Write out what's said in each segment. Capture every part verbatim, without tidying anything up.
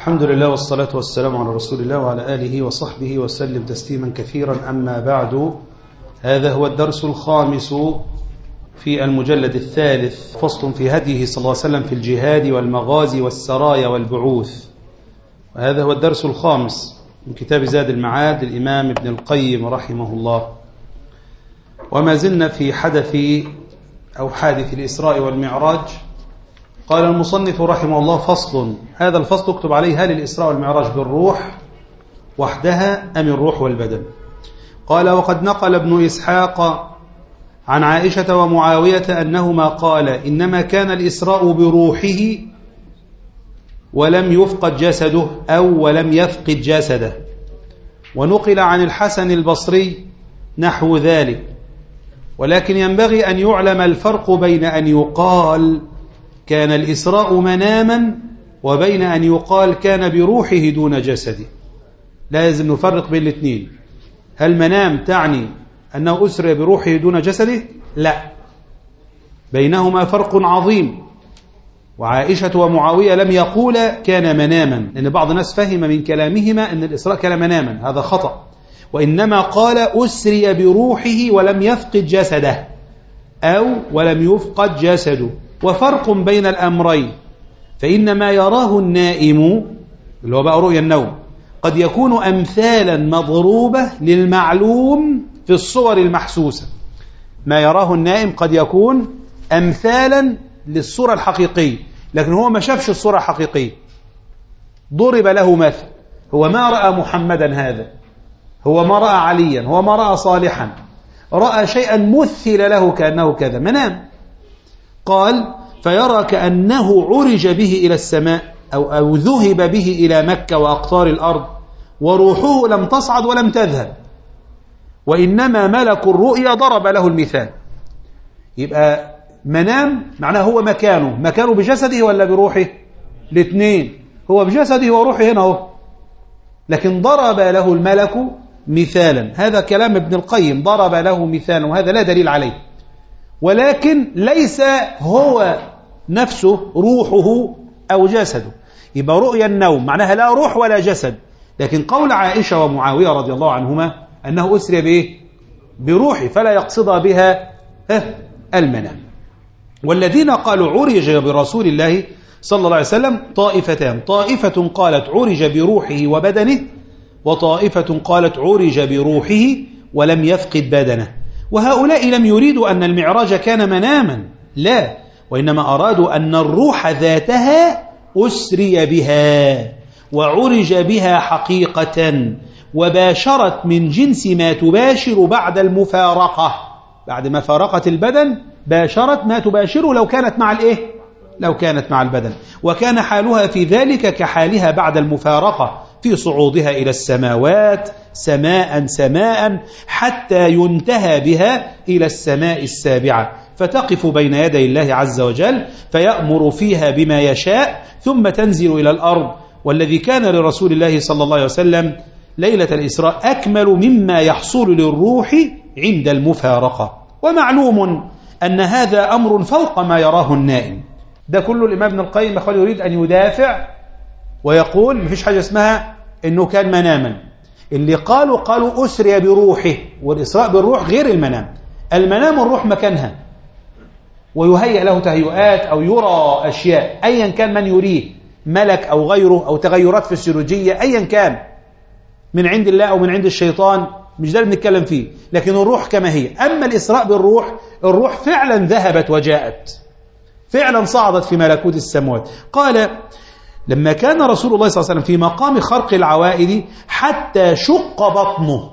الحمد لله والصلاة والسلام على رسول الله وعلى آله وصحبه وسلم تسليما كثيرا. أما بعد، هذا هو الدرس الخامس في المجلد الثالث، فصل في هديه صلى الله عليه وسلم في الجهاد والمغازي والسرايا والبعوث. وهذا هو الدرس الخامس من كتاب زاد المعاد للإمام ابن القيم رحمه الله. وما زلنا في حدث أو حادث الإسراء والمعراج. قال المصنف رحمه الله: فصل. هذا الفصل اكتب عليه: هل الإسراء والمعراج بالروح وحدها أم الروح والبدن؟ قال: وقد نقل ابن إسحاق عن عائشة ومعاوية أنهما قال: إنما كان الإسراء بروحه ولم يفقد جسده أو ولم يفقد جسده. ونقل عن الحسن البصري نحو ذلك، ولكن ينبغي أن يعلم الفرق بين أن يقال كان الإسراء مناما وبين أن يقال كان بروحه دون جسده. لازم نفرق بين الاثنين. هل منام تعني أنه أسري بروحه دون جسده؟ لا، بينهما فرق عظيم. وعائشة ومعاوية لم يقولا كان مناما، لأن بعض الناس فهم من كلامهما أن الإسراء كان مناما، هذا خطأ. وإنما قال أسري بروحه ولم يفقد جسده أو ولم يفقد جسده. وفرق بين الأمرين، فإن ما يراه النائم اللي هو بقى رؤيا النوم قد يكون أمثالا مضروبة للمعلوم في الصور المحسوسة. ما يراه النائم قد يكون أمثالا للصورة الحقيقية، لكن هو ما شافش الصورة الحقيقية، ضرب له مثل. هو ما رأى محمدا هذا، هو ما رأى عليا، هو ما رأى صالحا، رأى شيئا مثل له كأنه كذا، منام. قال: فيرى كأنه عرج به إلى السماء أو, أو ذهب به إلى مكة وأقطار الأرض، وروحه لم تصعد ولم تذهب، وإنما ملك الرؤيا ضرب له المثال. يبقى منام معناه هو مكانه مكانه بجسده ولا بروحه؟ الاثنين، هو بجسده وروحه هنا هو، لكن ضرب له الملك مثالا. هذا كلام ابن القيم، ضرب له مثالا، وهذا لا دليل عليه، ولكن ليس هو نفسه روحه أو جسده. يبقى رؤيا النوم معناها لا روح ولا جسد. لكن قول عائشة ومعاوية رضي الله عنهما أنه أسري بإيه؟ بروحه، فلا يقصد بها المنام. والذين قالوا عرج برسول الله صلى الله عليه وسلم طائفتان: طائفة قالت عرج بروحه وبدنه، وطائفة قالت عرج بروحه ولم يفقد بدنه. وهؤلاء لم يريدوا أن المعراج كان مناما، لا، وإنما أرادوا أن الروح ذاتها أسري بها وعرج بها حقيقة، وباشرت من جنس ما تباشر بعد المفارقة. بعد ما فارقت البدن باشرت ما تباشره لو كانت مع الإيه؟ لو كانت مع البدن. وكان حالها في ذلك كحالها بعد المفارقة في صعودها إلى السماوات سماء سماء حتى ينتهى بها إلى السماء السابعة، فتقف بين يدي الله عز وجل فيأمر فيها بما يشاء، ثم تنزل إلى الأرض. والذي كان لرسول الله صلى الله عليه وسلم ليلة الإسراء أكمل مما يحصل للروح عند المفارقة. ومعلوم أن هذا أمر فوق ما يراه النائم. ده كله الإمام ابن القيم يريد أن يدافع ويقول مفيش حاجة اسمها إنه كان مناما. اللي قالوا قالوا أسري بروحه، والإسراء بالروح غير المنام. المنام الروح مكانها، ويهيئ له تهيئات أو يرى أشياء أيا كان من يريه، ملك أو غيره أو تغيرات في السيولوجية أيا كان، من عند الله أو من عند الشيطان، مش ده اللي بنتكلم فيه. لكن الروح كما هي. أما الإسراء بالروح، الروح فعلا ذهبت وجاءت، فعلا صعدت في ملكوت السماوات. قال: لما كان رسول الله صلى الله عليه وسلم في مقام خرق العوائد حتى شق بطنه.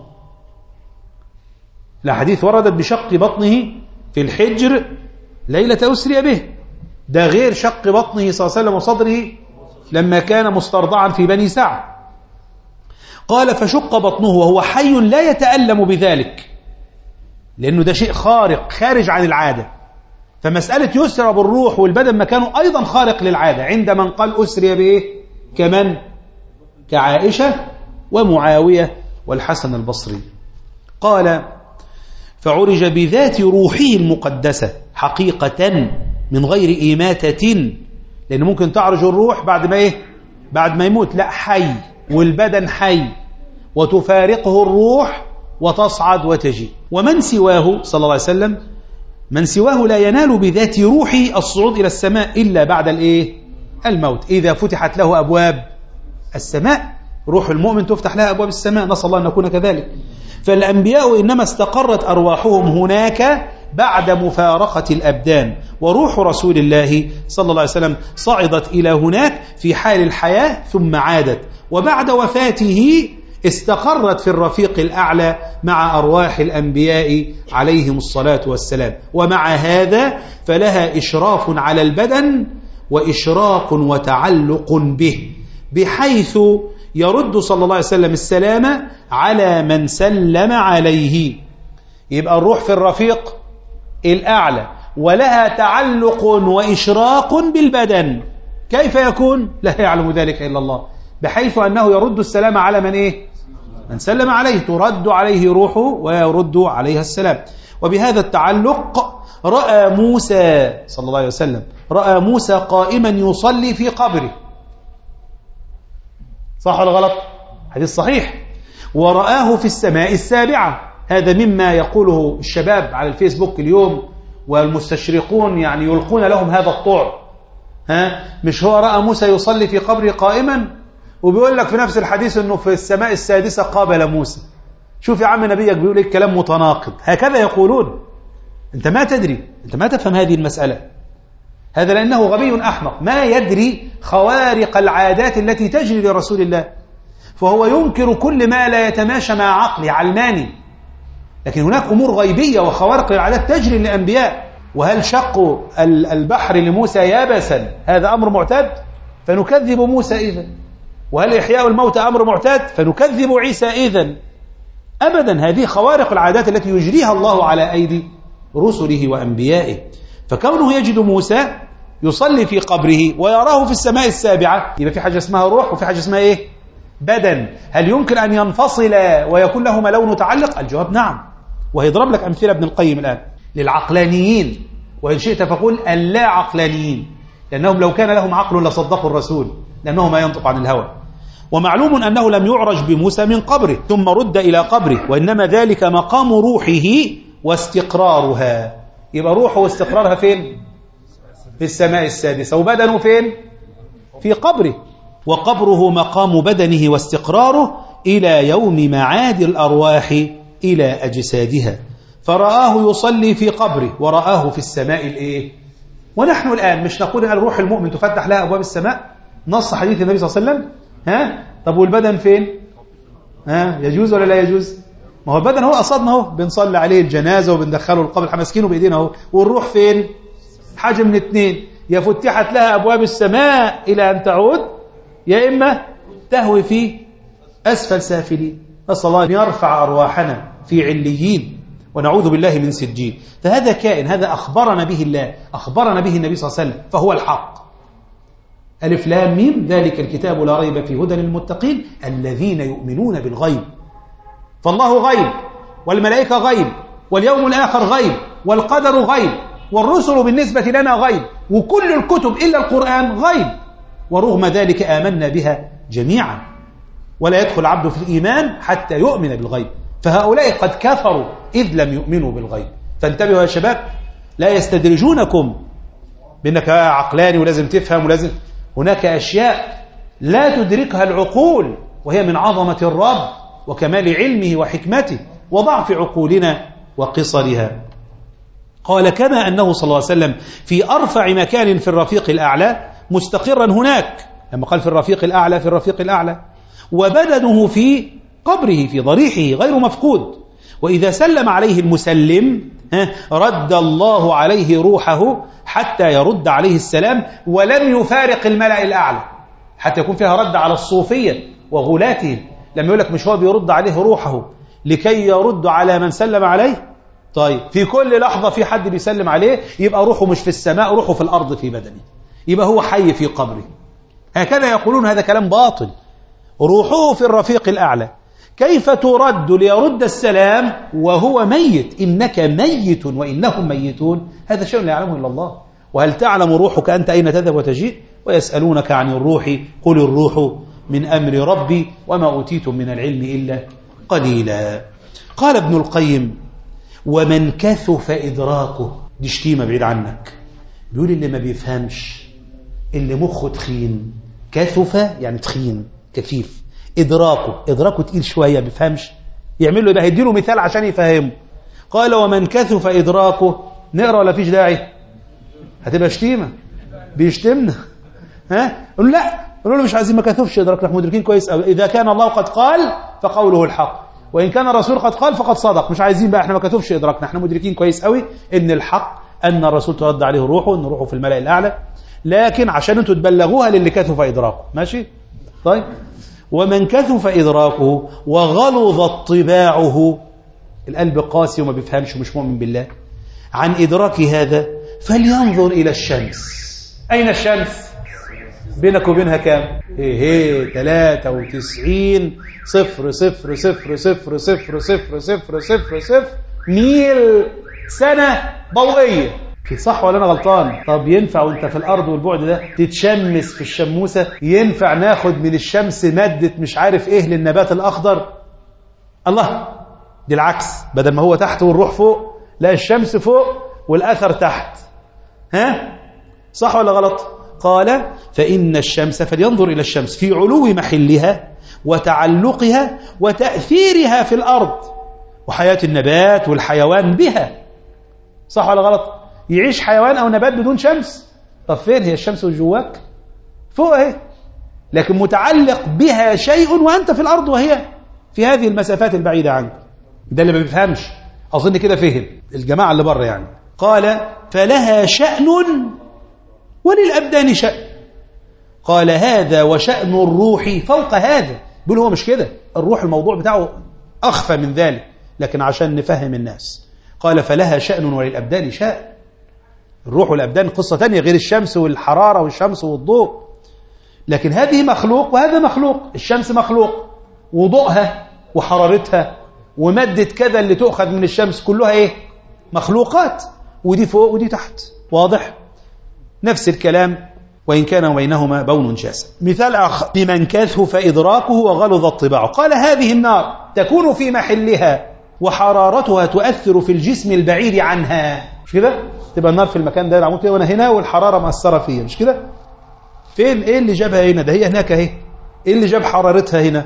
الحديث وردت بشق بطنه في الحجر ليلة أسري به، ده غير شق بطنه صلى الله عليه وسلم وصدره لما كان مسترضعا في بني سعد. قال: فشق بطنه وهو حي لا يتألم بذلك، لأنه ده شيء خارق خارج عن العادة. فمسألة يسرى بالروح والبدن مكانه أيضا خارق للعادة عند من قال أسري بإيه؟ كمن؟ كعائشة ومعاوية والحسن البصري. قال: فعرج بذات روحه المقدسة حقيقة من غير إماتة، لأن ممكن تعرج الروح بعد ما إيه؟ بعد ما يموت، لا حي والبدن حي، وتفارقه الروح وتصعد وتجي. ومن سواه صلى الله عليه وسلم، من سواه لا ينال بذات روحه الصعود إلى السماء إلا بعد الإيه؟ الموت، إذا فتحت له أبواب السماء. روح المؤمن تفتح لها أبواب السماء، نسأل الله أن نكون كذلك. فالأنبياء إنما استقرت أرواحهم هناك بعد مفارقة الأبدان، وروح رسول الله صلى الله عليه وسلم صعدت إلى هناك في حال الحياة ثم عادت، وبعد وفاته استقرت في الرفيق الأعلى مع أرواح الأنبياء عليهم الصلاة والسلام. ومع هذا فلها إشراف على البدن وإشراق وتعلق به، بحيث يرد صلى الله عليه وسلم السلام على من سلم عليه. يبقى الروح في الرفيق الأعلى ولها تعلق وإشراق بالبدن. كيف يكون؟ لا يعلم ذلك إلا الله، بحيث أنه يرد السلام على من إيه؟ من سلم عليه، ترد عليه روحه ويرد عليها السلام. وبهذا التعلق رأى موسى صلى الله عليه وسلم، رأى موسى قائما يصلي في قبره، صح ولا غلط؟ حديث صحيح. ورآه في السماء السابعة، هذا مما يقوله الشباب على الفيسبوك اليوم، والمستشرقون يعني يلقون لهم هذا الطعم. ها، مش هو رأى موسى يصلي في قبره قائما، وبيقول لك في نفس الحديث انه في السماء السادسة قابل موسى. شوف يا عم نبيك بيقول لك كلام متناقض، هكذا يقولون. انت ما تدري، انت ما تفهم هذه المسألة، هذا لأنه غبي أحمق ما يدري خوارق العادات التي تجري لرسول الله، فهو ينكر كل ما لا يتماشى مع عقله علماني. لكن هناك أمور غيبية وخوارق العادات تجري للأنبياء. وهل شق البحر لموسى يابسا هذا أمر معتاد؟ فنكذب موسى إذن. وهل إحياء الموتى أمر معتاد؟ فنكذب عيسى إذن. أبدا، هذه خوارق العادات التي يجريها الله على أيدي رسله وأنبيائه. فكونه يجد موسى يصلي في قبره ويراه في السماء السابعة، يبقى في حاجة اسمها روح وفي حاجة اسمها إيه؟ بدن. هل يمكن أن ينفصل ويكون لهما لون متعلق؟ الجواب نعم. وهيضرب لك أمثلة ابن القيم الآن للعقلانيين، وإن شئت فقول اللا عقلانيين، لأنهم لو كان لهم عقل لصدقوا الرسول، لأنه ما ينطق عن الهوى. ومعلوم أنه لم يعرج بموسى من قبره ثم رد إلى قبره، وإنما ذلك مقام روحه واستقرارها. يبقى روحه واستقرارها فين؟ في السماء السادسة. وبدنه فين؟ في قبره. وقبره مقام بدنه واستقراره إلى يوم معاد الأرواح إلى أجسادها. فرآه يصلي في قبره ورآه في السماء الإيه؟ ونحن الآن مش نقول أن الروح المؤمن تفتح لها أبواب السماء؟ نص حديث النبي صلى الله عليه وسلم. ها؟ طب والبدن فين؟ ها؟ يجوز ولا لا يجوز؟ ما هو البدن هو قصدنا اهو، بنصلي عليه الجنازة وبندخله القبر حماسكينه بإيدينا اهو. والروح فين؟ حاجة من اتنين، يا فتحت لها أبواب السماء إلى أن تعود، يا إما تهوي في أسفل سافلين. نسأل الله أن يرفع أرواحنا في عليين ونعوذ بالله من سجين. فهذا كائن، هذا أخبرنا به الله، أخبرنا به النبي صلى الله عليه وسلم، فهو الحق. ألف لام ميم، ذلك الكتاب لا ريب فيه هدى للمتقين الذين يؤمنون بالغيب. فالله غيب، والملائكة غيب، واليوم الآخر غيب، والقدر غيب، والرسل بالنسبة لنا غيب، وكل الكتب إلا القرآن غيب. ورغم ذلك آمنا بها جميعا، ولا يدخل عبد في الإيمان حتى يؤمن بالغيب. فهؤلاء قد كفروا إذ لم يؤمنوا بالغيب. فانتبهوا يا شباب، لا يستدرجونكم بأنك عقلاني ولازم تفهم ولازم. هناك أشياء لا تدركها العقول، وهي من عظمة الرب وكمال علمه وحكمته وضعف عقولنا وقصرها. قال كما أنه صلى الله عليه وسلم في أرفع مكان في الرفيق الأعلى مستقرا هناك، لما قال في الرفيق الأعلى في الرفيق الأعلى، وبدنه في قبره في ضريحه غير مفقود. وإذا سلم عليه المسلم رد الله عليه روحه حتى يرد عليه السلام، ولم يفارق الملأ الأعلى، حتى يكون فيها رد على الصوفية وغلاتهم. لما يقول لك مش هو بيرد عليه روحه لكي يرد على من سلم عليه؟ طيب في كل لحظة في حد بيسلم عليه، يبقى روحه مش في السماء، روحه في الأرض في بدنه، يبقى هو حي في قبره. هكذا يقولون، هذا كلام باطل. روحه في الرفيق الأعلى، كيف ترد ليرد السلام وهو ميت؟ إنك ميت وإنهم ميتون، هذا شيء لا يعلمه إلا الله. وهل تعلم روحك أنت أين تذهب وتجيء؟ ويسألونك عن الروح قل الروح من أمر ربي وما أوتيتم من العلم إلا قليلا. قال ابن القيم ومن كثف إدراكه، دي شتيمة بعيد عنك، بيقول اللي ما بيفهمش، اللي مخه تخين، كثف يعني تخين كثيف، إدراكه إدراكه تقيل شوية بيفهمش، يعمل له يبقى هيديله مثال عشان يفهمه. قال ومن كثف إدراكه، نقرأ ولا فيش داعي؟ هتبقى شتيمة، بيشتمنا ها؟ قل لا، قلوا له مش عايزين ما كثفش إدراك، نحن مدركين كويس أوي إذا كان الله قد قال فقوله الحق، وإن كان الرسول قد قال فقد صدق. مش عايزين بقى احنا ما كثفش إدراكنا، احنا مدركين كويس أوي إن الحق أن الرسول ترد عليه روحه، إن روحه في الملأ الأعلى، لكن عشان انتوا تبلغوها للي كثف إدراكه. ماشي؟ طيب. ومن كثف إدراكه وغلظت طباعه، القلب قاسي وما بيفهمش ومش مؤمن بالله، عن إدراك هذا فلينظر إلى الشمس. أين الشمس؟ بينك وبينها كام؟ ايه ايه ثلاثة وتسعين صفر صفر صفر صفر صفر صفر صفر صفر صفر ميل سنة ضوئية. صح ولا أنا غلطان؟ طب ينفع وانت في الأرض والبعد ده تتشمس في الشموسة؟ ينفع ناخد من الشمس مادة مش عارف ايه للنبات الأخضر؟ الله، دي العكس، بدل ما هو تحت والروح فوق، لا الشمس فوق والأثر تحت. ها؟ صح ولا غلط؟ قال فإن الشمس، فلينظر إلى الشمس في علو محلها وتعلقها وتأثيرها في الأرض وحياة النبات والحيوان بها. صح ولا غلط؟ يعيش حيوان أو نبات بدون شمس؟ طب فين هي الشمس وجواك؟ فوق اهي، لكن متعلق بها شيء وأنت في الأرض وهي في هذه المسافات البعيدة عنك. ده اللي ما بيفهمش، أظن كده فهم الجماعة اللي بره يعني. قال فلها شأن وللأبدان شأن. قال هذا وشأن الروح فوق هذا. بيقول هو مش كده، الروح الموضوع بتاعه أخفى من ذلك، لكن عشان نفهم الناس. قال فلها شأن وللأبدان شأن. الروح والأبدان قصة تانية غير الشمس والحرارة والشمس والضوء، لكن هذه مخلوق وهذا مخلوق. الشمس مخلوق وضوءها وحرارتها ومادة كذا اللي تؤخذ من الشمس كلها ايه؟ مخلوقات، ودي فوق ودي تحت. واضح؟ نفس الكلام وإن كان بينهما بون شاسع. مثال آخر بمن كثف إدراكه وغلظ الطباع. قال هذه النار تكون في محلها وحرارتها تؤثر في الجسم البعيد عنها. مش كده؟ تبقى النار في المكان ده عمود كده وانا هنا والحرارة مأثرة فيها. مش كده؟ فين ايه اللي جابها هنا؟ ده هي هناك اهي. ايه اللي جاب حرارتها هنا؟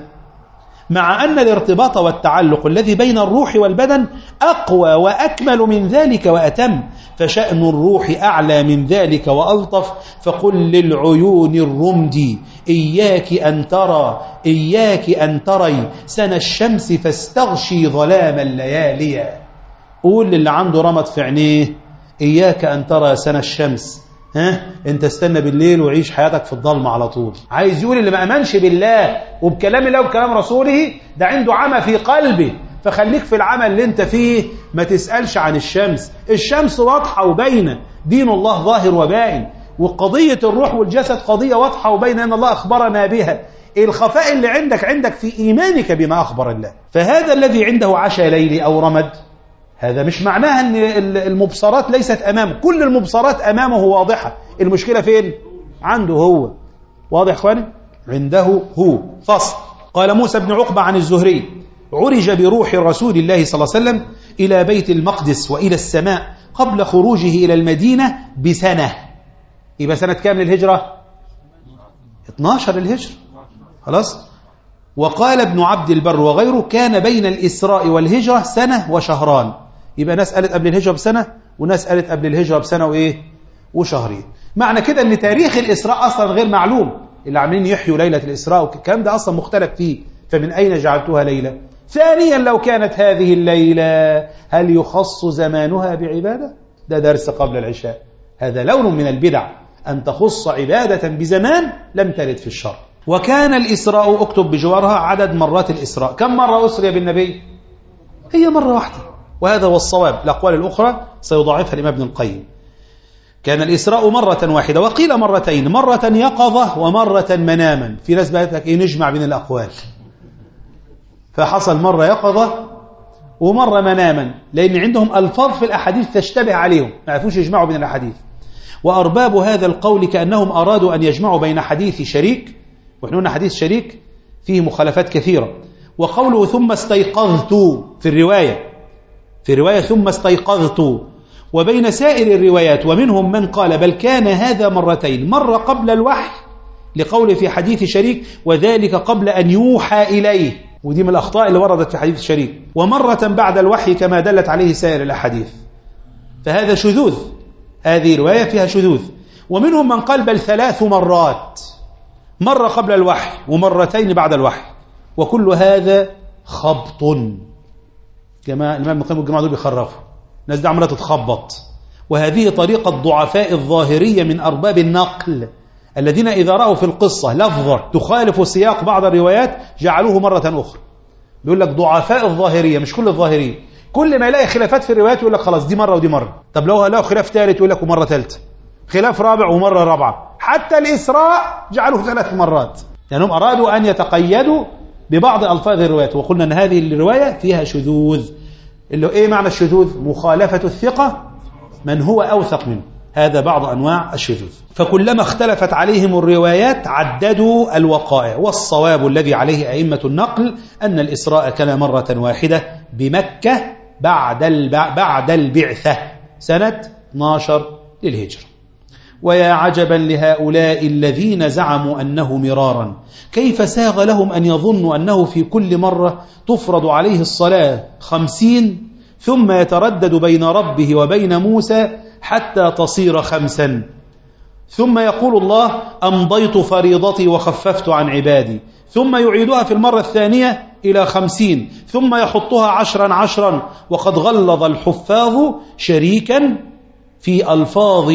مع أن الارتباط والتعلق الذي بين الروح والبدن أقوى وأكمل من ذلك وأتم، فشأن الروح أعلى من ذلك وألطف. فقل للعيون الرمد إياك أن ترى إياك أن تري سنى الشمس فاستغشي ظلام الليالي. قول للي عنده رمد في عينيه إياك أن ترى سنى الشمس، ها انت استنى بالليل وعيش حياتك في الظلمة على طول. عايز يقول اللي ما امنش بالله وبكلام الله وبكلام رسوله ده عنده عمى في قلبه، فخليك في العمى اللي انت فيه، ما تسألش عن الشمس. الشمس واضحة وباينة، دين الله ظاهر وباين، وقضية الروح والجسد قضية واضحة وباينة ان الله اخبرنا بها. الخفاء اللي عندك عندك في ايمانك بما اخبر الله. فهذا الذي عنده عشاء ليلي او رمد، هذا مش معناها ان المبصرات ليست امامه، كل المبصرات امامه واضحة. المشكلة فين؟ عنده هو. واضح اخواني؟ عنده هو. فصل. قال موسى بن عقبة عن الزهري عرج بروح رسول الله صلى الله عليه وسلم إلى بيت المقدس وإلى السماء قبل خروجه إلى المدينة بسنة. يبقى سنة كام للهجرة؟ اثناشر للهجرة. خلاص. وقال ابن عبد البر وغيره كان بين الإسراء والهجرة سنة وشهران. يبقى ناس قالت قبل الهجرة بسنة وناس قالت قبل الهجرة بسنة وإيه وشهرين. معنى كده ان تاريخ الإسراء أصلا غير معلوم. اللي عاملين يحيوا ليلة الإسراء والكلام ده أصلا مختلف فيه، فمن أين جعلتها ليلة؟ ثانيا لو كانت هذه الليلة هل يخص زمانها بعبادة؟ ده درس قبل العشاء. هذا لون من البدع أن تخص عبادة بزمان لم ترد في الشرع. وكان الإسراء اكتب بجوارها عدد مرات الإسراء. كم مرة أسري بالنبي؟ هي مرة واحدة، وهذا هو الصواب. الأقوال الأخرى سيضاعفها الإمام ابن القيم. كان الإسراء مرة واحدة، وقيل مرتين، مرة يقظة ومرة مناما. في ناس بقت لك إيه نجمع بين الأقوال، فحصل مرة يقظة ومرة مناما، لأن عندهم ألفاظ في الأحاديث تشتبه عليهم، ما يعرفوش يجمعوا بين الأحاديث. وأرباب هذا القول كأنهم أرادوا أن يجمعوا بين حديث شريك، ونحن قلنا حديث شريك فيه مخالفات كثيرة، وقوله ثم استيقظت في الرواية في الرواية ثم استيقظت، وبين سائر الروايات. ومنهم من قال بل كان هذا مرتين، مرة قبل الوحي لقول في حديث شريك وذلك قبل أن يوحى إليه، ودي من الأخطاء اللي وردت في حديث شريك، ومرة بعد الوحي كما دلت عليه سائر الأحاديث. فهذا شذوذ، هذه رواية فيها شذوذ. ومنهم من قال بل ثلاث مرات، مرة قبل الوحي ومرتين بعد الوحي، وكل هذا خبط. جماعة الإمام ابن القيم والجماعة دول بيخرفوا، الناس دي عمالة تتخبط. وهذه طريقة ضعفاء الظاهرية من أرباب النقل الذين إذا رأوا في القصة لفظة تخالف سياق بعض الروايات جعلوه مرة أخرى. بيقول لك ضعفاء الظاهرية، مش كل الظاهرية، كل ما يلاقي خلافات في الروايات يقول لك خلاص دي مرة ودي مرة. طب لو لو خلاف ثالث يقول لك ومرة ثالثة، خلاف رابع ومرة رابعة، حتى الإسراء جعلوه ثلاث مرات، لأنهم يعني أرادوا أن يتقيدوا ببعض ألفاظ الروايات. وقلنا أن هذه الرواية فيها شذوذ. اللي إيه معنى الشذوذ؟ مخالفة الثقة من هو أوثق منه، هذا بعض أنواع الشذوذ. فكلما اختلفت عليهم الروايات عددوا الوقائع، والصواب الذي عليه أئمة النقل أن الإسراء كان مرة واحدة بمكة بعد بعد البعثة سنة اثني عشر للهجرة. ويا عجبا لهؤلاء الذين زعموا أنه مرارا، كيف ساغ لهم أن يظنوا أنه في كل مرة تفرض عليه الصلاة خمسين ثم يتردد بين ربه وبين موسى حتى تصير خمسا، ثم يقول الله أمضيت فريضتي وخففت عن عبادي، ثم يعيدها في المرة الثانية إلى خمسين، ثم يحطها عشرا عشرا. وقد غلظ الحفاظ شريكا في ألفاظ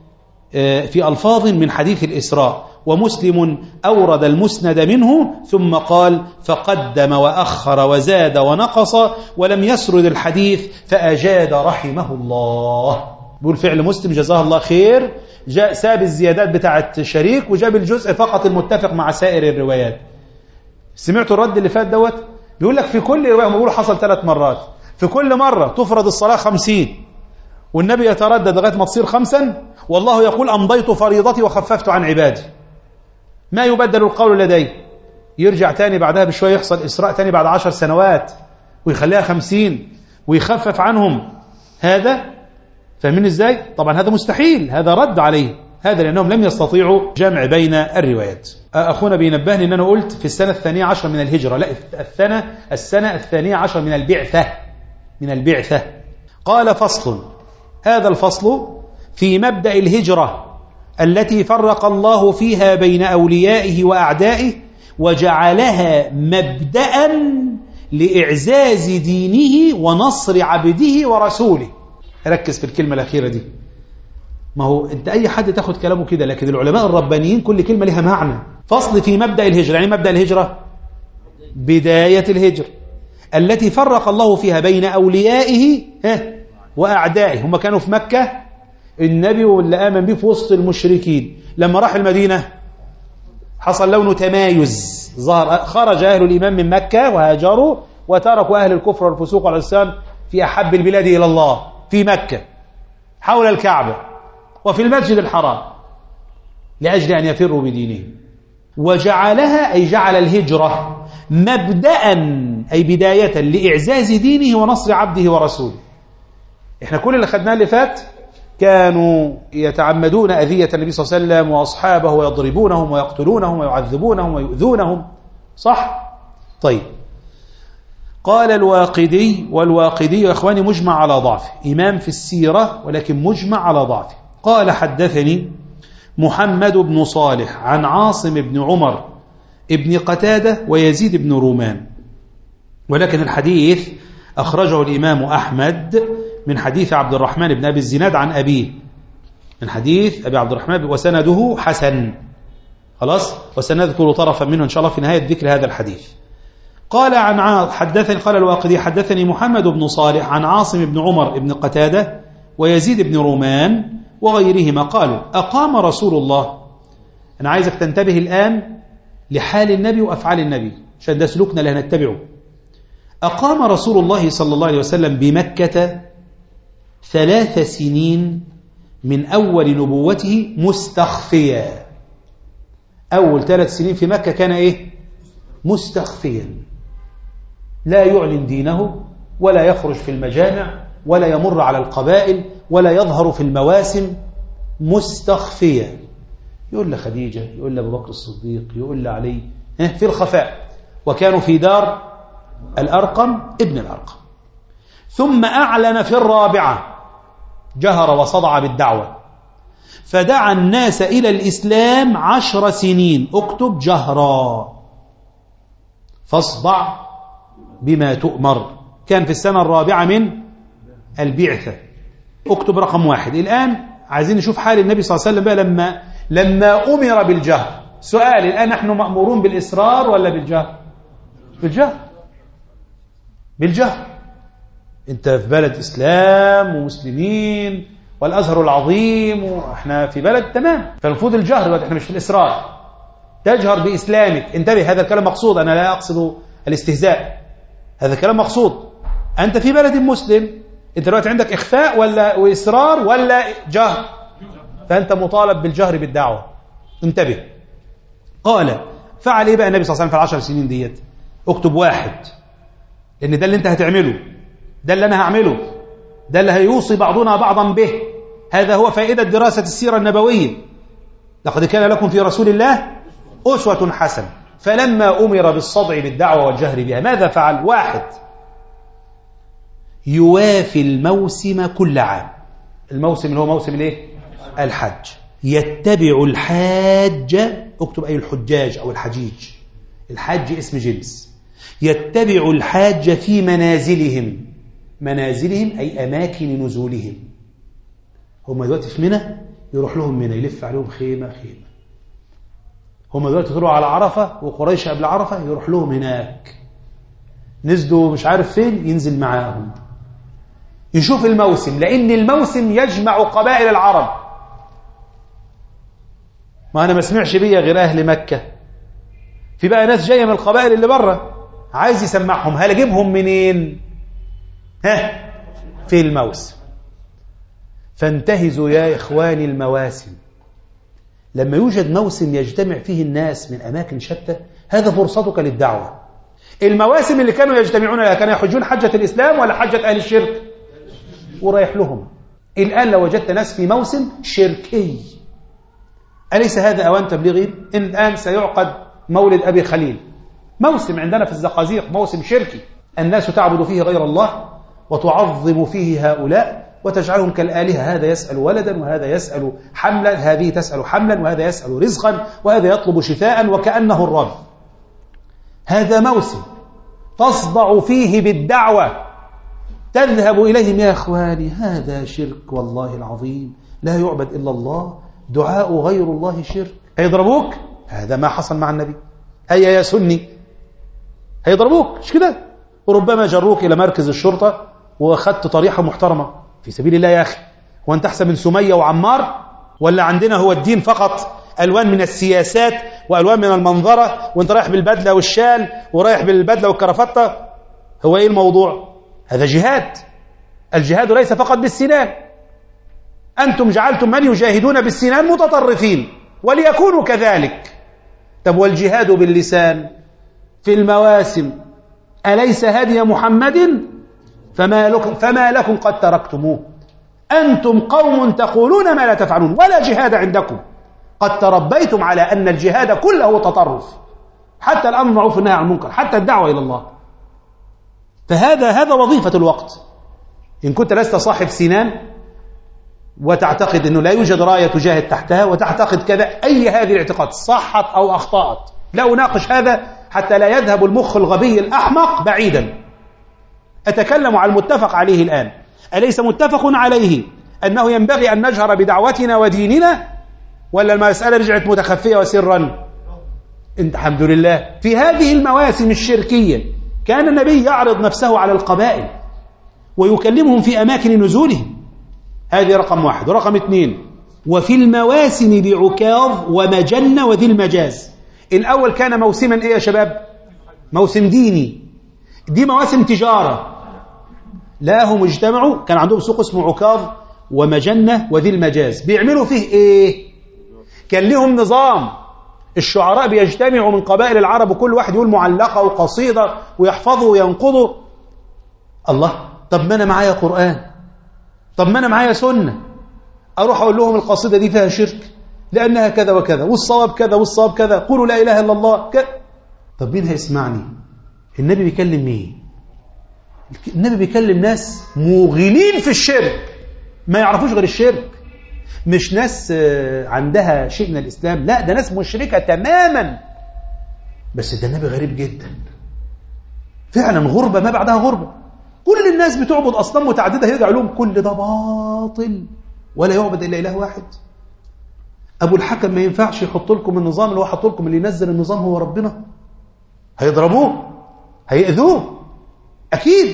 في ألفاظ من حديث الإسراء، ومسلم أورد المسند منه ثم قال فقدم وأخر وزاد ونقص ولم يسرد الحديث فأجاد رحمه الله. بيقول فعل مسلم جزاه الله خير، جاء ساب الزيادات بتاعت شريك وجاب الجزء فقط المتفق مع سائر الروايات. سمعتوا الرد اللي فات دوت؟ بيقول لك في كل رواية بيقول حصل ثلاث مرات، في كل مرة تفرض الصلاة خمسين والنبي يتردد لغاية ما تصير خمسا، والله يقول أمضيت فريضتي وخففت عن عبادي. ما يبدل القول لدي، يرجع تاني بعدها بشوية يحصل إسراء تاني بعد عشر سنوات ويخليها خمسين ويخفف عنهم. هذا فاهمين ازاي؟ طبعا هذا مستحيل، هذا رد عليه، هذا لأنهم لم يستطيعوا جمع بين الروايات. أخونا بينبهني أن أنا قلت في السنة الثانية عشر من الهجرة، لا السنة السنة الثانية عشر من البعثة من البعثة. قال فصل، هذا الفصل في مبدأ الهجرة التي فرق الله فيها بين أوليائه وأعدائه وجعلها مبدأ لإعزاز دينه ونصر عبده ورسوله. ركز في الكلمة الأخيرة دي، ما هو أنت أي حد تاخد كلامه كده، لكن العلماء الربانيين كل كلمة لها معنى. فصل في مبدأ الهجرة، يعني مبدأ الهجرة بداية الهجرة التي فرق الله فيها بين أوليائه وأعدائه. هم كانوا في مكة، النبي واللي آمن به في وسط المشركين. لما راح المدينة حصل لون تمايز، ظهر خرج أهل الإيمان من مكة وهاجروا وتركوا أهل الكفر والفسوق والعصيان في أحب البلاد إلى الله في مكة حول الكعبة وفي المسجد الحرام لأجل أن يفروا بدينهم. وجعلها أي جعل الهجرة مبدأ أي بداية لإعزاز دينه ونصر عبده ورسوله. إحنا كل اللي خدناه اللي فات كانوا يتعمدون أذية النبي صلى الله عليه وسلم وأصحابه ويضربونهم ويقتلونهم ويعذبونهم ويؤذونهم، صح؟ طيب، قال الواقدي، والواقدي يا إخواني مجمع على ضعفه، إمام في السيرة ولكن مجمع على ضعفه. قال حدثني محمد بن صالح عن عاصم بن عمر ابن قتادة ويزيد بن رومان، ولكن الحديث أخرجه الإمام أحمد من حديث عبد الرحمن بن أبي الزناد عن أبيه، من حديث أبي عبد الرحمن، وسنده حسن. خلاص، وسنذكر طرفا منه إن شاء الله في نهاية ذكر هذا الحديث. قال عن حدثني قال الواقدي حدثني محمد بن صالح عن عاصم بن عمر بن قتادة ويزيد بن رومان وغيرهما قالوا أقام رسول الله. أنا عايزك تنتبه الآن لحال النبي وأفعال النبي عشان ده سلوكنا اللي هنتبعه. أقام رسول الله صلى الله عليه وسلم بمكة ثلاث سنين من أول نبوته مستخفيا. أول ثلاث سنين في مكة كان إيه؟ مستخفيا، لا يعلن دينه ولا يخرج في المجامع ولا يمر على القبائل ولا يظهر في المواسم، مستخفيا. يقول لخديجة، يقول لأبو بكر الصديق، يقول لعلي، في الخفاء. وكانوا في دار الأرقم ابن الأرقم. ثم أعلن في الرابعة، جهر وصدع بالدعوة، فدعا الناس إلى الإسلام عشر سنين. اكتب جهرا، فاصدع بما تؤمر. كان في السنة الرابعة من البعثة. اكتب رقم واحد. الآن عايزين نشوف حال النبي صلى الله عليه وسلم بقى لما لما أمر بالجهر. سؤال، الآن نحن مأمورون بالإصرار ولا بالجهر؟ بالجهر، بالجهر. انت في بلد إسلام ومسلمين والأزهر العظيم وإحنا في بلد تمام، فالمفروض الجهر، احنا مش في الإصرار. تجهر بإسلامك. انتبه، هذا الكلام مقصود، أنا لا أقصد الاستهزاء، هذا كلام مقصود. أنت في بلد مسلم، انت دلوقتي عندك إخفاء ولا وإصرار ولا جهر؟ فأنت مطالب بالجهر بالدعوة. انتبه. قال فعل إيه بقى النبي صلى الله عليه وسلم في العشر سنين ديت؟ اكتب واحد، لأن ده اللي انت هتعمله، ده اللي أنا هعمله، ده اللي هيوصي بعضنا بعضا به. هذا هو فائدة دراسة السيرة النبوية. لقد كان لكم في رسول الله أسوة حسنة. فلما أمر بالصدع بالدعوة والجهر بها ماذا فعل؟ واحد، يوافي الموسم كل عام. الموسم اللي هو موسم الايه؟ الحج. يتبع الحاج، اكتب أي الحجاج أو الحجيج، الحاج اسم جنس. يتبع الحاج في منازلهم، منازلهم أي أماكن نزولهم. هم دلوقتي في منى، يروح لهم منى، يلف عليهم خيمة خيمة. هم دلوقتي طلعوا على عرفة وقريش قبل عرفة، يروح لهم هناك. نزلوا مش عارف فين، ينزل معاهم. يشوف الموسم، لأن الموسم يجمع قبائل العرب. ما أنا ما سمعش بيا غير أهل مكة، في بقى ناس جاية من القبائل اللي بره، عايز يسمعهم. هل أجيبهم منين؟ ها، في الموسم. فانتهزوا يا إخواني المواسم. لما يوجد موسم يجتمع فيه الناس من أماكن شتى، هذا فرصتك للدعوة. المواسم اللي كانوا يجتمعون لها، كانوا يحجون حجة الإسلام ولا حجة أهل الشرك؟ ورايح لهم. الآن لو وجدت ناس في موسم شركي، أليس هذا أوان تبليغهم؟ الآن سيعقد مولد أبي خليل، موسم عندنا في الزقازيق، موسم شركي، الناس تعبد فيه غير الله وتعظم فيه هؤلاء وتجعلهم كالآلهة. هذا يسأل ولدا وهذا يسأل حملا، هذه تسأل حملا وهذا يسأل رزقا وهذا يطلب شفاء وكأنه الرب. هذا موسم تصدع فيه بالدعوة، تذهب إليهم يا إخواني، هذا شرك والله العظيم، لا يعبد إلا الله، دعاء غير الله شرك. هيضربوك، هذا ما حصل مع النبي. هيا يا سني، هيضربوك، مش كده؟ وربما جروك إلى مركز الشرطة وأخذت طريحة محترمة في سبيل الله. يا أخي، هو أنت أحسن من سمية وعمار؟ ولا عندنا هو الدين فقط ألوان من السياسات وألوان من المنظرة، وأنت رايح بالبدلة والشال ورايح بالبدلة والكرافتة؟ هو إيه الموضوع؟ هذا جهاد. الجهاد ليس فقط بالسنان. أنتم جعلتم من يجاهدون بالسنان متطرفين، وليكونوا كذلك. طب والجهاد باللسان في المواسم أليس هدي محمد؟ فما لكم, فما لكم قد تركتموه. أنتم قوم تقولون ما لا تفعلون، ولا جهاد عندكم. قد تربيتم على أن الجهاد كله تطرف، حتى الأمر بالمعروف والنهي عن المنكر، حتى الدعوة إلى الله. فهذا هذا وظيفة الوقت. إن كنت لست صاحب سنان وتعتقد أنه لا يوجد راية تجاهد تحتها وتعتقد كذا، أي هذه الاعتقاد صحت أو أخطأت، لا أناقش هذا حتى لا يذهب المخ الغبي الأحمق بعيدا. أتكلم عن المتفق عليه الآن. أليس متفق عليه أنه ينبغي أن نجهر بدعوتنا وديننا، ولا المسألة رجعت متخفية وسرا؟ الحمد لله. في هذه المواسم الشركية كان النبي يعرض نفسه على القبائل ويكلمهم في أماكن نزولهم. هذه رقم واحد. ورقم اثنين، وفي المواسم بعكاظ ومجنة وذي المجاز. الأول كان موسما إيه يا شباب؟ موسم ديني. دي مواسم تجارة. لا هم اجتمعوا، كان عندهم سوق اسمه عكاظ ومجنة وذي المجاز بيعملوا فيه إيه؟ كان لهم نظام، الشعراء بيجتمعوا من قبائل العرب وكل واحد يقول معلقة وقصيدة ويحفظوا وينقضوا. الله، طب ما أنا معايا قرآن، طب ما أنا معايا سنة، أروح أقول لهم القصيدة دي فيها شرك لأنها كذا وكذا، والصواب كذا والصواب كذا، قولوا لا إله إلا الله كذا. طب مين هيسمعني؟ النبي بيكلم مين؟ النبي بيكلم ناس موغلين في الشرك، ما يعرفوش غير الشرك، مش ناس عندها شيء من الإسلام، لا ده ناس مشركة تماما. بس ده النبي غريب جدا فعلا، غربة ما بعدها غربة. كل الناس بتعبد أصنام متعددة، يرجع لهم كل ده باطل ولا يعبد إلا إله واحد. أبو الحكم ما ينفعش يحط لكم النظام اللي هو حط لكم، اللي ينزل النظام هو ربنا. هيضربوه، هيأذوه أكيد.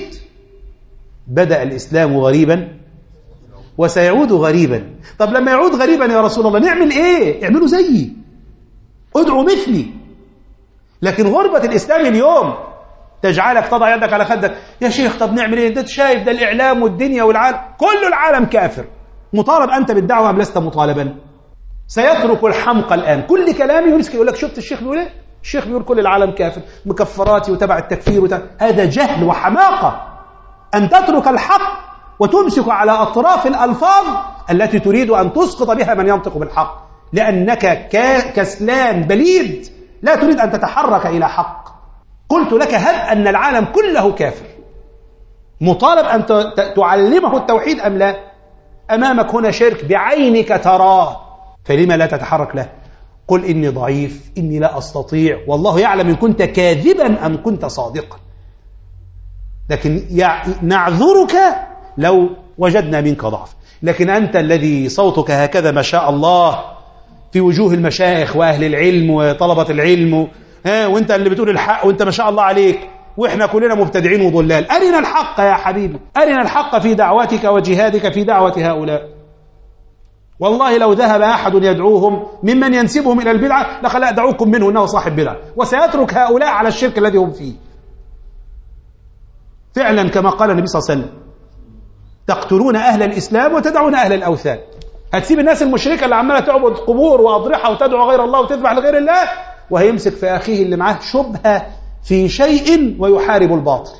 بدأ الإسلام غريبا وسيعود غريبا. طب لما يعود غريبا يا رسول الله نعمل إيه؟ اعملوا زيي، ادعوا مثلي. لكن غربة الإسلام اليوم تجعلك تضع يدك على خدك، يا شيخ طب نعمل إيه؟ ده شايف ده الإعلام والدنيا والعالم، كل العالم كافر. مطالب أنت بالدعوة أم لست مطالبا؟ سيترك الحمقى الآن، كل كلامي يمسك يقول لك شفت الشيخ بيقول إيه؟ الشيخ بيقول كل العالم كافر، مكفراتي وتبع التكفير وتبع. هذا جهل وحماقة أن تترك الحق وتمسك على أطراف الألفاظ التي تريد أن تسقط بها من ينطق بالحق، لأنك كسلان بليد لا تريد أن تتحرك إلى حق. قلت لك هب أن العالم كله كافر، مطالب أن تعلمه التوحيد أم لا؟ أمامك هنا شرك بعينك تراه، فلما لا تتحرك له؟ قل إني ضعيف، إني لا أستطيع، والله يعلم إن كنت كاذبا أم كنت صادقا. لكن نعذرك لو وجدنا منك ضعف، لكن أنت الذي صوتك هكذا ما شاء الله في وجوه المشايخ وأهل العلم وطلبة العلم، ها، وانت اللي بتقول الحق وانت ما شاء الله عليك، واحنا كلنا مبتدعين وضلال. أرنا الحق يا حبيبي، أرنا الحق في دعوتك وجهادك في دعوة هؤلاء. والله لو ذهب أحد يدعوهم ممن ينسبهم إلى البدعة لقال لا دعوكم منه إنه صاحب بدعة، وسيترك هؤلاء على الشرك الذي هم فيه. فعلا كما قال النبي صلى الله عليه وسلم تقتلون أهل الإسلام وتدعون أهل الأوثان. هتسيب الناس المشركة اللي عمالة تعبد قبور وأضرحة وتدعو غير الله وتذبح لغير الله، وهيمسك في أخيه اللي معاه شبهة في شيء ويحارب الباطل.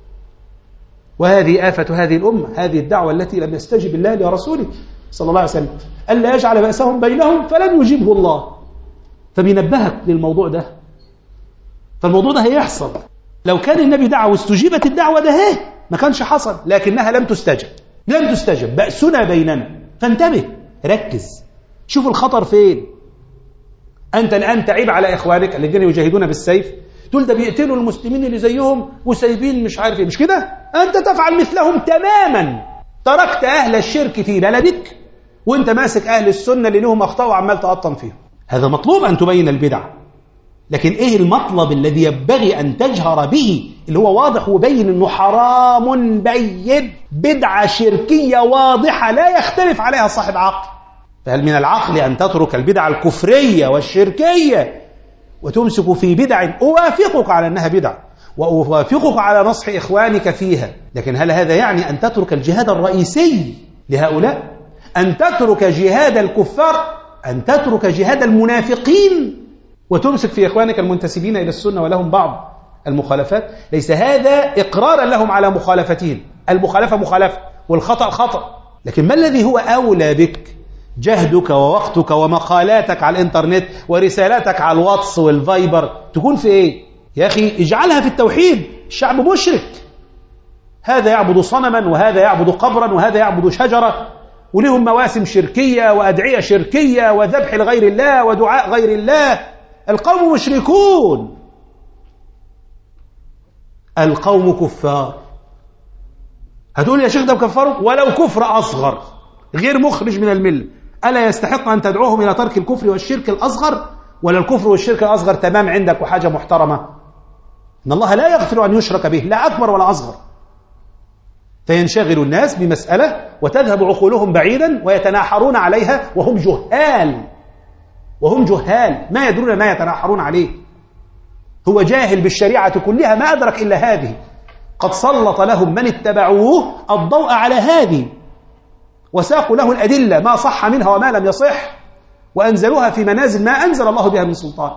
وهذه آفة هذه الأمة، هذه الدعوة التي لم يستجب الله لرسوله صلى الله عليه وسلم ألا يجعل بأسهم بينهم فلن يجيبه الله. فبينبهك للموضوع ده، فالموضوع ده هيحصل. لو كان النبي دعا واستجيبت الدعوة ده هي ما كانش حصل، لكنها لم تستجب، لم تستجب، بأسنا بيننا. فانتبه، ركز، شوف الخطر فين. أنت الآن تعيب على إخوانك الذين يجاهدون بالسيف، تقول ده بيقتلوا المسلمين اللي زيهم وسايبين مش عارف ايه، مش كده؟ أنت تفعل مثلهم تماما. تركت أهل الشرك في بلدك وانت ماسك أهل السنة اللي لهم أخطاء وعمال تقطم فيهم. هذا مطلوب أن تبين البدع، لكن إيه المطلب الذي ينبغي أن تجهر به اللي هو واضح وبين أنه حرام بين، بدعة شركية واضحة لا يختلف عليها صاحب عقل. فهل من العقل أن تترك البدع الكفرية والشركية وتمسك في بدع أوافقك على أنها بدع وأوافقك على نصح إخوانك فيها، لكن هل هذا يعني أن تترك الجهاد الرئيسي لهؤلاء؟ أن تترك جهاد الكفار، أن تترك جهاد المنافقين وتمسك في إخوانك المنتسبين إلى السنة ولهم بعض المخالفات؟ ليس هذا إقرارا لهم على مخالفتهم، المخالفة مخالفة والخطأ خطأ. لكن ما الذي هو أولى بك؟ جهدك ووقتك ومقالاتك على الإنترنت ورسالاتك على الواتس والفايبر تكون في إيه؟ يا أخي اجعلها في التوحيد. الشعب مشرك، هذا يعبد صنما وهذا يعبد قبرا وهذا يعبد شجرة، ولهم مواسم شركية وأدعية شركية وذبح لغير الله ودعاء غير الله. القوم مشركون، القوم كفار. هتقول يا شيخ ده مكفروا ولو كفر أصغر غير مخرج من الملة، ألا يستحق أن تدعوهم إلى ترك الكفر والشرك الأصغر؟ ولا الكفر والشرك الأصغر تمام عندك وحاجة محترمة؟ إن الله لا يغفر أن يشرك به، لا أكبر ولا أصغر. فينشغل الناس بمسألة وتذهب عقولهم بعيدا ويتناحرون عليها وهم جهال، وهم جهال ما يدرون ما يتناحرون عليه. هو جاهل بالشريعة كلها، ما أدرك إلا هذه. قد سلط لهم من اتبعوه الضوء على هذه، وساقوا له الأدلة ما صح منها وما لم يصح، وأنزلوها في منازل ما أنزل الله بها من سلطان.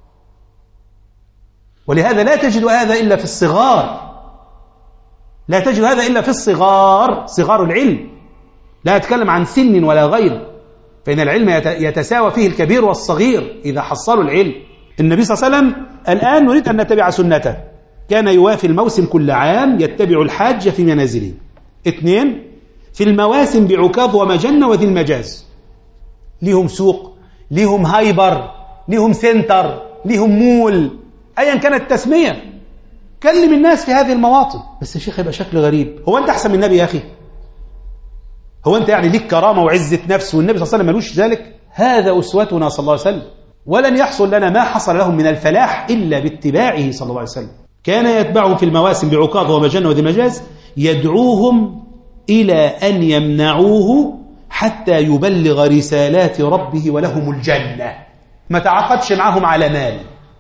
ولهذا لا تجد هذا إلا في الصغار، لا تجد هذا إلا في الصغار، صغار العلم، لا أتكلم عن سن ولا غير، فإن العلم يتساوى فيه الكبير والصغير إذا حصلوا العلم. النبي صلى الله عليه وسلم الآن نريد أن نتبع سنته، كان يوافي الموسم كل عام، يتبع الحاج في منازله. اثنين، في المواسم بعكاظ ومجنة وذي المجاز، ليهم سوق، ليهم هايبر، ليهم سنتر، ليهم مول، أيا كانت التسمية، كلم الناس في هذه المواطن. بس يا شيخ يبقى شكل غريب، هو أنت أحسن من النبي يا أخي؟ هو أنت يعني ليك كرامة وعزة نفس والنبي صلى الله عليه وسلم ملوش ذلك؟ هذا أسوتنا صلى الله عليه وسلم، ولن يحصل لنا ما حصل لهم من الفلاح إلا باتباعه صلى الله عليه وسلم. كان يتبعهم في المواسم بعكاظ ومجنة وذي المجاز، يدعوهم إلى أن يمنعوه حتى يبلغ رسالات ربه ولهم الجنة. ما تعاقدش معهم على مال،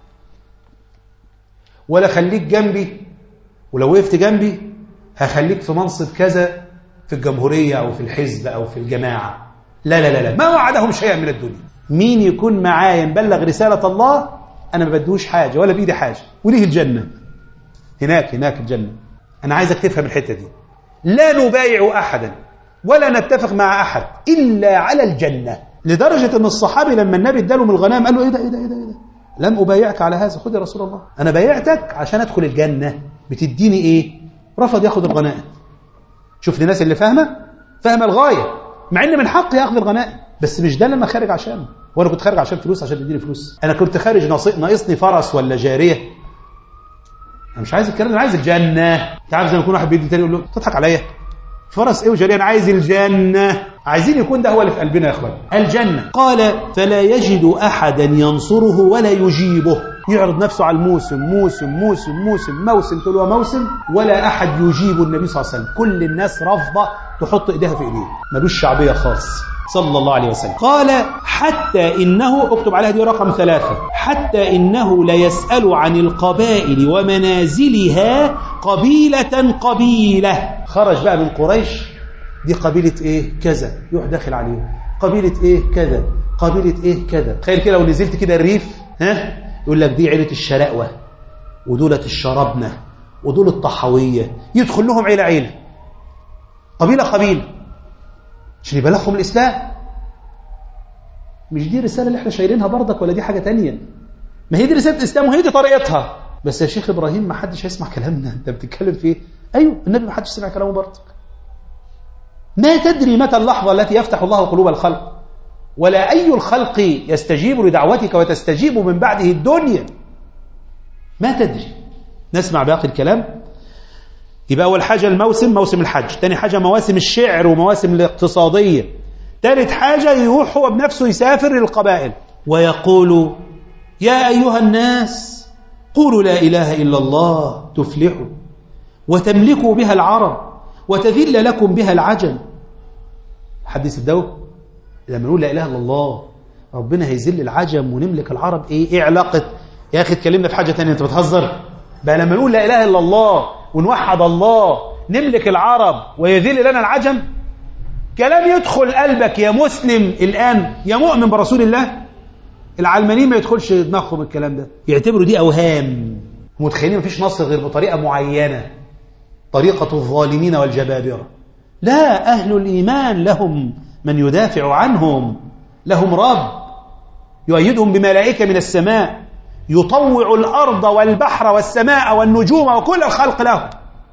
ولا خليك جنبي، ولو وقفت جنبي هخليك في منصب كذا في الجمهورية أو في الحزب أو في الجماعة. لا لا لا لا، ما وعدهم شيئا من الدنيا. مين يكون معايا يبلغ رسالة الله أنا ما بدوش حاجة ولا بإيدي حاجة، وليه الجنة هناك، هناك الجنة. أنا عايزك تفهم الحتة دي، لا نبايع أحدا ولا نتفق مع أحد إلا على الجنة. لدرجة أن الصحابي لما النبي اداله من الغنائم قال له إيه ده إيه ده إيه ده, إيه ده؟ لن أبايعك على هذا، خذ يا رسول الله، أنا بايعتك عشان أدخل الجنة، بتديني إيه؟ رفض يأخذ الغنائم. شوف الناس اللي فاهمة فاهمة الغاية، مع إن من حقي أخذ الغنائم، بس مش ده اللي أنا خارج عشانه. وأنا كنت خارج عشان فلوس، عشان تديني فلوس؟ أنا كنت خارج ناقصني فرس ولا جارية؟ أنا مش عايز الكلام، أنا عايز الجنة. أنت عارف زي ما يكون واحد بيدي تاني يقول له تضحك عليا، فرس إيه وجارية؟ أنا عايز الجنة. عايزين يكون ده هو اللي في قلبنا يا إخوان، الجنة. قال فلا يجد أحدا ينصره ولا يجيبه، يعرض نفسه على الموسم، موسم موسم موسم موسم تلو موسم، ولا أحد يجيب النبي صلى الله عليه وسلم. كل الناس رافضة تحط إيديها في إيديه، ملوش شعبية خالص صلى الله عليه وسلم. قال حتى إنه، اكتب عليها دي رقم ثلاثة، حتى إنه لا يسأل عن القبائل ومنازلها قبيلة قبيلة. خرج بقى من قريش، دي قبيلة إيه كذا، يروح داخل عليه، قبيلة إيه كذا، قبيلة إيه كذا. تخيل كده لو نزلت كده الريف، ها يقول لك دي عيلة الشراءوة، ودولة الشربنة، ودول الطحاوية، يدخل لهم عيلة عيلة، قبيلة قبيلة، عشان يبلغهم الإسلام. مش دي الرسالة اللي احنا شايلينها برضك، ولا دي حاجة تانية؟ ما هي دي رسالة الإسلام وهي دي طريقتها. بس يا شيخ إبراهيم ما حدش هيسمع كلامنا، أنت بتتكلم في إيه؟ أيوه النبي ما حدش سمع كلامه برضك. ما تدري متى اللحظة التي يفتح الله قلوب الخلق، ولا أي الخلق يستجيب لدعوتك وتستجيب من بعده الدنيا، ما تدري. نسمع باقي الكلام. يبقى أول حاجة الموسم، موسم الحج. تاني حاجة مواسم الشعر ومواسم الاقتصادية. ثالث حاجة يروح هو بنفسه يسافر للقبائل ويقول يا أيها الناس قولوا لا إله إلا الله تفلحوا وتملكوا بها العرب وتذل لكم بها العجم. حديث الدو لما نقول لا إله إلا الله ربنا هيذل العجم ونملك العرب. إيه إيه علاقة يا أخي؟ تكلمنا في حاجة تانية، أنت بتهزر بقى. لما نقول لا إله إلا الله ونوحد الله نملك العرب ويذل لنا العجم، كلام يدخل قلبك يا مسلم الآن يا مؤمن برسول الله؟ العلمانيين ما يدخلش دماغهم الكلام ده، يعتبروا دي أوهام، متخيلين مفيش نصر غير بطريقة معينة، طريقة الظالمين والجبابرة. لا، أهل الإيمان لهم من يدافع عنهم، لهم رب يؤيدهم بملائكة من السماء، يطوع الأرض والبحر والسماء والنجوم وكل الخلق له.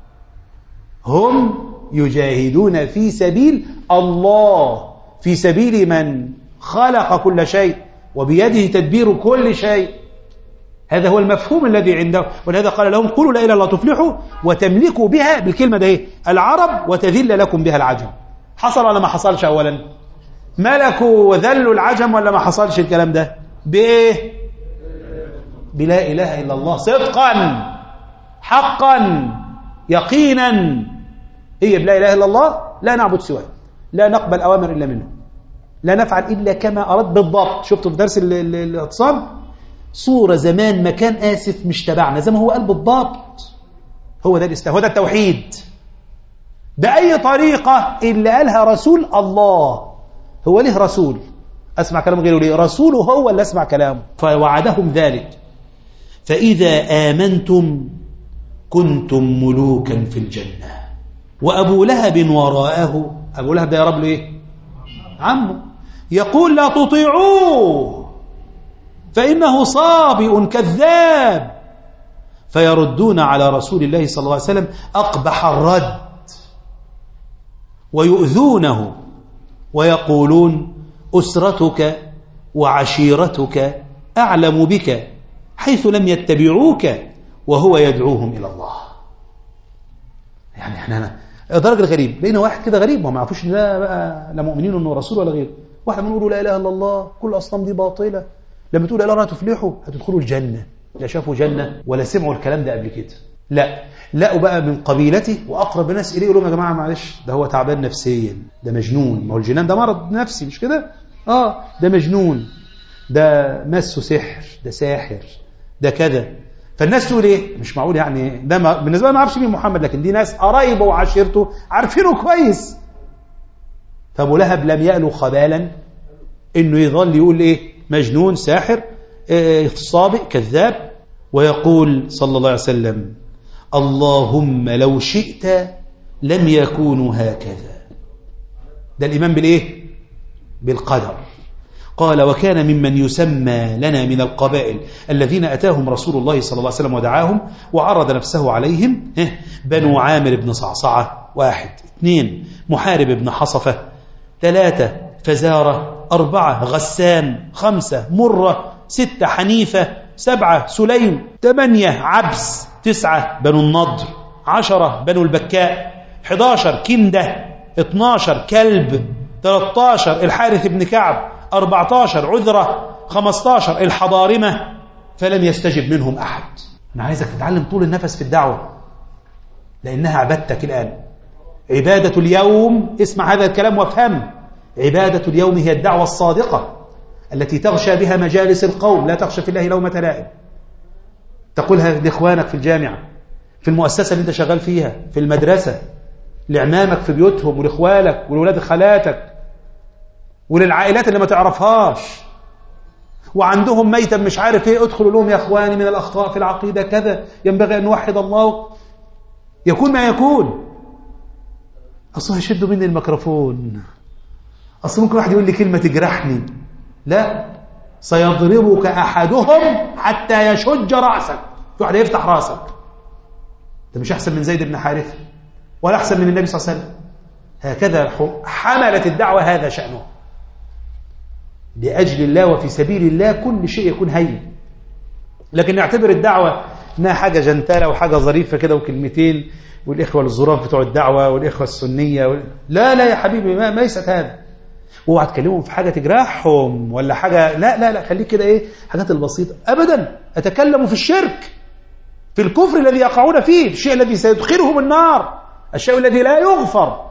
هم يجاهدون في سبيل الله، في سبيل من خلق كل شيء وبيده تدبير كل شيء. هذا هو المفهوم الذي عنده. ولهذا قال لهم قولوا لا إله إلا الله تفلحوا وتملكوا بها، بالكلمة ده إيه؟ العرب، وتذل لكم بها العجم. حصل ولا ما حصلش؟ أولا ملكوا وذلوا العجم ولا ما حصلش الكلام ده؟ بإيه؟ بلا إله إلا الله، صدقا حقا يقينا. هي بلا إله إلا الله، لا نعبد سواه، لا نقبل أوامر إلا منه، لا نفعل إلا كما أراد بالضبط. شفتوا في درس الاعتصام صورة زمان مكان آسف مش تبعنا، زي ما هو قال بالضبط. هو ده الإسلام، هو ده التوحيد. بأي طريقة اللي قالها رسول الله. هو ليه رسول؟ أسمع كلام غيره ليه؟ رسوله هو اللي أسمع كلامه. فوعدهم ذلك. فإذا آمنتم كنتم ملوكا في الجنة. وأبو لهب وراءه، أبو لهب ده يا رب له إيه؟ عمه. يقول لا تطيعوه فإنه صابئ كذاب. فيردون على رسول الله صلى الله عليه وسلم أقبح الرد ويؤذونه ويقولون أسرتك وعشيرتك أعلم بك حيث لم يتبعوك وهو يدعوهم إلى الله. يعني احنا درجة غريب، لقينا واحد كده غريب، ما ما يعرفوش ان ده بقى لا مؤمنين انه رسول ولا غيره. واحد بنقول لا اله الا الله، كل الاصنام دي باطله، لما تقول لا اله الا الله هتفلحوا، هتدخلوا الجنه. لا شافوا جنه ولا سمعوا الكلام ده قبل كده. لا لقوا بقى من قبيلته واقرب الناس اليه يقولوا يا جماعه معلش ده هو تعبان نفسيا، ده مجنون. ما هو الجنان ده مرض نفسي مش كده؟ اه ده مجنون، ده مسه سحر، ده ساحر، ده كذا. فالناس تقول ايه؟ مش معقول يعني ده ما بالنسبه لي ما اعرفش مين محمد، لكن دي ناس قرايبه وعشيرته عارفينه كويس. فابو لهب لم يألو خبالا انه يظل يقول ايه؟ مجنون، ساحر، إيه، صابئ، كذاب. ويقول صلى الله عليه وسلم اللهم لو شئت لم يكونوا هكذا. ده الإيمان بالايه؟ بالقدر. قال وكان ممن يسمى لنا من القبائل الذين أتاهم رسول الله صلى الله عليه وسلم ودعاهم وعرض نفسه عليهم بنو عامر بن صعصعة، واحد. اثنين محارب بن حصفة، ثلاثة فزارة، أربعة غسان، خمسة مرة، ستة حنيفة، سبعة سليم، ثمانية عبس، تسعة بنو النضر، عشرة بنو البكاء، حداشر كندة، اثناشر كلب، ثلاثة عشر الحارث بن كعب، أربعة عشر عذرة، خمسة عشر الحضارمة. فلم يستجب منهم أحد. أنا عايزك تتعلم طول النفس في الدعوة لأنها عبادتك الآن. عبادة اليوم، اسمع هذا الكلام وافهم، عبادة اليوم هي الدعوة الصادقة التي تغشى بها مجالس القوم، لا تخشى في الله لومة لائم. تقولها لإخوانك في الجامعة، في المؤسسة اللي انت شغال فيها، في المدرسة، لعمامك في بيوتهم، ولإخوالك ولولاد خالاتك، وللعائلات اللي ما تعرفهاش وعندهم ميتا مش عارف ايه. ادخلوا لهم يا اخواني من الاخطاء في العقيدة كذا، ينبغي ان نوحد الله. يكون ما يكون. اصلا يشدوا مني الميكروفون، اصلا ممكن واحد يقول لي كلمة تجرحني. لا، سيضربك احدهم حتى يشج رأسك. في واحد يفتح رأسك. ده مش احسن من زيد بن حارثة ولا احسن من النبي صلى الله عليه وسلم. هكذا حملت الدعوة، هذا شأنه. لأجل الله وفي سبيل الله كل شيء يكون هين. لكن نعتبر الدعوة انها حاجة جنتالة وحاجة ظريفة كده وكلمتين، والإخوة الظراف بتوع الدعوة والإخوة السنية و... لا لا يا حبيبي، ما ليست هذا. اوعى تكلمهم في حاجة تجرحهم ولا حاجة، لا لا لا، خليك كده ايه، حاجات البسيطة. أبدا أتكلم في الشرك، في الكفر الذي يقعون فيه، الشيء الذي سيدخلهم النار، الشيء الذي لا يغفر.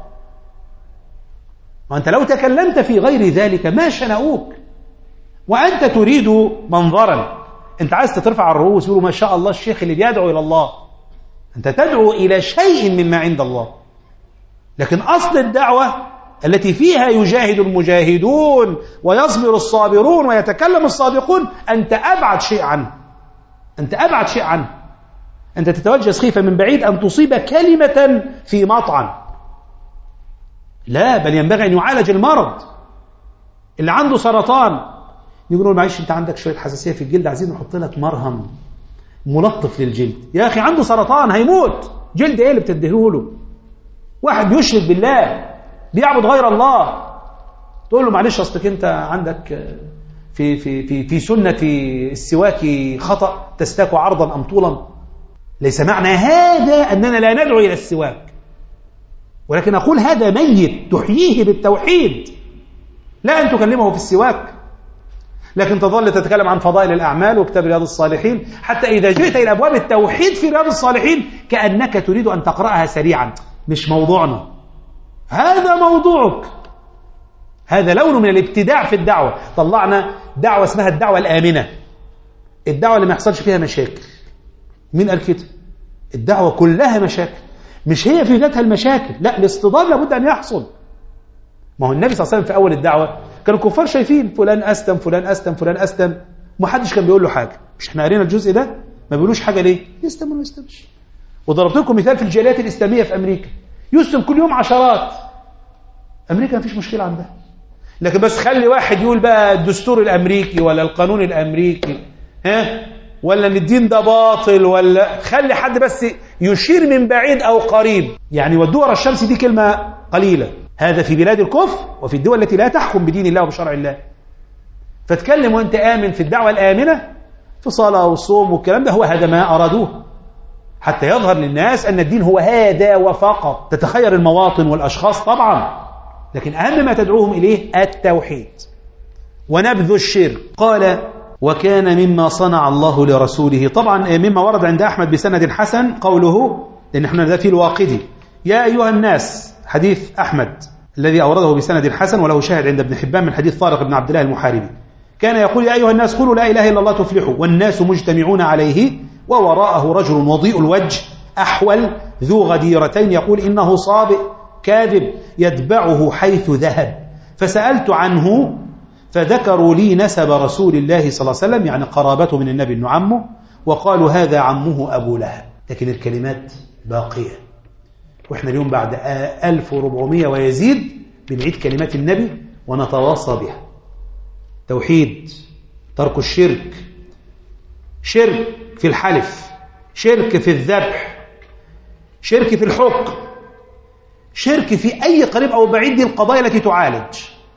وأنت لو تكلمت في غير ذلك ما شنؤوك، وأنت تريد منظرا. أنت عايز ترفع الرؤوس يقولوا ما شاء الله الشيخ اللي بيدعو إلى الله. أنت تدعو إلى شيء مما عند الله. لكن أصل الدعوة التي فيها يجاهد المجاهدون ويصبر الصابرون ويتكلم الصادقون، أنت أبعد شيء عنه. أنت أبعد شيء عنه. أنت تتوجه خيفة من بعيد أن تصيب كلمة في مطعن. لا، بل ينبغي أن يعالج المرض. اللي عنده سرطان يقولون معلش أنت عندك شوية حساسية في الجلد، عايزين نحط لك مرهم ملطف للجلد. يا أخي عنده سرطان هيموت، جلد إيه اللي بتديهوله؟ واحد بيشرك بالله، بيعبد غير الله، تقول له معلش أصلك أنت عندك في في في في سنة السواك خطأ، تستاك عرضا أم طولا. ليس معنى هذا أننا لا ندعو إلى السواك، ولكن أقول هذا ميت تحييه بالتوحيد، لا أن تكلمه في السواك. لكن تظل تتكلم عن فضائل الأعمال وكتاب رياض الصالحين، حتى إذا جئت إلى أبواب التوحيد في رياض الصالحين كأنك تريد أن تقرأها سريعا. مش موضوعنا، هذا موضوعك. هذا لون من الابتداع في الدعوة. طلعنا دعوة اسمها الدعوة الآمنة، الدعوة اللي ما يحصلش فيها مشاكل. مين قال كده؟ الدعوة كلها مشاكل. مش هي في ذاتها المشاكل، لا، الاصطدام لابد أن يحصل. ما هو النبي صلى الله عليه وسلم في أول الدعوة كانوا الكفار شايفين فلان أسلم فلان أسلم فلان أسلم، محدش كان بيقول له حاجة. مش احنا قرينا الجزء ده؟ ما بيقولوش حاجة ليه؟ يسلم ولا يسلمش. وضربت لكم مثال في الجاليات الإسلامية في أمريكا، يسلم كل يوم عشرات. أمريكا ما فيش مشكلة عندها، لكن بس خلي واحد يقول بقى الدستور الأمريكي ولا القانون الأمريكي، ها، ولا ان الدين ده باطل، ولا خلي حد بس يشير من بعيد أو قريب، يعني ودوا ورا الشمس دي كلمة قليلة. هذا في بلاد الكفر وفي الدول التي لا تحكم بدين الله وبشرع الله. فتكلم وانت آمن في الدعوة الآمنة في صلاة وصوم والكلام ده، هو هذا ما أرادوه، حتى يظهر للناس أن الدين هو هذا وفقط. تتخير المواطن والأشخاص طبعا، لكن أهم ما تدعوهم إليه التوحيد ونبذ الشرك. قال وكان مما صنع الله لرسوله. طبعا مما ورد عند أحمد بسند حسن قوله، لأن احنا ذا في الواقدي، يا أيها الناس، حديث أحمد الذي أورده بسند حسن وله شاهد عند ابن حبان من حديث طارق بن عبد الله المحاربي، كان يقول يا أيها الناس قولوا لا إله إلا الله تفلحوا، والناس مجتمعون عليه ووراءه رجل وضيء الوجه أحول ذو غديرتين يقول إنه صابئ كاذب يتبعه حيث ذهب، فسألت عنه فذكروا لي نسب رسول الله صلى الله عليه وسلم، يعني قرابته من النبي إنه عمه، وقالوا هذا عمه أبو لهب. لكن الكلمات باقية، وإحنا اليوم بعد ألف وأربعمائة ويزيد بنعيد كلمات النبي ونتواصى بها. توحيد، ترك الشرك، شرك في الحلف، شرك في الذبح، شرك في الحكم، شرك في أي قريب أو بعيد. دي القضايا التي تعالج.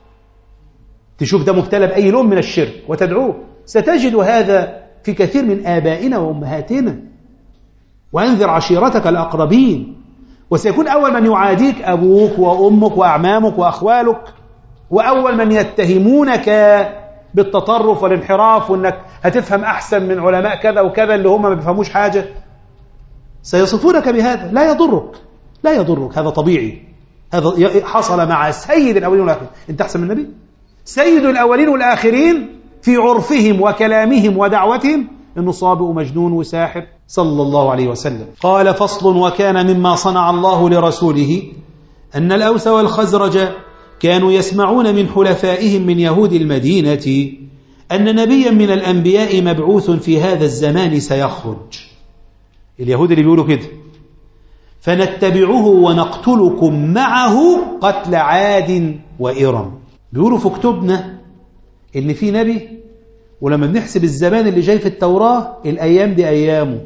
تشوف ده مبتلى بأي لون من الشرك وتدعوه، ستجد هذا في كثير من آبائنا وأمهاتنا. وأنذر عشيرتك الأقربين، وسيكون أول من يعاديك أبوك وأمك وأعمامك وأخوالك، وأول من يتهمونك بالتطرف والانحراف وأنك هتفهم أحسن من علماء كذا وكذا اللي هم ما بيفهموش حاجة، سيصفونك بهذا. لا يضرك، لا يضرك، هذا طبيعي. هذا حصل مع سيد الأولين والآخرين. أنت أحسن من النبي؟ سيد الأولين والآخرين في عرفهم وكلامهم ودعوتهم إنه صابئ ومجنون وساحر صلى الله عليه وسلم. قال فصل وكان مما صنع الله لرسوله أن الأوس والخزرج كانوا يسمعون من حلفائهم من يهود المدينة أن نبيا من الأنبياء مبعوث في هذا الزمان سيخرج. اليهود اللي بيقولوا كده، فنتبعه ونقتلكم معه قتل عاد وإرم. بيقولوا في كتبنا إن في نبي، ولما بنحسب الزمان اللي جاي في التوراة الأيام دي أيامه.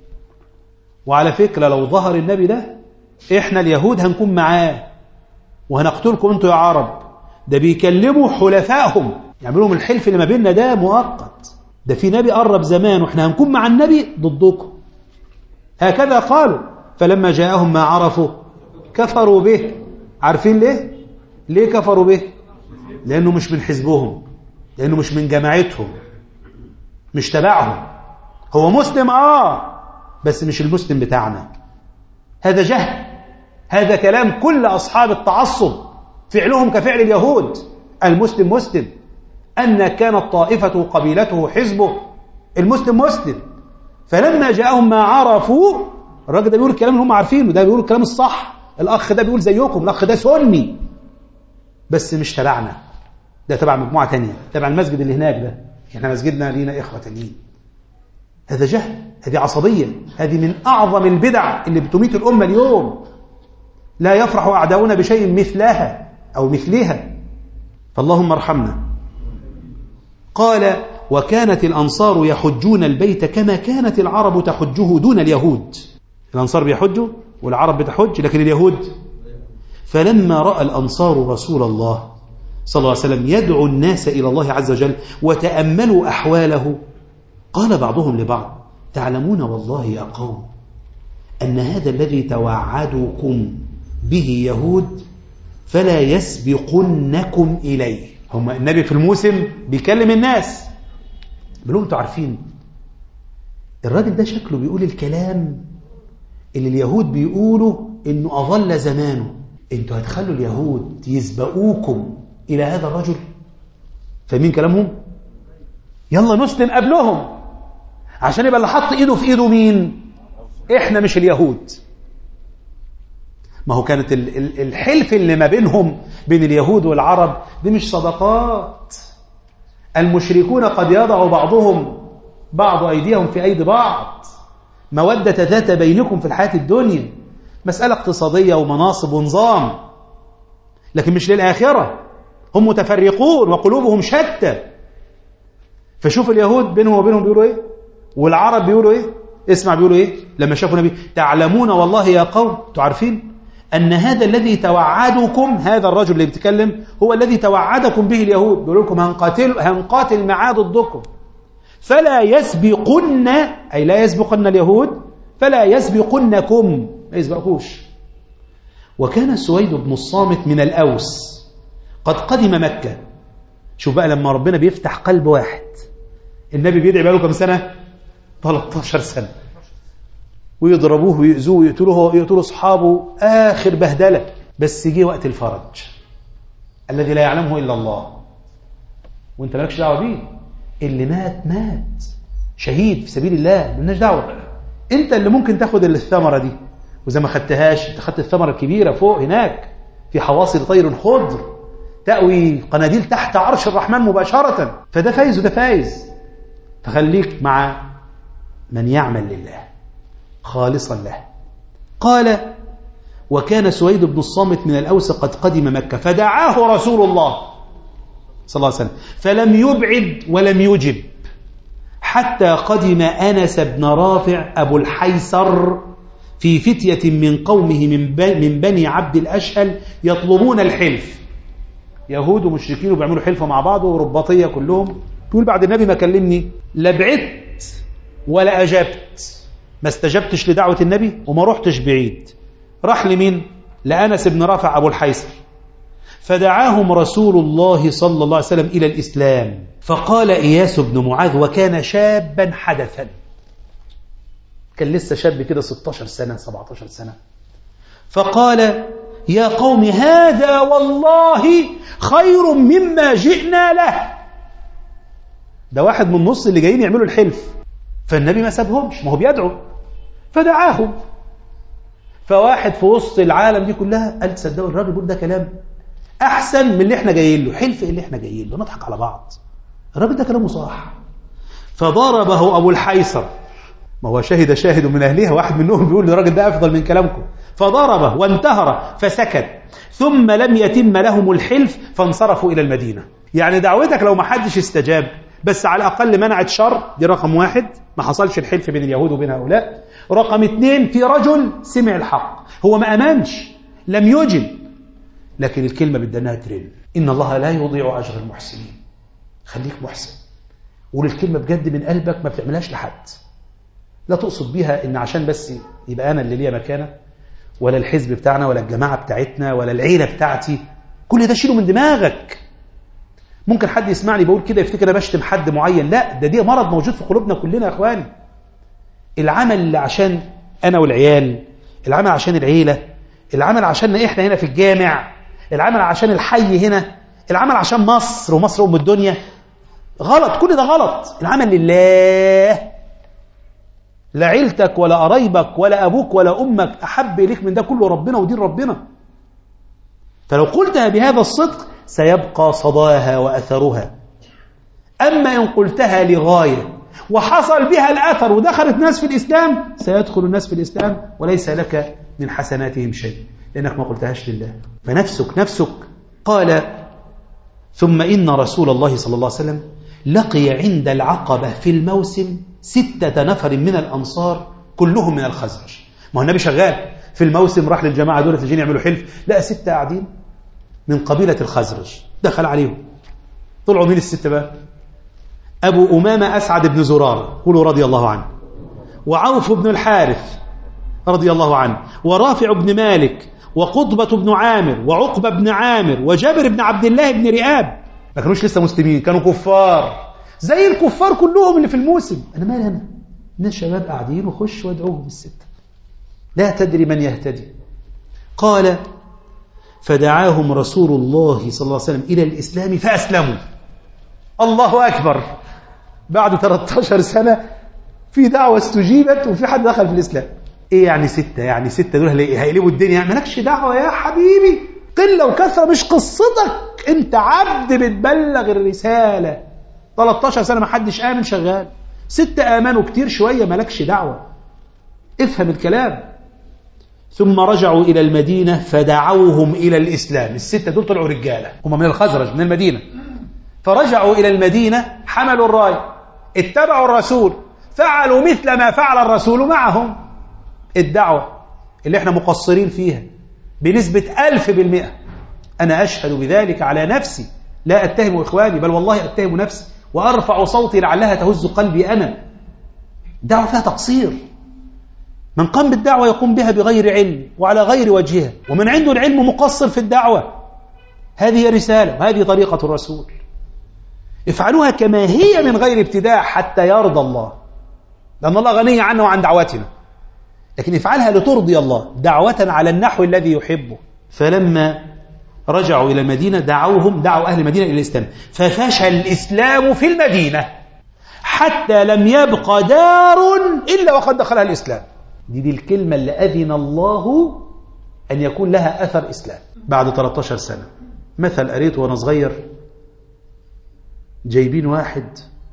وعلى فكرة لو ظهر النبي ده إحنا اليهود هنكون معاه وهنقتلكم أنتوا يا عرب. ده بيكلموا حلفائهم، يعملوا من الحلف اللي ما بيننا ده مؤقت. ده في نبي قرب زمان وإحنا هنكون مع النبي ضدكم. هكذا قالوا. فلما جاءهم ما عرفوا كفروا به. عارفين ليه؟ ليه كفروا به؟ لأنه مش من حزبهم، لأنه مش من جماعتهم، مش تبعهم. هو مسلم آه بس مش المسلم بتاعنا. هذا جهل، هذا كلام كل أصحاب التعصب، فعلهم كفعل اليهود. المسلم مسلم، أن كانت طائفة قبيلته حزبه، المسلم مسلم. فلما جاءهم ما عرفوا، الراجل ده بيقول الكلام اللي هم عارفينه، ده بيقول الكلام الصح، الأخ ده بيقول زيكم، الأخ ده سني بس مش تبعنا، ده تبع مجموعة تانية، تبع المسجد اللي هناك ده، احنا مسجدنا لينا إخوة تانيين. هذا جهل، هذه عصبية، هذه من أعظم البدع اللي بتميت الأمة اليوم. لا يفرح أعداؤنا بشيء مثلها أو مثلها، فاللهم ارحمنا. قال وكانت الأنصار يحجون البيت كما كانت العرب تحجه دون اليهود. الأنصار بيحجوا والعرب بتحج، لكن اليهود. فلما رأى الأنصار رسول الله صلى الله عليه وسلم يدعو الناس إلى الله عز وجل وتأملوا أحواله، قال بعضهم لبعض تعلمون والله يا قوم أن هذا الذي توعدكم به يهود فلا يسبقنكم إليه. هم النبي في الموسم بيكلم الناس، بلهم انتوا عارفين الراجل ده شكله بيقول الكلام اللي اليهود بيقولوا إنه أظل زمانه. انتوا هتخلوا اليهود يسبقوكم إلى هذا الرجل؟ فاهمين كلامهم؟ يلا نسلم قبلهم عشان يبقى اللي حط إيده في إيده مين؟ إحنا مش اليهود. ما هو كانت الحلف اللي ما بينهم بين اليهود والعرب دي مش صدقات. المشركون قد يضع بعضهم بعض أيديهم في أيدي بعض، مودة ذات بينكم في الحياة الدنيا، مسألة اقتصادية ومناصب ونظام، لكن مش للآخرة. هم متفرقون وقلوبهم شتى. فشوف اليهود بينهم وبينهم بيقولوا إيه، والعرب بيقولوا إيه. اسمع بيقولوا إيه لما شافوا النبي: تعلمون والله يا قوم، تعرفين أن هذا الذي توعدكم، هذا الرجل اللي بيتكلم هو الذي توعدكم به اليهود، بيقولوا لكم هنقاتل هنقاتل معاه ضدكم، فلا يسبقن، أي لا يسبقن اليهود، فلا يسبقنكم، ما يسبقوش. وكان سويد بن الصامت من الأوس قد قدم مكة. شوف بقى لما ربنا بيفتح قلب واحد. النبي بيدعي بقاله كم سنة؟ ثلاثة عشر سنة، ويضربوه ويؤذوه ويقتلوه ويقتلوا أصحابه آخر بهدلة. بس جه وقت الفرج الذي لا يعلمه إلا الله، وانت مالكش دعوة بيه. اللي مات مات شهيد في سبيل الله، مالناش دعوة. انت اللي ممكن تاخد الثمرة دي، وزي ما خدتهاش انت خدت الثمرة الكبيرة فوق هناك في حواصل طير خضر تأوي قناديل تحت عرش الرحمن مباشرة. فده فايز وده فايز. فخليك مع من يعمل لله خالصا له. قال: وكان سويد بن الصامت من الأوس قد قدم مكة، فدعاه رسول الله صلى الله عليه وسلم فلم يبعد ولم يجب، حتى قدم أنس بن رافع أبو الحيسر في فتية من قومه من بني عبد الأشهل يطلبون الحلف. يهود ومشركين وبيعملوا حلفة مع بعض ورباطية كلهم. تقول بعد النبي ما كلمني لا بعدت ولا أجبت، ما استجبتش لدعوة النبي وما رحتش بعيد. راح لمين؟ لأنس بن رافع أبو الحيسر. فدعاهم رسول الله صلى الله عليه وسلم إلى الإسلام. فقال إياس بن معاذ، وكان شابا حدثا، كان لسه شاب كده ستة عشر سنة سبعة عشر سنة. فقال: يا قوم هذا والله خير مما جئنا له. ده واحد من النص اللي جايين يعملوا الحلف. فالنبي ما سابهمش، ما هو بيدعو، فدعاهم. فواحد في وسط العالم دي كلها قال: تصدقوا الراجل بيقول ده كلام احسن من اللي احنا جايين له. حلف اللي احنا جايين له نضحك على بعض، الراجل ده كلامه صح. فضربه ابو الحيسر، ما هو شهد شاهد من اهلها، واحد منهم بيقول للراجل ده افضل من كلامكم. فضربه وانتهر فسكت، ثم لم يتم لهم الحلف فانصرفوا الى المدينه. يعني دعوتك لو ما حدش استجاب بس على الاقل منعت شر، دي رقم واحد، ما حصلش الحلف بين اليهود وبين هؤلاء. رقم اثنين، في رجل سمع الحق، هو ما امنش، لم يجب، لكن الكلمة بدنا ترن. إن الله لا يضيع أجر المحسنين. خليك محسن، قول الكلمة بجد من قلبك، ما بتعملهاش لحد. لا تقصد بيها إن عشان بس يبقى أنا اللي ليا مكانة، ولا الحزب بتاعنا، ولا الجماعة بتاعتنا، ولا العيلة بتاعتي. كل ده شيله من دماغك. ممكن حد يسمعني بقول كده يفتكر أنا بشتم حد معين. لا، ده دي مرض موجود في قلوبنا كلنا يا أخواني. العمل اللي عشان أنا والعيال، العمل عشان العيلة، العمل عشان إحنا هنا في الجامع، العمل عشان الحي هنا، العمل عشان مصر ومصر أم الدنيا، غلط. كل ده غلط. العمل لله، لا عيلتك ولا قرايبك ولا أبوك ولا أمك أحب إليك من ده كله ربنا ودين ربنا. فلو قلتها بهذا الصدق سيبقى صداها وأثرها. أما إن قلتها لغاية وحصل بها الأثر ودخلت ناس في الإسلام، سيدخل الناس في الإسلام وليس لك من حسناتهم شيء، لأنك ما قلتهاش لله. فنفسك نفسك. قال: ثم إن رسول الله صلى الله عليه وسلم لقي عند العقبة في الموسم ستة نفر من الأنصار كلهم من الخزرج. ما هو النبي شغال في الموسم، راح للجماعة دول تجين يعملوا حلف، لقى ستة قاعدين من قبيلة الخزرج، دخل عليهم. طلعوا مين الستة بقى؟ أبو أمامة أسعد بن زرارة، قولوا رضي الله عنه، وعوف بن الحارث رضي الله عنه، ورافع بن مالك، وقطبة بن عامر، وعقبة بن عامر، وجابر بن عبد الله بن رئاب. ما كانوش لسه مسلمين، كانوا كفار زي الكفار كلهم اللي في الموسم. أنا مالي أنا، الناس شباب قاعدين وخش وادعوهم الستة، لا تدري من يهتدي. قال: فدعاهم رسول الله صلى الله عليه وسلم إلى الإسلام فأسلموا. الله أكبر، بعد ثلاثة عشر سنة في دعوة استجيبت وفي حد دخل في الإسلام. ايه يعني ستة؟ يعني ستة دول هيقلبوا الدنيا؟ مالكش دعوة يا حبيبي، قلة وكثرة مش قصتك، انت عبد بتبلغ الرسالة. تلتاشر سنة ما حدش آمن شغال، ستة آمنوا كتير شوية، مالكش دعوة. افهم الكلام. ثم رجعوا إلى المدينة فدعوهم إلى الإسلام. الستة دول طلعوا رجالة، هم من الخزرج من المدينة، فرجعوا إلى المدينة، حملوا الراية، اتبعوا الرسول، فعلوا مثل ما فعل الرسول معهم. الدعوة اللي احنا مقصرين فيها بنسبة ألف بالمئة، أنا أشهد بذلك على نفسي، لا أتهم إخواني، بل والله أتهم نفسي وأرفع صوتي لعلها تهز قلبي أنا. الدعوة فيها تقصير. من قام بالدعوة يقوم بها بغير علم وعلى غير وجهها، ومن عنده العلم مقصر في الدعوة. هذه رسالة وهذه طريقة الرسول. افعلوها كما هي من غير ابتداع حتى يرضى الله، لأن الله غني عنه وعن دعوتنا، لكن افعلها لترضي الله دعوة على النحو الذي يحبه. فلما رجعوا إلى المدينة دعوهم، دعوا أهل المدينة إلى الإسلام، ففشى الإسلام في المدينة حتى لم يبق دار إلا وقد دخلها الإسلام. دي, دي الكلمة اللي أذن الله أن يكون لها أثر إسلام بعد تلتاشر سنة. مثل قريته وأنا صغير، جايبين واحد،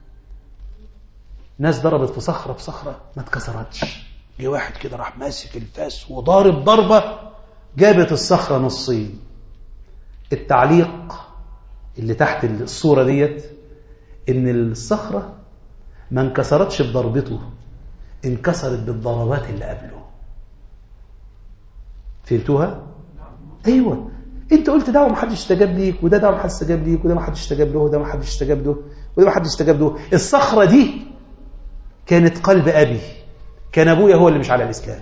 ناس ضربت في صخرة في صخرة ما اتكسرتش، جه واحد كده راح ماسك الفاس وضارب ضربة جابت الصخرة نصين. التعليق اللي تحت الصورة ديت إن الصخرة ما انكسرتش بضربته، انكسرت بالضربات اللي قبله. فهمتوها؟ أيوة. انت قلت ده وما حدش استجاب ليك، وده ده ما حدش استجاب ليك، وده ما حدش استجاب له، وده ما حدش استجاب له، وده ما حدش استجاب له. الصخرة دي كانت قلب أبي، كان أبويا هو اللي مش على الإسلام.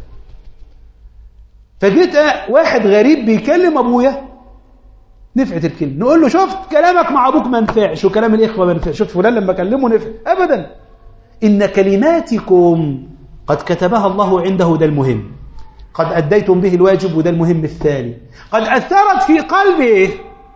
فجيت واحد غريب بيكلم أبويا، نفعت الكلمة، نقول له شفت كلامك مع أبوك ما نفعش وكلام الإخوة ما نفعش، شفت فلان لما كلمه نفع. أبدا، إن كلماتكم قد كتبها الله عنده، ده المهم، قد أديتم به الواجب، وده المهم الثاني، قد أثرت في قلبه،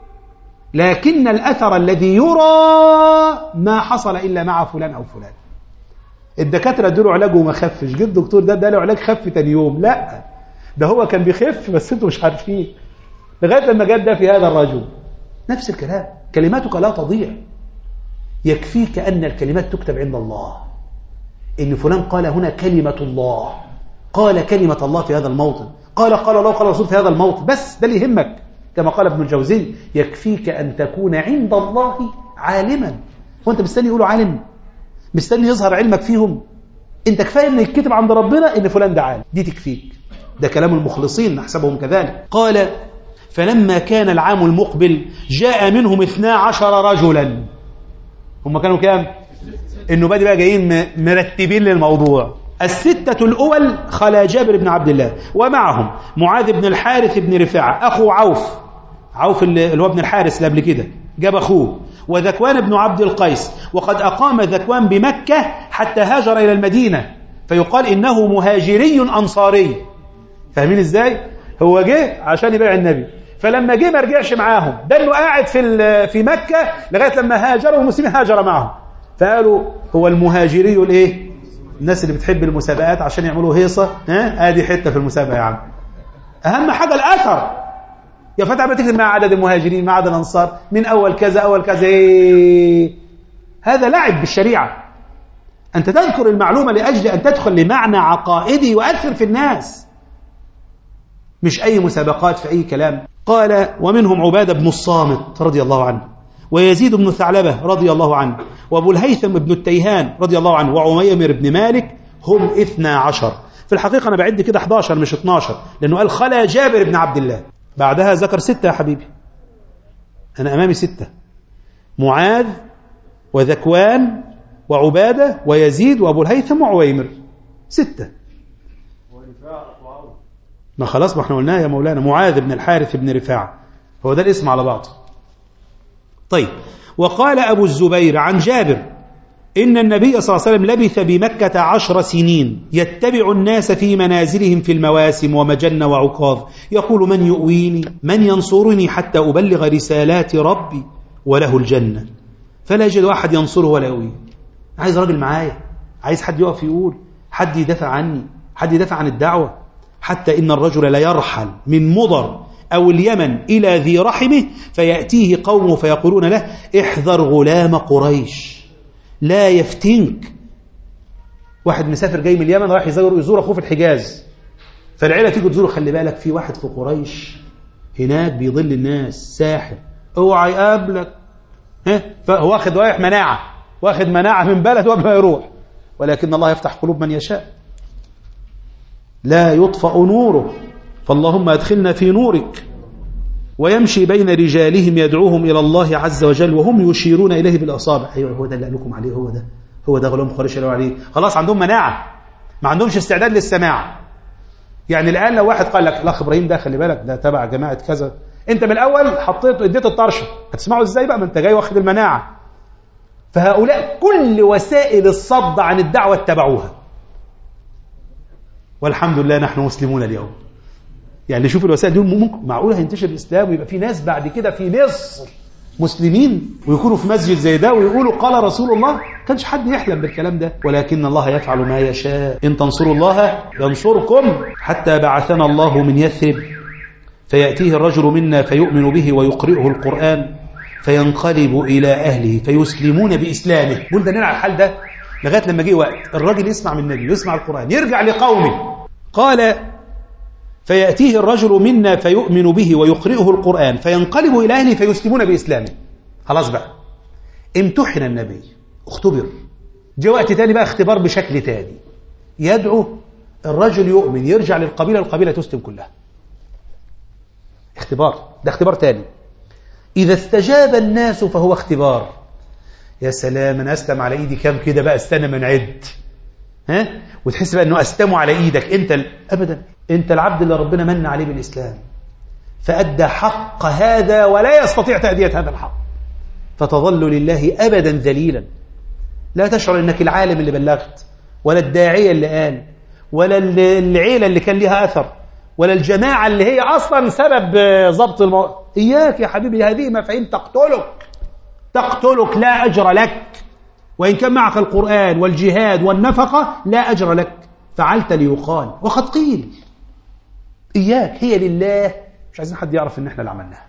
لكن الأثر الذي يرى ما حصل إلا مع فلان أو فلان. الدكاترة ادوا علاجه وما خفش، جه الدكتور ده اداله علاج خف تاني يوم، لا ده هو كان بيخف بس انتوا مش عارفين، لغاية لما جد ده في هذا الرجل. نفس الكلام، كلماتك لا تضيع، يكفيك أن الكلمات تكتب عند الله، إن فلان قال هنا كلمة الله، قال كلمة الله في هذا الموطن، قال قال الله قال رسول في هذا الموطن، بس ده اللي يهمك. كما قال ابن الجوزي يكفيك أن تكون عند الله عالما. هو أنت مستني يقولوا عالم؟ مستني يظهر علمك فيهم؟ أنت كفاية أن يكتب عند ربنا إن فلان ده عالم، دي تكفيك. ده كلام المخلصين نحسبهم كذلك. قال فلما كان العام المقبل جاء منهم اثنا عشر رجلا. هم كانوا كام؟ إنه بدي بقى جايين مرتبين للموضوع. الستة الأول خلا جابر بن عبد الله، ومعهم معاذ بن الحارث بن رفاعة أخو عوف، عوف اللي هو ابن الحارث اللي قبل كده جاب أخوه، وذكوان بن عبد القيس. وقد أقام ذكوان بمكة حتى هاجر إلى المدينة، فيقال إنه مهاجري أنصاري. فاهمين إزاي؟ هو جه عشان يبيع النبي، فلما جه ما رجعش معاهم، ده إنه قاعد في في مكة لغاية لما هاجروا المسلمين هاجر معهم، فقالوا هو المهاجري الإيه؟ الناس اللي بتحب المسابقات عشان يعملوا هيصة، ها ادي حتة في المسابقة يا عم. اهم حاجة الاثر. يا فتح بتكتب مع عدد المهاجرين مع عدد الانصار من اول كذا اول كذا، ايه هذا لعب بالشريعة. انت تذكر المعلومة لاجل ان تدخل لمعنى عقائدي يؤثر في الناس، مش اي مسابقات في اي كلام. قال ومنهم عبادة بن الصامت رضي الله عنه، ويزيد بن ثعلبة رضي الله عنه، وابو الهيثم بن التيهان رضي الله عنه، وعميمر بن مالك، هم اثنا عشر. في الحقيقة أنا بعد كده احد عشر مش اثناشر، لأنه قال خلا جابر بن عبد الله، بعدها ذكر ستة. يا حبيبي أنا أمامي ستة، معاذ وذكوان وعبادة ويزيد وأبو الهيثم وعويمر، ستة. ما خلاص ما احنا قلناه يا مولانا، معاذ بن الحارث بن رفاعة، هو ده الاسم على بعض. طيب. وقال أبو الزبير عن جابر إن النبي صلى الله عليه وسلم لبث بمكة عشر سنين يتبع الناس في منازلهم في المواسم ومجن وعكاظ، يقول من يؤويني من ينصرني حتى أبلغ رسالات ربي وله الجنة، فلا يجد أحد ينصره ولا يؤويه. عايز راجل معايا، عايز حد يقف يقول، حد يدافع عني، حد يدافع عن الدعوة؟ حتى إن الرجل لا يرحل من مضر أو اليمن إلى ذي رحمه فيأتيه قومه فيقولون له احذر غلام قريش لا يفتنك. واحد مسافر جاي من اليمن راح يزور, يزور أخوه في الحجاز، فالعيلة تيجي تزوره، خلي بالك في واحد في قريش هناك بيضل الناس ساحر، اوعى يقابلك. ها؟ فهو واخد رايح مناعة، واخد مناعة من بلد وقبل ما يروح، ولكن الله يفتح قلوب من يشاء. لا يطفأ نوره، فاللهم أدخلنا في نورك. ويمشي بين رجالهم يدعوهم إلى الله عز وجل وهم يشيرون إليه بالأصابع. أيوة هو ده اللي قال لكم عليه، هو ده هو ده غلام قريش اللي عليه. خلاص عندهم مناعة، ما عندهمش استعداد للسماع. يعني الآن لو واحد قال لك الأخ إبراهيم ده خلي بالك ده تبع جماعة كذا، أنت من الأول حطيت اديت الطرشة، هتسمعه إزاي بقى؟ ما أنت جاي واخد المناعة. فهؤلاء كل وسائل الصد عن الدعوة اتبعوها، والحمد لله نحن مسلمون اليوم. يعني شوف الوسائل دي، ممكن معقولة هينتشر الإسلام ويبقى في ناس بعد كده في مصر مسلمين ويكونوا في مسجد زي ده ويقولوا قال رسول الله؟ كانش حد يحلم بالكلام ده، ولكن الله يفعل ما يشاء. إن تنصروا الله ينصركم. حتى بعثنا الله من يثرب فيأتيه الرجل منا فيؤمن به ويقرئه القرآن فينقلب إلى أهله فيسلمون بإسلامه. قول ده نلعب الحال ده لغاية لما جه وقت الراجل يسمع من النبي ويسمع القرآن يرجع لقومه. قال فيأتيه الرجل منا فيؤمن به ويقرئه القرآن فينقلب إلى أهله فيسلمون بإسلامه. خلاص بقى امتحن النبي، اختبر. جاء وقت تاني بقى اختبار بشكل تاني، يدعو الرجل يؤمن يرجع للقبيلة، القبيلة تسلم كلها. اختبار، ده اختبار تاني. إذا استجاب الناس فهو اختبار. يا سلام، أنا أسلم على إيدي كام كده بقى، استنى من عد، ها؟ وتحس بقى أنه أسلموا على إيدك أنت ال... أبدا، أنت العبد اللي ربنا من عليه بالإسلام فأدى حق هذا ولا يستطيع تأدية هذا الحق، فتظل لله أبدا ذليلا. لا تشعر أنك العالم اللي بلغت، ولا الداعية اللي قال، ولا العيلة اللي كان لها أثر، ولا الجماعة اللي هي أصلا سبب ضبط الموضوع. إياك يا حبيبي، هذه مفاهيم تقتلك تقتلك، لا أجر لك. وإن كان معك القرآن والجهاد والنفقة لا أجر لك، فعلت ليقال وقد قيل. إياك، هي لله، مش عايزين حد يعرف إن إحنا اللي عملناها.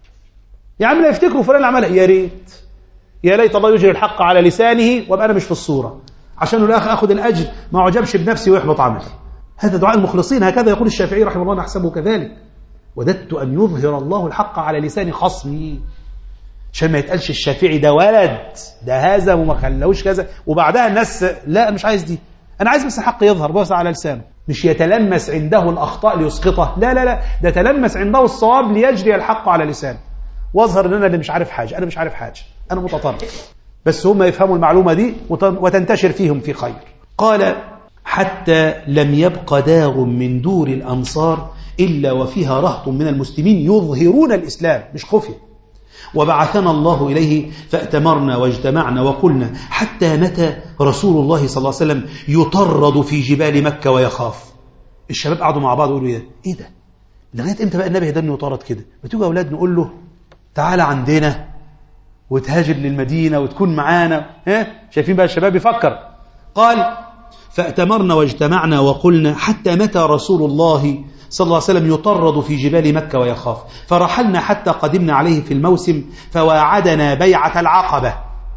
يا عم لا يفتكروا فلان اللي عملها، يا ريت يا ليت الله يجري الحق على لسانه وابقى أنا مش في الصورة عشان الآخر أخذ الأجر، ما عجبش بنفسي ويحبط عملي. هذا دعاء المخلصين، هكذا يقول الشافعي رحمه الله، نحسبه كذلك. وددت أن يظهر الله الحق على لسان خصمي، عشان ما يتقالش الشافعي ده ولد، ده هذا وما خلوش كذا، وبعدها الناس لا مش عايز دي، أنا عايز بس الحق يظهر بس على لسانه، مش يتلمس عنده الأخطاء ليسقطه، لا لا لا، ده تلمس عنده الصواب ليجري الحق على لسانه، واظهر ان انا اللي مش عارف حاجة، أنا مش عارف حاجة، أنا متطرف، بس هم يفهموا المعلومة دي وتنتشر فيهم في خير. قال حتى لم يبق دار من دور الأنصار إلا وفيها رهط من المسلمين يظهرون الإسلام مش خفية. وبعثنا الله إليه فأتمرنا واجتمعنا وقلنا حتى متى رسول الله صلى الله عليه وسلم يطرد في جبال مكة ويخاف. الشباب قعدوا مع بعض يقولوا إيه ده؟ لغاية إمتى بقى النبي يدن يطرد كده؟ بتوجه أولاد نقول له تعال عندنا وتهاجر للمدينة وتكون معانا، ها؟ شايفين بقى الشباب يفكر. قال فأتمرنا واجتمعنا وقلنا حتى متى رسول الله صلى الله عليه وسلم يطرد في جبال مكة ويخاف. فرحلنا حتى قدمنا عليه في الموسم فواعدنا بيعة العقبة.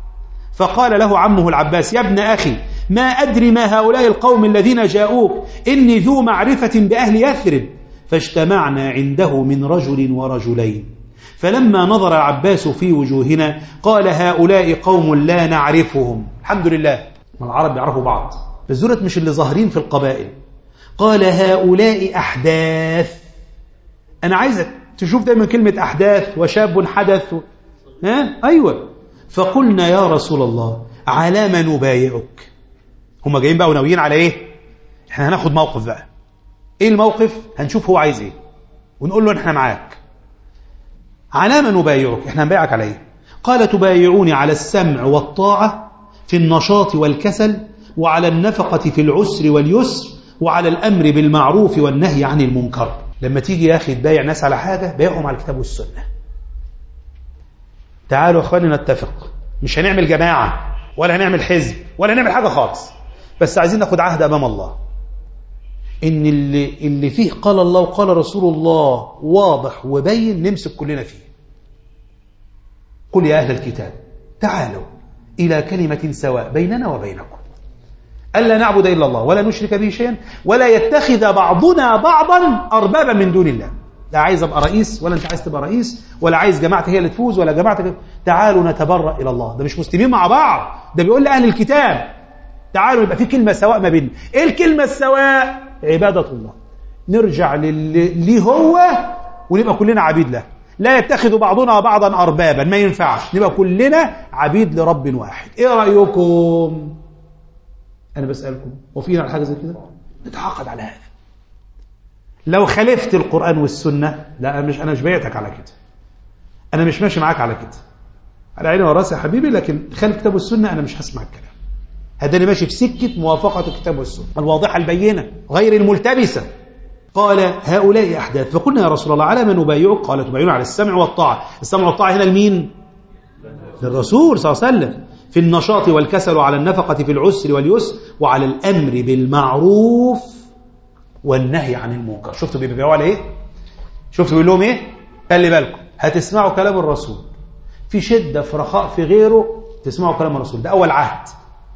فقال له عمه العباس يا ابن أخي ما أدري ما هؤلاء القوم الذين جاءوك، إني ذو معرفة بأهل يثرب. فاجتمعنا عنده من رجل ورجلين، فلما نظر العباس في وجوهنا قال هؤلاء قوم لا نعرفهم. الحمد لله، ما العرب يعرفوا بعض، بس دولت مش اللي ظاهرين في القبائل. قال هؤلاء أحداث. أنا عايزك تشوف دايما كلمة أحداث وشاب حدث و... ها؟ أيوة. فقلنا يا رسول الله على ما نبايعك. هم جايين بقى وناويين على إيه؟ إحنا هناخد موقف بقى. إيه الموقف؟ هنشوف هو عايز إيه ونقول له إحنا معاك. على ما نبايعك، إحنا هنبايعك على إيه؟ قال تبايعوني على السمع والطاعة في النشاط والكسل، وعلى النفقة في العسر واليسر، وعلى الأمر بالمعروف والنهي عن المنكر. لما تيجي يا أخي تبايع ناس على حاجة بايعهم على الكتاب والسنة. تعالوا أخواني نتفق، مش هنعمل جماعة ولا هنعمل حزب ولا هنعمل حاجة خالص، بس عايزين ناخد عهد أمام الله. إن اللي, اللي فيه قال الله وقال رسول الله واضح وبين نمسك كلنا فيه. قل يا أهل الكتاب تعالوا إلى كلمة سواء بيننا وبينكم ألا نعبد إلا الله ولا نشرك به شيئا ولا يتخذ بعضنا بعضا أربابا من دون الله. لا عايز أبقى رئيس ولا أنت عايز تبقى رئيس ولا عايز جماعتي هي اللي تفوز ولا جماعتك. تعالوا نتبرأ إلى الله. ده مش مسلمين مع بعض، ده بيقول لأهل الكتاب تعالوا يبقى في كلمة سواء ما بيننا. إيه الكلمة السواء؟ عبادة الله، نرجع ليه هو ونبقى كلنا عبيد له. لا يتخذ بعضنا بعضا أربابا، ما ينفعش، نبقى كلنا عبيد لرب واحد. إيه رأيكم؟ أنا بسألكم وفينا على حاجة زي كده؟ نتعاقد على هذا. لو خالفت القرآن والسنة، لا مش أنا مش بيعتك على كده، أنا مش ماشي معاك على كده، على عيني وراسي يا حبيبي، لكن خالف الكتاب والسنة أنا مش هسمع الكلام. هذا اللي ماشي في سكة موافقة الكتاب والسنة الواضحة البينة غير الملتبسة. قال هؤلاء أحداث، فقلنا يا رسول الله على ما نبايعك؟ قال تبايعون على السمع والطاعة. السمع والطاعة هنا لمين؟ للرسول صلى الله عليه وسلم، في النشاط والكسل وعلى النفقة في العسر واليسر وعلى الأمر بالمعروف والنهي عن المنكر. شفتوا بيبيعوا على إيه؟ شفتوا بيقول لهم إيه؟ خلي بالكم هتسمعوا كلام الرسول في شدة في رخاء في غيره، تسمعوا كلام الرسول. ده أول عهد،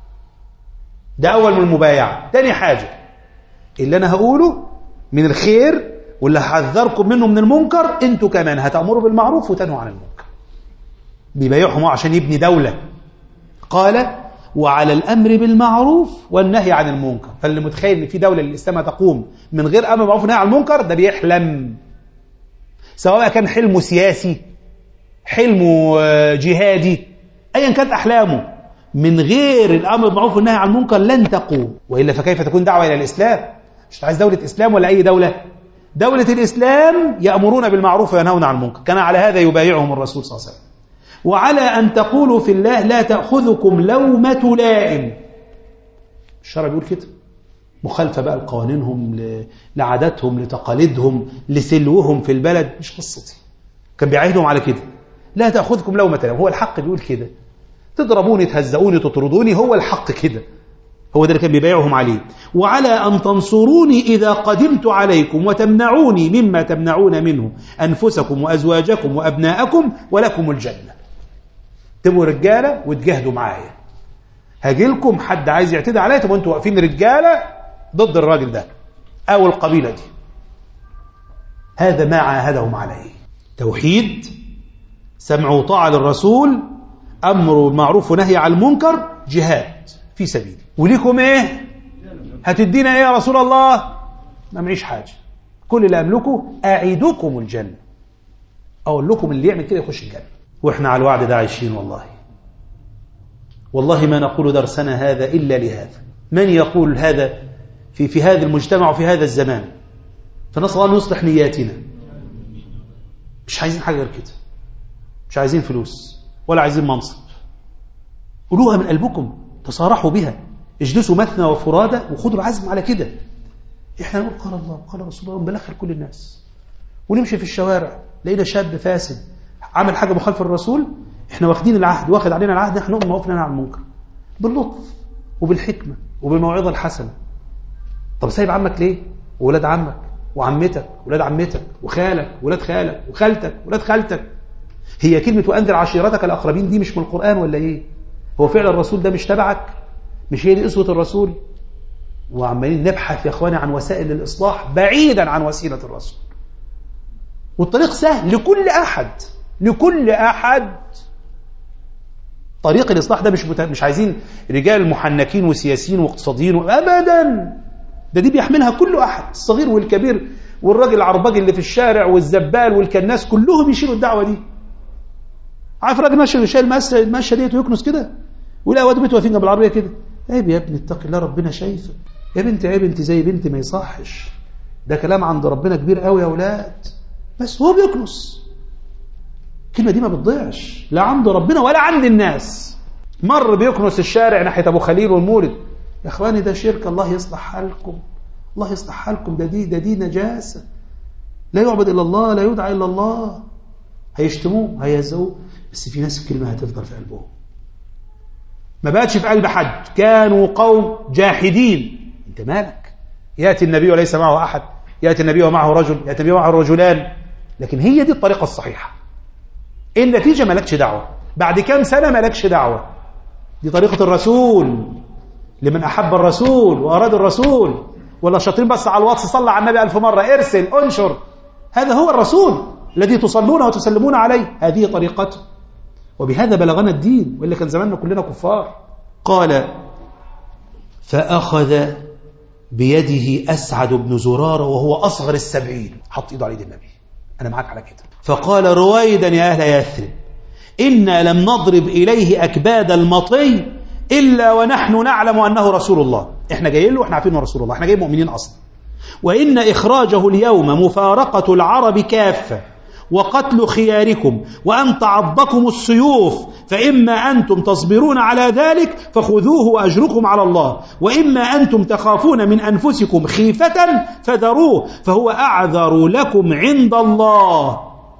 ده أول من المبايعة. تاني حاجة اللي أنا هقوله من الخير واللي هحذركم منه من المنكر، انتوا كمان هتأمروا بالمعروف وتنهوا عن المنكر. بيبايعهم عشان يبني دولة. قال وعلى الأمر بالمعروف والنهي عن المنكر. فاللي متخيل ان في دولة للإسلام تقوم من غير أمر بالمعروف والنهي عن المنكر ده بيحلم، سواء كان حلمه سياسي حلمه جهادي أيا كانت أحلامه، من غير الأمر بالمعروف والنهي عن المنكر لن تقوم. وإلا فكيف تكون دعوة إلى الإسلام؟ مش عايز دولة إسلام ولا أي دولة؟ دولة الإسلام يأمرون بالمعروف وينهون عن المنكر. كان على هذا يبايعهم الرسول صلى الله عليه وسلم. وعلى أن تقولوا في الله لا تأخذكم لومة لائم. الشرع بيقول كده، مخالفة بقى لقوانينهم، لعاداتهم، لتقاليدهم، لسلوهم في البلد، مش قصتي. كان بيعاهدهم على كده، لا تأخذكم لومة لائم. هو الحق بيقول كده، تضربوني تهزقوني تطردوني، هو الحق كده، هو ده اللي كان بيبايعهم عليه. وعلى أن تنصروني إذا قدمت عليكم وتمنعوني مما تمنعون منه أنفسكم وأزواجكم وأبناءكم ولكم الجنة. تبقوا رجالة وتجاهدوا معايا، هاجيلكم حد عايز يعتدي عليا تبقوا انتوا واقفين رجالة ضد الراجل ده أو القبيلة دي. هذا ما عاهدهم عليه، توحيد، سمع وطاعة للرسول، أمر بالمعروف ونهي عن المنكر، جهاد في سبيل. وليكم ايه؟ هتدينا ايه يا رسول الله؟ ما معيش حاجة، كل اللي أملكه أعيدكم الجنة، أقول لكم اللي يعمل كده يخش الجنة. وإحنا على الوعد ده عايشين والله. والله ما نقول درسنا هذا إلا لهذا. من يقول هذا في في هذا المجتمع وفي هذا الزمان؟ فنسأل الله أن يصلح نياتنا. مش عايزين حاجة غير كده، مش عايزين فلوس ولا عايزين منصب. قولوها من قلبكم، تصارحوا بها، اجلسوا مثنى وفرادى وخذوا العزم على كده. احنا نقول قال الله قال رسول الله ونبلغ كل الناس، ونمشي في الشوارع لقينا شاب فاسد عمل حاجة مخالفة للرسول، احنا واخدين العهد، واخد علينا العهد، احنا نقوم نوقف لنا عن المنكر باللطف وبالحكمة وبالموعظة الحسنة. طب سايب عمك ليه؟ وولاد عمك وعمتك وولاد عمتك وخالك وولاد خالك وخالتك وولاد خالتك. هي كلمة وأنذر عشيرتك الأقربين دي مش من القرآن ولا ايه؟ هو فعل الرسول ده مش تبعك؟ مش هي دي أسوة الرسول؟ وعمالين نبحث يا اخواني عن وسائل الإصلاح بعيدا عن وسيلة الرسول. والطريق سهل لكل أحد، لكل أحد. طريق الإصلاح ده مش مت... مش عايزين رجال محنكين وسياسيين واقتصاديين أبدا، ده دي بيحملها كل أحد، الصغير والكبير والراجل العرباج اللي في الشارع والزبال والكناس، كلهم يشيلوا الدعوة دي. عارف راجل ماشي شايل الماشيه ديت ويكنس كده، ولا واد بيت واقفين جنب العربيه كده، عيب يا ابني اتق الله ربنا شايفك، يا بنتي عيب انت زي بنتي ما يصحش، ده كلام عند ربنا كبير قوي يا اولاد. بس هو بيكنس، الكلمه دي ما بتضيعش لا عند ربنا ولا عند الناس. مر بيكنس الشارع ناحيه ابو خليل والمولد، يا اخواني ده شرك، الله يصلح حالكم، الله يصلح حالكم، ده دي ده دي نجاسه، لا يعبد الا الله، لا يدعى الا الله. هيشتموه هيهزقوه، بس في ناس الكلمة هتفضل في قلبهم، ما بقتش في قلب حد. كانوا قوم جاحدين، انت مالك؟ يأتي النبي وليس معه أحد، يأتي النبي ومعه رجل، يأتي النبي ومعه رجلان. لكن هي دي الطريقة الصحيحة. النتيجة مالكش دعوة، بعد كام سنة مالكش دعوة. دي طريقة الرسول لمن أحب الرسول وأراد الرسول. ولا شاطرين بس على الواتس صلى على النبي ألف مرة، ارسل انشر. هذا هو الرسول الذي تصلون وتسلمون عليه، هذه طريقته. وبهذا بلغنا الدين، وإلا كان زماننا كلنا كفار. قال فأخذ بيده أسعد بن زرارة وهو أصغر السبعين، حط إيده على يد النبي، أنا معاك على كده. فقال رويدا يا أهل يثرب إنا لم نضرب إليه أكباد المطي إلا ونحن نعلم أنه رسول الله. إحنا جايين له وإحنا عارفين أنه رسول الله، إحنا جايين مؤمنين أصلا. وإن إخراجه اليوم مفارقة العرب كافة وقتل خياركم وأن تعضكم السيوف، فإما أنتم تصبرون على ذلك فخذوه وأجركم على الله، وإما أنتم تخافون من أنفسكم خيفة فذروه فهو أعذر لكم عند الله.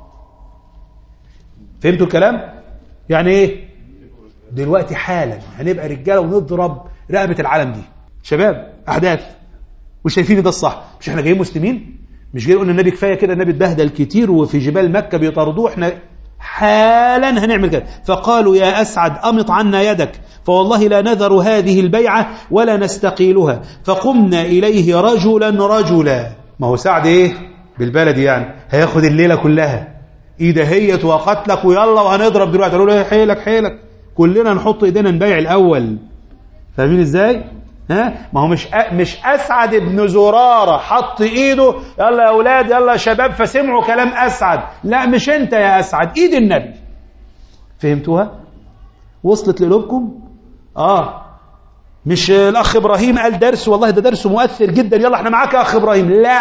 فهمتوا الكلام؟ يعني إيه؟ دلوقتي حالا هنبقى رجالة ونضرب رقبة العالم دي. شباب أحداث وشايفين ده الصح. مش احنا جايين مسلمين؟ مش جاي قلنا النبي كفاية كده، النبي اتبهدل كتير وفي جبال مكة بيطاردوه، احنا حالا هنعمل كده. فقالوا يا أسعد أمط عنا يدك فوالله لا نذر هذه البيعة ولا نستقيلها. فقمنا إليه رجلا رجلا. ما هو سعد ايه بالبلد يعني هياخد الليلة كلها، ايده هيت وقتلك ويلا وهنضرب دلوقتي. قالوا له حيلك حيلك كلنا نحط ايدينا نبيع الأول. فاهمين ازاي؟ ها؟ ما هو مش أ... مش أسعد بن زرارة حط إيده يلا يا أولاد يلا يا شباب فسمعوا كلام أسعد. لا مش أنت يا أسعد، إيد النبي. فهمتوها؟ وصلت لقلوبكم؟ آه مش الأخ إبراهيم قال درس والله ده درس مؤثر جدا يلا احنا معاك يا أخ إبراهيم. لا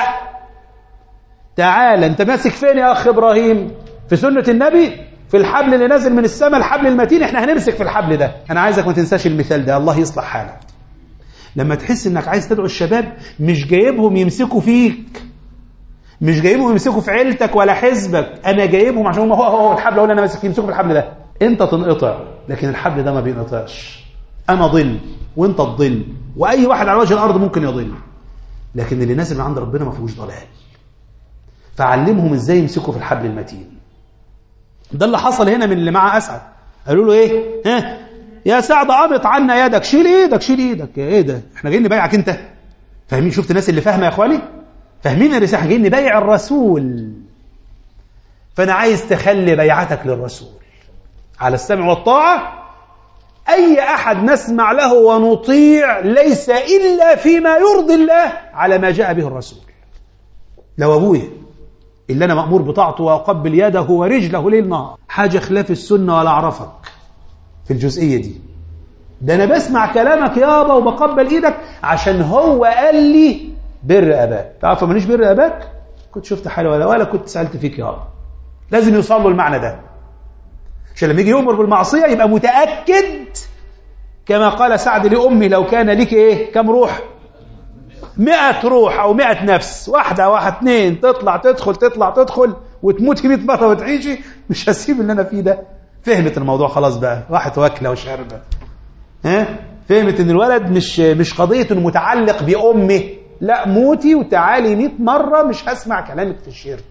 تعال أنت ماسك فين يا أخ إبراهيم؟ في سنة النبي، في الحبل اللي نازل من السماء، الحبل المتين، احنا هنمسك في الحبل ده. أنا عايزك ما تنساش المثال ده، الله يصلح حالك. لما تحس انك عايز تدعو الشباب مش جايبهم يمسكوا فيك، مش جايبهم يمسكوا في عيلتك ولا حزبك، انا جايبهم عشان هم هو هو الحبل اقول انا ماسك يمسكوا في الحبل ده. انت تنقطع لكن الحبل ده ما بينقطعش. انا ضل وانت تضل واي واحد على وجه الارض ممكن يضل، لكن اللي نازل من عند ربنا ما فيهوش ضلال. فعلمهم ازاي يمسكوا في الحبل المتين. ده اللي حصل هنا من اللي مع اسعد. قالوا له ايه؟ ها يا سعد أمط عنا يدك، شيل ايدك شيل ايدك. ايه ده احنا جايين نبايعك انت؟ فاهمين؟ شفت الناس اللي فاهمه يا اخواني؟ فاهمين الرسالة؟ احنا جايين نبايع الرسول. فانا عايز تخلي بيعتك للرسول على السمع والطاعه. اي احد نسمع له ونطيع ليس الا فيما يرضي الله على ما جاء به الرسول. لو ابويا اللي انا مأمور بطاعته واقبل يده ورجله ليل نهار حاجه خلاف السنه ولا اعرفك في الجزئية دي، ده أنا بسمع كلامك يابا وبقبل إيدك عشان هو قال لي بر أباك. تعرف مانيش بر أباك كنت شفت حالي ولا ولا كنت سألت فيك يابا. لازم يوصل له المعنى ده عشان لما يجي يؤمر بالمعصية يبقى متأكد كما قال سعد لأمي لو كان لك إيه كم روح؟ مئة روح أو مئة نفس، واحدة واحد اثنين تطلع تدخل تطلع تدخل وتموت مئة مرة وتعيشي مش هسيب اللي أنا فيه ده. فهمت الموضوع خلاص بقى، راحت واكله وشاربه. ها فهمت ان الولد مش مش قضيه انه متعلق بامه، لا موتي وتعالي مئة مره مش هسمع كلامك في الشرك.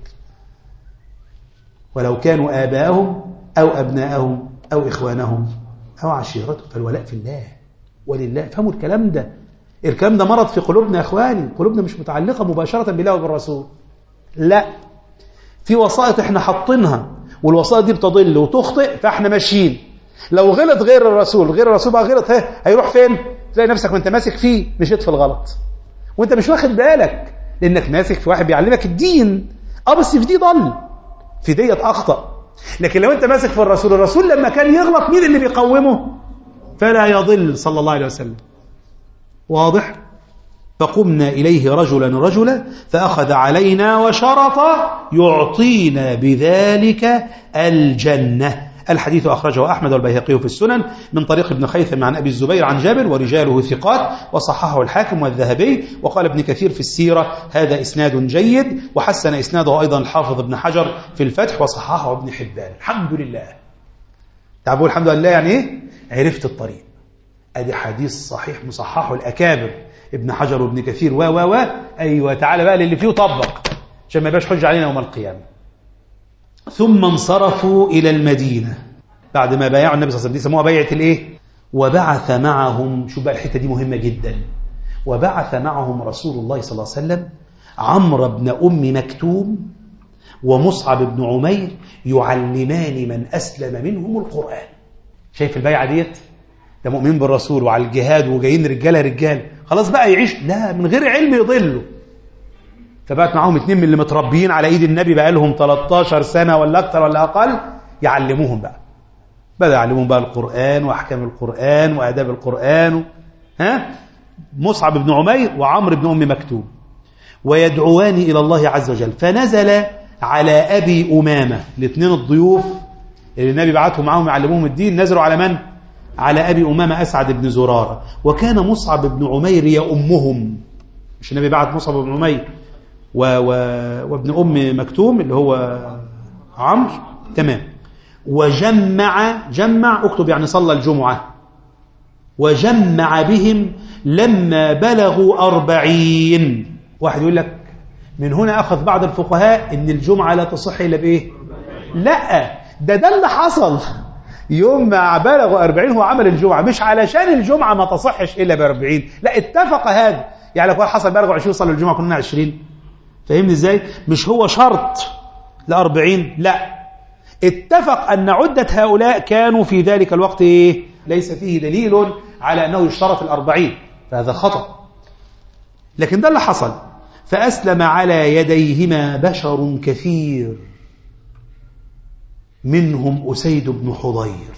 ولو كانوا اباءهم او ابناءهم او اخوانهم او عشيرتهم فالولاء في الله ولله. فهموا الكلام ده. الكلام ده مرض في قلوبنا يا اخواني، قلوبنا مش متعلقه مباشره بالله وبالرسول. لا في وسائط احنا حاطينها والوسائط دي بتضل وتخطئ فاحنا ماشيين. لو غلط غير الرسول غير الرسول بقى غلط ها هيروح فين؟ تلاقي نفسك وانت ماسك فيه مشيت في الغلط وانت مش واخد بالك لانك ماسك في واحد بيعلمك الدين. اه بس في دي ضل، في ديت اخطأ. لكن لو انت ماسك في الرسول، الرسول لما كان يغلط مين اللي بيقومه؟ فلا يضل صلى الله عليه وسلم. واضح؟ فقمنا إليه رجلا رجلا فأخذ علينا وشرط يعطينا بذلك الجنة. الحديث أخرجه أحمد والبيهقي في السنن من طريق ابن خيثم عن أبي الزبير عن جابر ورجاله ثقات وصححه الحاكم والذهبي. وقال ابن كثير في السيرة هذا إسناد جيد، وحسن إسناده أيضا الحافظ ابن حجر في الفتح وصححه ابن حبان. الحمد لله. تعبوا الحمد لله يعني إيه؟ عرفت الطريق. أدي حديث صحيح مصححه الأكابر ابن حجر وابن كثير و و و أيوة تعالى بقى للي فيه وطبق عشان ما يبقاش حجة علينا يوم القيامة. ثم انصرفوا إلى المدينة بعد ما بايعوا النبي صلى الله عليه وسلم، دي سموها بيعة الإيه؟ وبعث معهم، شوف بقى الحتة دي مهمة جدا، وبعث معهم رسول الله صلى الله عليه وسلم عمرو بن أم مكتوم ومصعب بن عمير يعلمان من أسلم منهم القرآن. شايف البيعة ديت؟ ده مؤمنين بالرسول وعلى الجهاد وجايين رجالة رجال، خلاص بقى يعيش لا من غير علم يضلوا. فبقت معهم اتنين من اللي متربيين على ايد النبي بقى لهم تلتاشر سنة ولا اكتر ولا اقل، يعلموهم بقى بدأ يعلموهم بقى القرآن واحكام القرآن واداب القرآن. ها مصعب بن عمير وعمرو بن ام مكتوم ويدعوان الى الله عز وجل. فنزل على ابي امامه، الاثنين الضيوف اللي النبي بعتهم معاهم يعلموهم الدين نزلوا على من؟ على ابي امامه اسعد بن زراره. وكان مصعب بن عمير يؤمهم، مش النبي بعت مصعب بن عمير و... و... وابن ام مكتوم اللي هو عمرو، تمام. وجمع، جمع اكتب يعني صلى الجمعه، وجمع بهم لما بلغوا أربعين. واحد يقول لك من هنا أخذ بعض الفقهاء إن الجمعة لا تصح إلا بإيه؟ لا، ده ده اللي حصل يوم ما بلغوا أربعين هو عمل الجمعة، مش علشان الجمعة ما تصحش إلا بأربعين، لا اتفق هذا. يعني لو حصل بلغوا عشرين صلوا الجمعة كنا عشرين، فهمني إزاي؟ مش هو شرط لأربعين، لا، اتفق أن عدة هؤلاء كانوا في ذلك الوقت إيه؟ ليس فيه دليل على أنه يشترط الأربعين، فهذا خطأ. لكن ده اللي حصل. فأسلم على يديهما بشر كثير، منهم أسيد بن حضير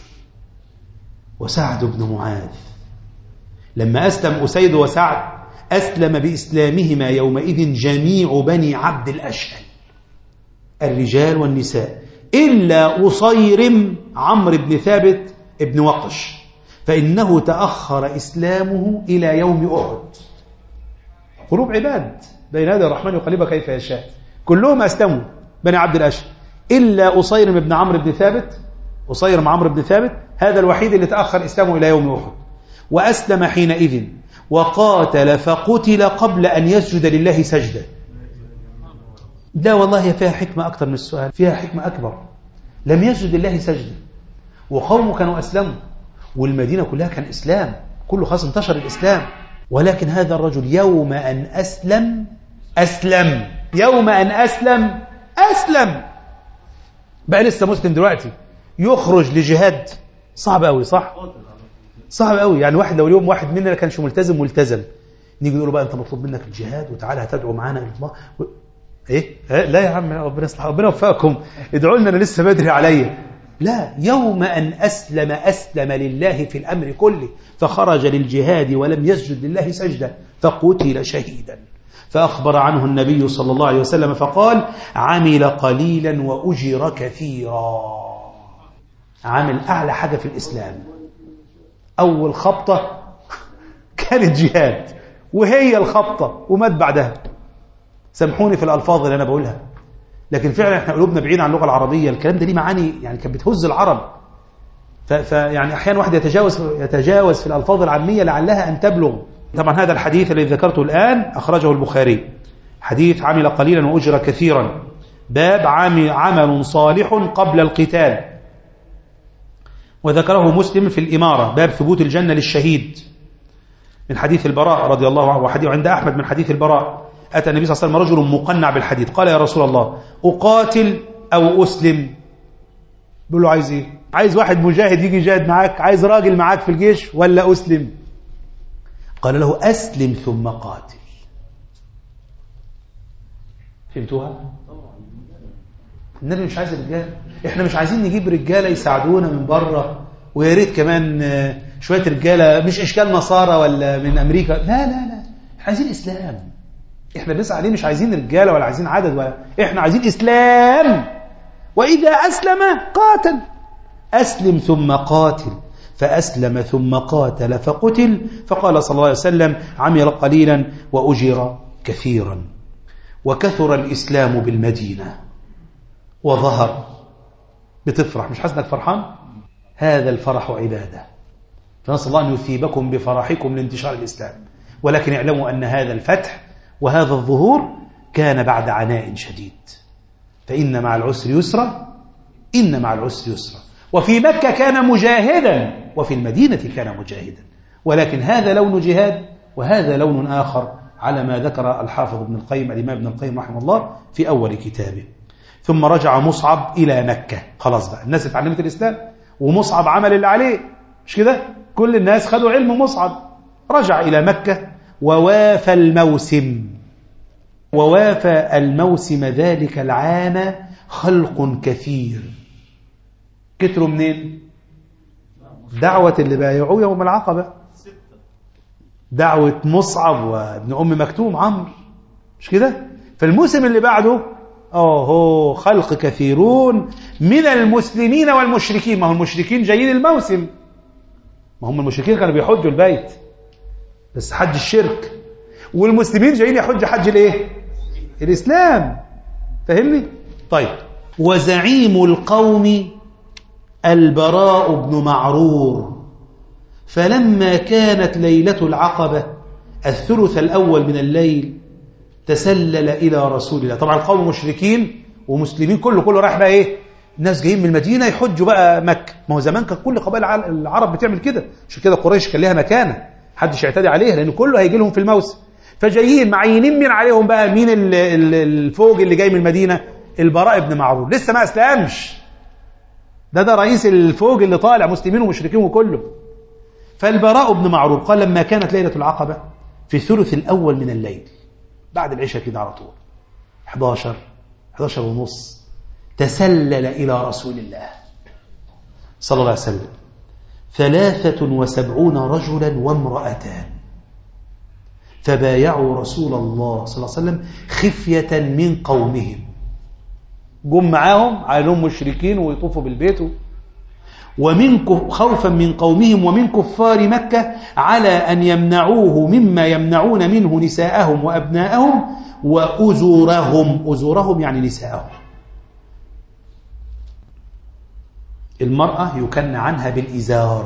وسعد بن معاذ. لما أسلم أسيد وسعد أسلم بإسلامهما يومئذ جميع بني عبد الأشهل، الرجال والنساء، إلا أصيرم عمرو بن ثابت ابن وقش، فإنه تأخر إسلامه إلى يوم أحد. قلوب عباد بين يدي الرحمن يقلبها كيف يشاء، كلهم أسلموا بني عبد الأشهل إلا أصيرم بن عمرو بن ثابت، أصيرم عمرو بن ثابت هذا الوحيد اللي تأخر إسلامه إلى يوم أحد. وأسلم حينئذ وقاتل فقتل قبل أن يسجد لله سجدة. لا والله فيها حكمة أكثر من السؤال، فيها حكمة أكبر. لم يسجد لله سجدة وقومه كانوا أسلموا والمدينة كلها كان إسلام، كله خلاص انتشر الإسلام، ولكن هذا الرجل يوم أن أسلم أسلم يوم أن أسلم أسلم بقى لسه مسلم دلوقتي يخرج لجهاد، صعب قوي، صح؟ صعب قوي. يعني واحد لو اليوم واحد مننا كانش ملتزم ملتزم نيجي نقول له بقى أنت مطلوب منك الجهاد وتعالى هتدعو معانا إلى الله و... إيه؟ لا يا عم ربنا يصلح، ربنا يوفقكم، ادعوا لنا أنا لسه بدري عليا. لا، يوم أن أسلم أسلم لله في الأمر كله، فخرج للجهاد ولم يسجد لله سجدة فقتل شهيدا. فأخبر عنه النبي صلى الله عليه وسلم فقال عمل قليلا وأجر كثيرا. عمل أعلى حاجة في الإسلام، أول خبطة كانت جهاد وهي الخبطة ومات بعدها. سامحوني في الألفاظ اللي أنا بقولها، لكن فعلا احنا قلوبنا بعيد عن اللغة العربية، الكلام ده ليه معاني يعني كانت بتهز العرب. فيعني أحيانا واحد يتجاوز يتجاوز في الألفاظ العامية لعلها أن تبلغ. طبعا هذا الحديث الذي ذكرته الآن أخرجه البخاري، حديث عمل قليلا وأجر كثيرا، باب عمل صالح قبل القتال. وذكره مسلم في الإمارة، باب ثبوت الجنة للشهيد، من حديث البراء رضي الله عنه، وحديث عند أحمد من حديث البراء. أتى النبي صلى الله عليه وسلم رجل مقنع بالحديث قال يا رسول الله أقاتل أو أسلم؟ بيقول له عايز إيه؟ عايز واحد مجاهد يجي يجاهد معاك، عايز راجل معاك في الجيش، ولا أسلم؟ قال له أسلم ثم قاتل. فهمتوها؟ النبي مش عايز الرجال، احنا مش عايزين نجيب رجالة يساعدونا من بره، ويا ريت كمان شوية رجالة مش اشكال نصارى ولا من امريكا، لا لا لا، احنا عايزين اسلام. احنا بنسعى عليه، مش عايزين رجالة ولا عايزين عدد، ولا احنا عايزين اسلام. واذا اسلم قاتل، اسلم ثم قاتل. فأسلم ثم قاتل فقتل. فقال صلى الله عليه وسلم عمل قليلا وأجر كثيرا. وكثر الإسلام بالمدينة وظهر. بتفرح، مش حاسس انك فرحان؟ هذا الفرح عبادة، فنسأل الله أن يثيبكم بفرحكم لانتشار الإسلام. ولكن اعلموا أن هذا الفتح وهذا الظهور كان بعد عناء شديد، فإن مع العسر يسرا، إن مع العسر يسرا. وفي مكة كان مجاهدا، وفي المدينة كان مجاهدا، ولكن هذا لون جهاد وهذا لون آخر على ما ذكر الحافظ ابن القيم الإمام ابن القيم رحمه الله في أول كتابه. ثم رجع مصعب إلى مكة. خلاص بقى الناس اتعلمت الإسلام ومصعب عمل اللي عليه، مش كده؟ كل الناس خدوا علم مصعب. رجع إلى مكة ووافى الموسم، ووافى الموسم ذلك العام خلق كثير. كتروا منين؟ دعوة اللي بايعوه يوم العقبة، دعوة مصعب وابن أم مكتوم عمرو، مش كده؟ فالموسم اللي بعده أوه خلق كثيرون من المسلمين والمشركين. ما هم المشركين جايين الموسم، ما هم المشركين كانوا بيحجوا البيت بس حج الشرك، والمسلمين جايين يحج حج الايه؟ الإسلام. فهمني؟ طيب. وزعيم القوم البراء بن معرور، فلما كانت ليلة العقبة الثلث الأول من الليل تسلل إلى رسول الله. طبعا القوم مشركين ومسلمين، كله كله رايح بقى إيه؟ الناس جايين من المدينة يحجوا بقى مكة. ما هو زمان كان كل قبائل العرب بتعمل كده، عشان كده قريش كان لها مكانة محدش يعتدي عليها، لأن كله هيجي لهم في الموسم. فجايين معينين مين عليهم بقى؟ مين الفوج اللي جاي من المدينة؟ البراء بن معرور، لسه ما أسلمش، ده ده رئيس الفوج اللي طالع مسلمين ومشركين وكله. فالبراء بن معرور قال لما كانت ليلة العقبة في الثلث الأول من الليل بعد العشاء كده على طول حداشر حداشر ونص، تسلل إلى رسول الله صلى الله عليه وسلم ثلاثة وسبعون رجلا وامرأتان، فبايعوا رسول الله صلى الله عليه وسلم خفية من قومهم. جم معاهم عليهم مشركين ويطوفوا بالبيت، ومن خوفا من قومهم ومن كفار مكة على أن يمنعوه مما يمنعون منه نساءهم وأبناءهم وأزورهم. أزورهم يعني نساءهم، المرأة يكن عنها بالإزار.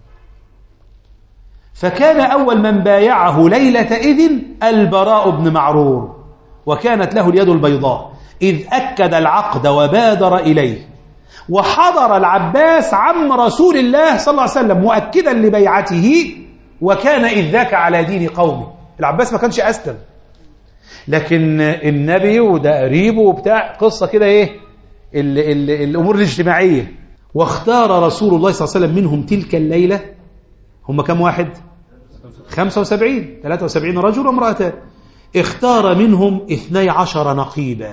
فكان أول من بايعه ليلة إذن البراء بن معرور، وكانت له اليد البيضاء، إذ أكد العقد وبادر إليه. وحضر العباس عم رسول الله صلى الله عليه وسلم مؤكدا لبيعته، وكان إذ ذاك على دين قومه. العباس ما كانش أسلم، لكن النبي وده قريبه وبتاع قصة كده إيه ال ال الأمور الاجتماعية. واختار رسول الله صلى الله عليه وسلم منهم تلك الليلة، هم كم واحد؟ خمسة وسبعين، ثلاثة وسبعين رجل وامرأتان. اختار منهم اثني عشر نقيبا،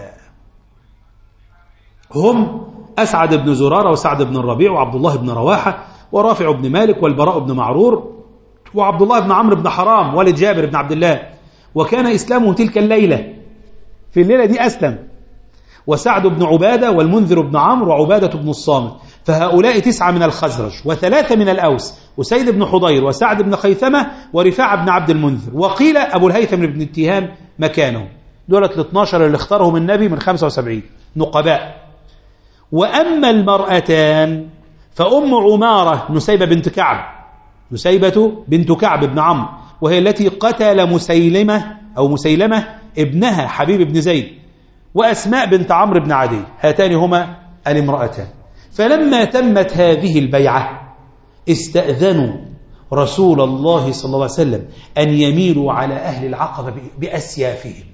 هم أسعد بن زرارة وسعد بن الربيع وعبد الله بن رواحة ورافع بن مالك والبراء بن معرور وعبد الله بن عمرو بن حرام والد جابر بن عبد الله. وكان إسلامه تلك الليلة، في الليلة دي أسلم، وسعد بن عبادة والمنذر بن عمرو وعبادة بن الصامت. فهؤلاء تسعة من الخزرج وثلاثة من الأوس، وسيد بن حضير وسعد بن خيثمة ورفاعة بن عبد المنذر، وقيل أبو الهيثم بن التيهان مكانهم. دولة الاثناشر اللي اختارهم النبي من خمسة وسبعين نقباء. وأما المرأتان فأم عمارة نسيبة بنت كعب، نسيبة بنت كعب بن عمرو، وهي التي قتل مسيلمة أو مسيلمة ابنها حبيب بن زيد، وأسماء بنت عمرو بن عدي، هاتان هما الامرأتان. فلما تمت هذه البيعة استأذنوا رسول الله صلى الله عليه وسلم أن يميلوا على أهل العقبة بأسيافهم.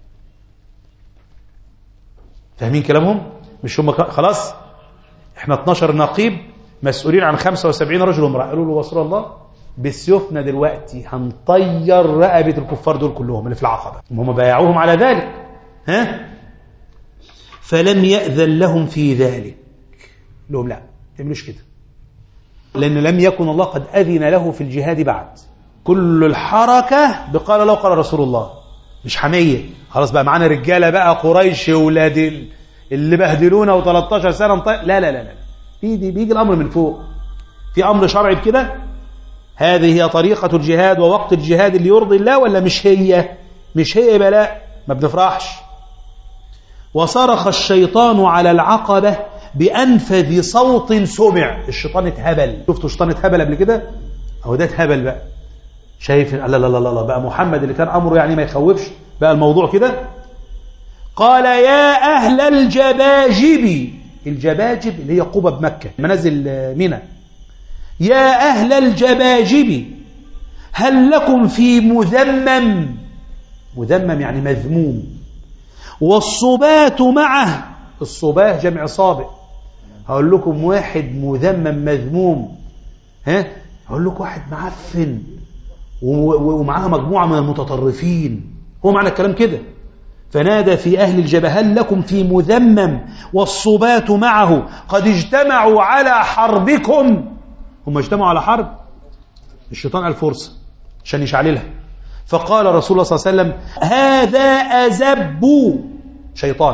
فاهمين كلامهم؟ مش هم خلاص احنا اثناشر نقيب مسؤولين عن خمسة وسبعين رجل وامرأة، قالوا له رسول الله بسيوفنا دلوقتي هنطير رقبة الكفار دول كلهم اللي في العقبة، هم بايعوهم على ذلك. ها؟ فلم يأذن لهم في ذلك، لهم لا ما تعملوش كده، لأن لم يكن الله قد أذن له في الجهاد بعد. كل الحركة بقال له قال رسول الله، مش حمية. خلاص بقى معانا رجالة بقى قريش ولاد اللي بهدلونا و13 سنة نطير. لا لا لا لا، بيجي بيجي الأمر من فوق، في أمر شرعي بكده. هذه هي طريقة الجهاد ووقت الجهاد اللي يرضي الله، ولا مش هي؟ مش هي بلاء، ما بنفرحش. وصرخ الشيطان على العقبة بأنفذ صوت سمع. الشيطان اتهبل، شفتوا الشيطان اتهبل قبل كده؟ أو ده اتهبل بقى، شايف؟ لا لا لا لا بقى محمد اللي كان أمره يعني ما يخوفش، بقى الموضوع كده. قال يا أهل الجباجب، الجباجب اللي هي قبة بمكة منازل منى، يا أهل الجباجب هل لكم في مذمم، مذمم يعني مذموم، والصبات معه، الصباه جمع صابئ، هقول لكم واحد مذمم مذموم، ها هقول لكم واحد معفن ومعها مجموعة من المتطرفين، هو معنى الكلام كده. فنادى في أهل الجبهة هل لكم في مذمم والصبات معه قد اجتمعوا على حربكم. هم اجتمعوا على حرب، الشيطان قال فرصة عشان يشعللها. فقال رسول الله صلى الله عليه وسلم هذا أزب شيطان،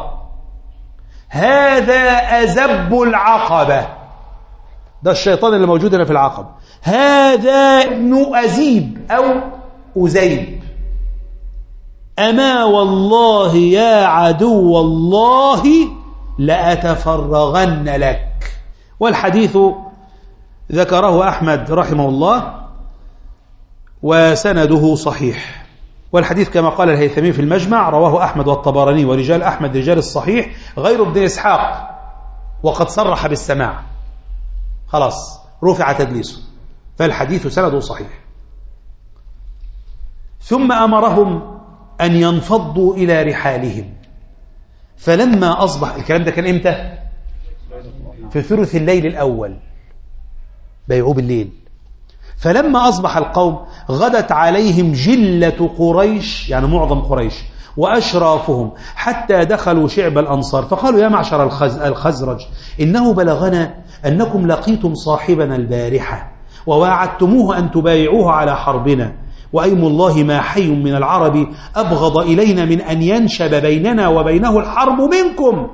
هذا أزب العقبة، ده الشيطان اللي موجود هنا في العقبة، هذا ابن أزيب أو أزيب، أما والله يا عدو الله لأتفرغن لك. والحديث ذكره أحمد رحمه الله وسنده صحيح، والحديث كما قال الهيثمي في المجمع رواه أحمد والطبراني ورجال أحمد رجال الصحيح غير ابن إسحاق، وقد صرح بالسماع، خلاص رفع تدليسه، فالحديث سنده صحيح. ثم أمرهم أن ينفضوا إلى رحالهم، فلما أصبح، الكلام ده كان إمتى؟ في ثلث الليل الأول، بيعوا بالليل. فلما أصبح القوم غدت عليهم جلة قريش، يعني معظم قريش وأشرافهم، حتى دخلوا شعب الأنصار، فقالوا يا معشر الخزرج إنه بلغنا أنكم لقيتم صاحبنا البارحة وواعدتموه أن تبايعوه على حربنا، وأيم الله ما حي من العرب أبغض إلينا من أن ينشب بيننا وبينه الحرب منكم.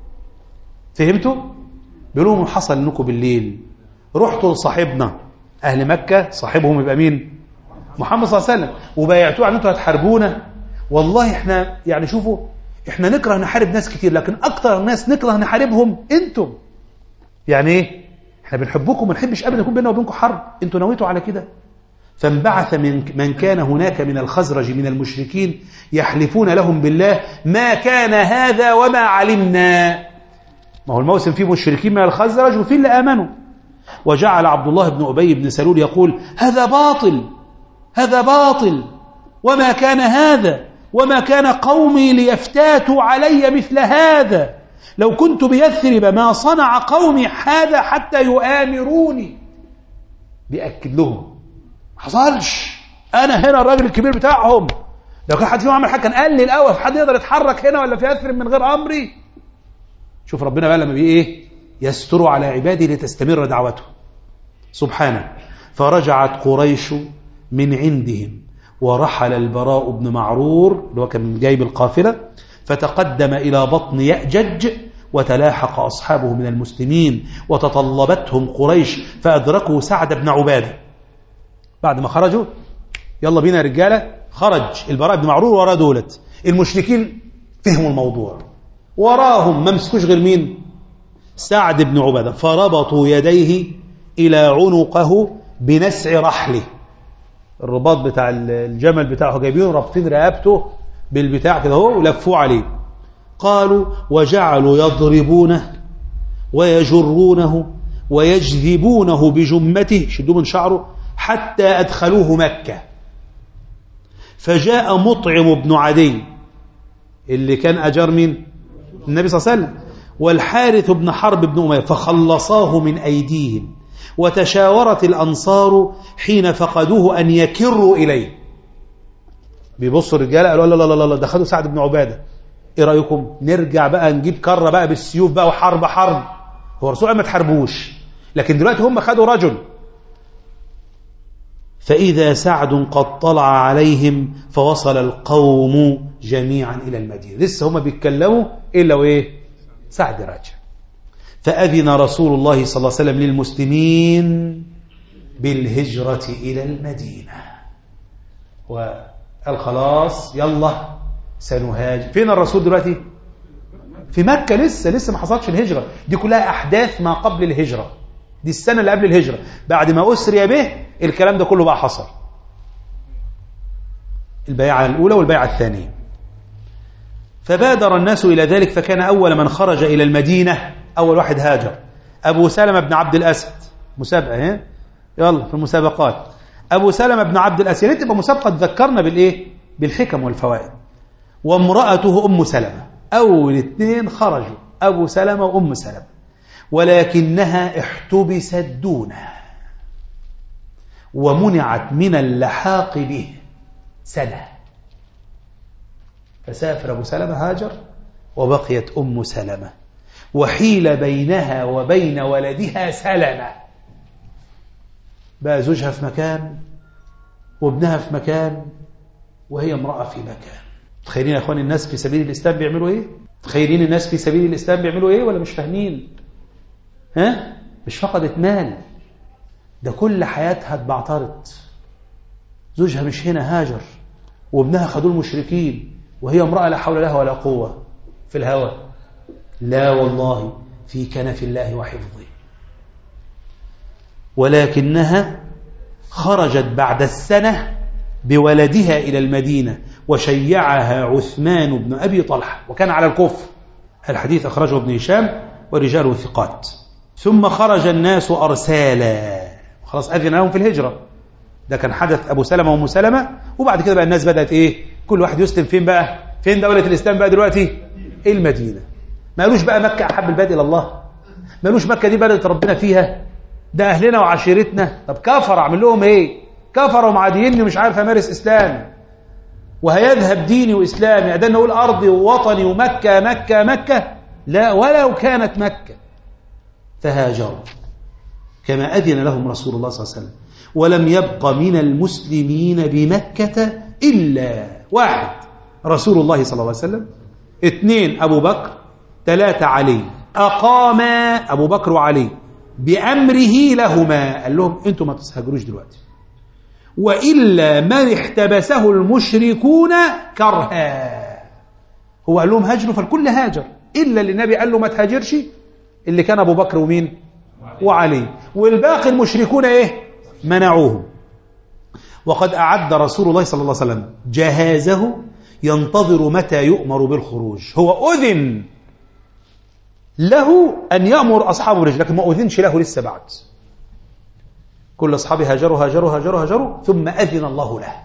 فهمتوا؟ بيقولوا لهم حصل لكم بالليل، رحتوا لصاحبنا أهل مكة، صاحبهم يبقى مين؟ محمد صلى الله عليه وسلم، وبايعتوه عن أنتوا هتحاربونا. والله إحنا يعني شوفوا، إحنا نكره نحارب ناس كتير، لكن أكتر الناس نكره نحاربهم أنتم. يعني إيه؟ إحنا بنحبكم، ما نحبش أبدا يكون بيننا وبينكم حرب، أنتوا نويتوا على كده. فانبعث من من كان هناك من الخزرج من المشركين يحلفون لهم بالله ما كان هذا وما علمنا. ما هو الموسم فيه مشركين من الخزرج وفيه اللي آمنوا. وجعل عبد الله بن أبي بن سلول يقول هذا باطل، هذا باطل، وما كان هذا، وما كان قومي ليفتاتوا علي مثل هذا، لو كنت بيثرب ما صنع قومي هذا حتى يؤامروني. بيأكد لهم حصلش، أنا هنا الراجل الكبير بتاعهم، لو كان حد فيهم عمل حاجة كان قال لي الأول، في حد يقدر يتحرك هنا ولا في يثرب من غير أمري. شوف ربنا بقى لما بيه إيه يستر على عباده لتستمر دعوته سبحانه. فرجعت قريش من عندهم ورحل البراء بن معرور اللي هو كان جايب القافلة، فتقدم إلى بطن يأجج، وتلاحق أصحابه من المسلمين، وتطلبتهم قريش فأدركوا سعد بن عبادة. بعد ما خرجوا يلا بينا يا رجالة، خرج البراء بن معرور وراه دولت المشركين، فهموا الموضوع، وراهم ما مسكوش غير مين؟ سعد بن عبادة. فربطوا يديه إلى عنقه بنسع رحله، الرباط بتاع الجمل بتاعه جايبينه رابطين رقبته بالبتاع كده اهو ولفوه عليه. قالوا وجعلوا يضربونه ويجرونه ويجذبونه بجمته، شدوه من شعره حتى أدخلوه مكة. فجاء مطعم بن عدي اللي كان أجر من النبي صلى الله عليه وسلم، والحارث بن حرب بن أمية، فخلصاه من أيديهم. وتشاورت الأنصار حين فقدوه أن يكروا إليه. بيبصوا الرجالة قالوا لا لا لا لا ده خدوا سعد بن عبادة، إيه رأيكم نرجع بقى نجيب كرة بقى بالسيوف بقى وحرب حرب. هو الرسول ما تحاربوش، لكن دلوقتي هم خدوا رجل. فإذا سعد قد طلع عليهم فوصل القوم جميعا إلى المدينة. لسه هم بيتكلموا إلا وإيه سعد راجع. فأذن رسول الله صلى الله عليه وسلم للمسلمين بالهجرة إلى المدينة، وقال خلاص يلا سنهاجر. فين الرسول دلوقتي؟ في مكة، لسه لسه ما حصلتش الهجرة، دي كلها أحداث ما قبل الهجرة، دي السنة اللي قبل الهجرة، بعد ما أسري به الكلام ده كله بقى حصل. البيعة الأولى والبيعة الثانية. فبادر الناس إلى ذلك، فكان أول من خرج إلى المدينة أول واحد هاجر أبو سلمة بن عبد الأسد. مسابقة ها؟ يلا في المسابقات. أبو سلمة بن عبد الأسد، يعني تبقى مسابقة تذكرنا بالإيه؟ بالحكم والفوائد. وامرأته أم سلمة، أول اثنين خرجوا أبو سلمة وأم سلمة، ولكنها احتبست دونه ومنعت من اللحاق به سنة. فسافر أبو سلمة هاجر وبقيت أم سلمة، وحيل بينها وبين ولدها سلمة. بقى زوجها في مكان وابنها في مكان وهي امرأة في مكان. تخيلين يا أخواني الناس في سبيل الإسلام بيعملوا إيه؟ تخيلين الناس في سبيل الإسلام بيعملوا إيه ولا مش فاهمين؟ ها؟ مش فقدت مال، ده كل حياتها اتبعترت. زوجها مش هنا هاجر، وابنها خدوه المشركين، وهي امرأة لا حول لها ولا قوة في الهوى. لا والله، في كنف الله وحفظه. ولكنها خرجت بعد السنة بولدها إلى المدينة، وشيعها عثمان بن أبي طلحة، وكان على الكفر. الحديث أخرجه ابن هشام ورجاله ثقات. ثم خرج الناس أرسالا، خلاص أذن لهم في الهجرة. ده كان حدث أبو سلمة وأم سلمة. وبعد كده بقى الناس بدأت إيه؟ كل واحد يسلم فين بقى؟ فين دولة الإسلام بقى دلوقتي؟ المدينة. ما قالوش بقى مكة أحب البلاد إلى الله، ما قالوش مكة دي بلد ربنا فيها، ده أهلنا وعشيرتنا. طب كفر أعمل لهم إيه؟ كفروا معاديني ومش عارف أمارس إسلام، وهيذهب ديني وإسلامي، أدنى نقول أرضي ووطني ومكة مكة مكة؟ لا، ولو كانت مكة. فهاجروا كما أذن لهم رسول الله صلى الله عليه وسلم. ولم يبق من المسلمين بمكة إلا واحد، رسول الله صلى الله عليه وسلم، اثنين أبو بكر، ثلاثة علي. أقام أبو بكر وعلي بأمره لهما، قال لهم أنتم ما تسهجروش دلوقتي، وإلا من احتبسه المشركون كرها. هو قال لهم هاجروا، فالكل هاجر إلا اللي النبي قال له ما تهاجرش، اللي كان أبو بكر ومين؟ وعلي. والباقي المشركون إيه؟ منعوهم. وقد أعد رسول الله صلى الله عليه وسلم جهازه ينتظر متى يؤمر بالخروج. هو أذن له أن يأمر أصحابه برجل، لكن ما أذنش له لسه بعد. كل أصحابه هاجروا هاجروا هاجروا هاجروا ثم أذن الله له.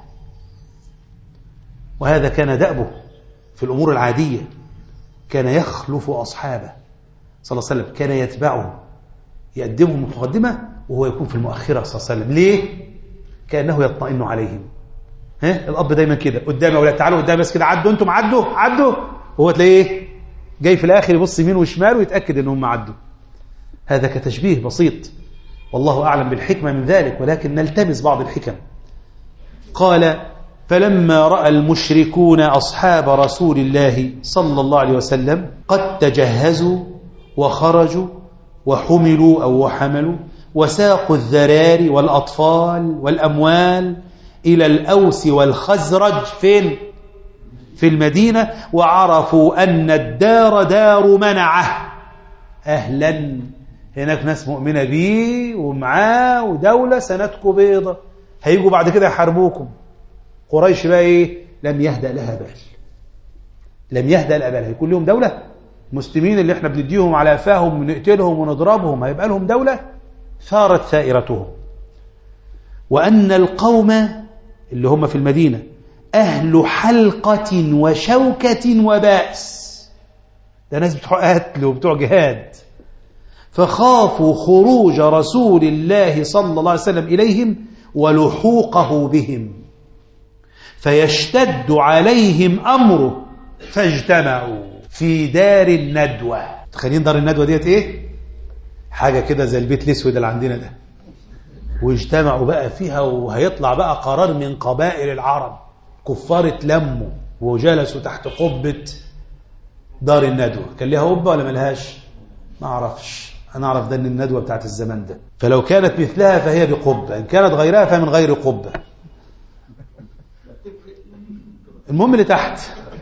وهذا كان دأبه في الأمور العادية، كان يخلف أصحابه صلى الله عليه وسلم، كان يتبعهم يقدمهم مقدمة وهو يكون في المؤخرة صلى الله عليه وسلم. ليه؟ كأنه يطمئن عليهم. ها؟ الأب دايما كده قدام أولاد، تعالوا قدام بس كده، عدوا أنتم، عدوا عدوا، وهو تلاقيه جاي في الآخر يبص يمين وشمال ويتأكد أنهم عدوا. هذا كتشبيه بسيط، والله أعلم بالحكمة من ذلك، ولكن نلتمس بعض الحكم. قال: فلما رأى المشركون أصحاب رسول الله صلى الله عليه وسلم قد تجهزوا وخرجوا وحملوا أو وحملوا وساقوا الذراري والأطفال والأموال إلى الأوس والخزرج فين؟ في المدينة، وعرفوا أن الدار دار منعه. أهلا، هناك ناس مؤمنة بيه ومعاه ودولة سندكم بيضة، هيجوا بعد كده يحاربوكم. قريش بقى إيه؟ لم يهدأ لها بال، لم يهدأ لها بال. هيكون لهم دولة؟ مسلمين اللي احنا بنديهم على فاهم ونقتلهم ونضربهم هيبقى لهم دولة؟ ثارت ثائرتهم. وأن القوم اللي هم في المدينة أهل حلقة وشوكة وبأس، ده ناس بتوع قتل وبتوع جهاد، فخافوا خروج رسول الله صلى الله عليه وسلم إليهم ولحوقه بهم، فيشتد عليهم أمره، فاجتمعوا في دار الندوة. تخيلين دار الندوة ديت إيه؟ حاجة كده زي البيت الأسود اللي عندنا ده. واجتمعوا بقى فيها، وهيطلع بقى قرار من قبائل العرب، كفار اتلموا وجلسوا تحت قبة دار الندوة. كان لها قبة ولا ملهاش؟ ما أعرفش، أنا أعرف ده إن الندوة بتاعت الزمان ده، فلو كانت مثلها فهي بقبة، إن كانت غيرها فمن غير قبة. المهم اللي تحت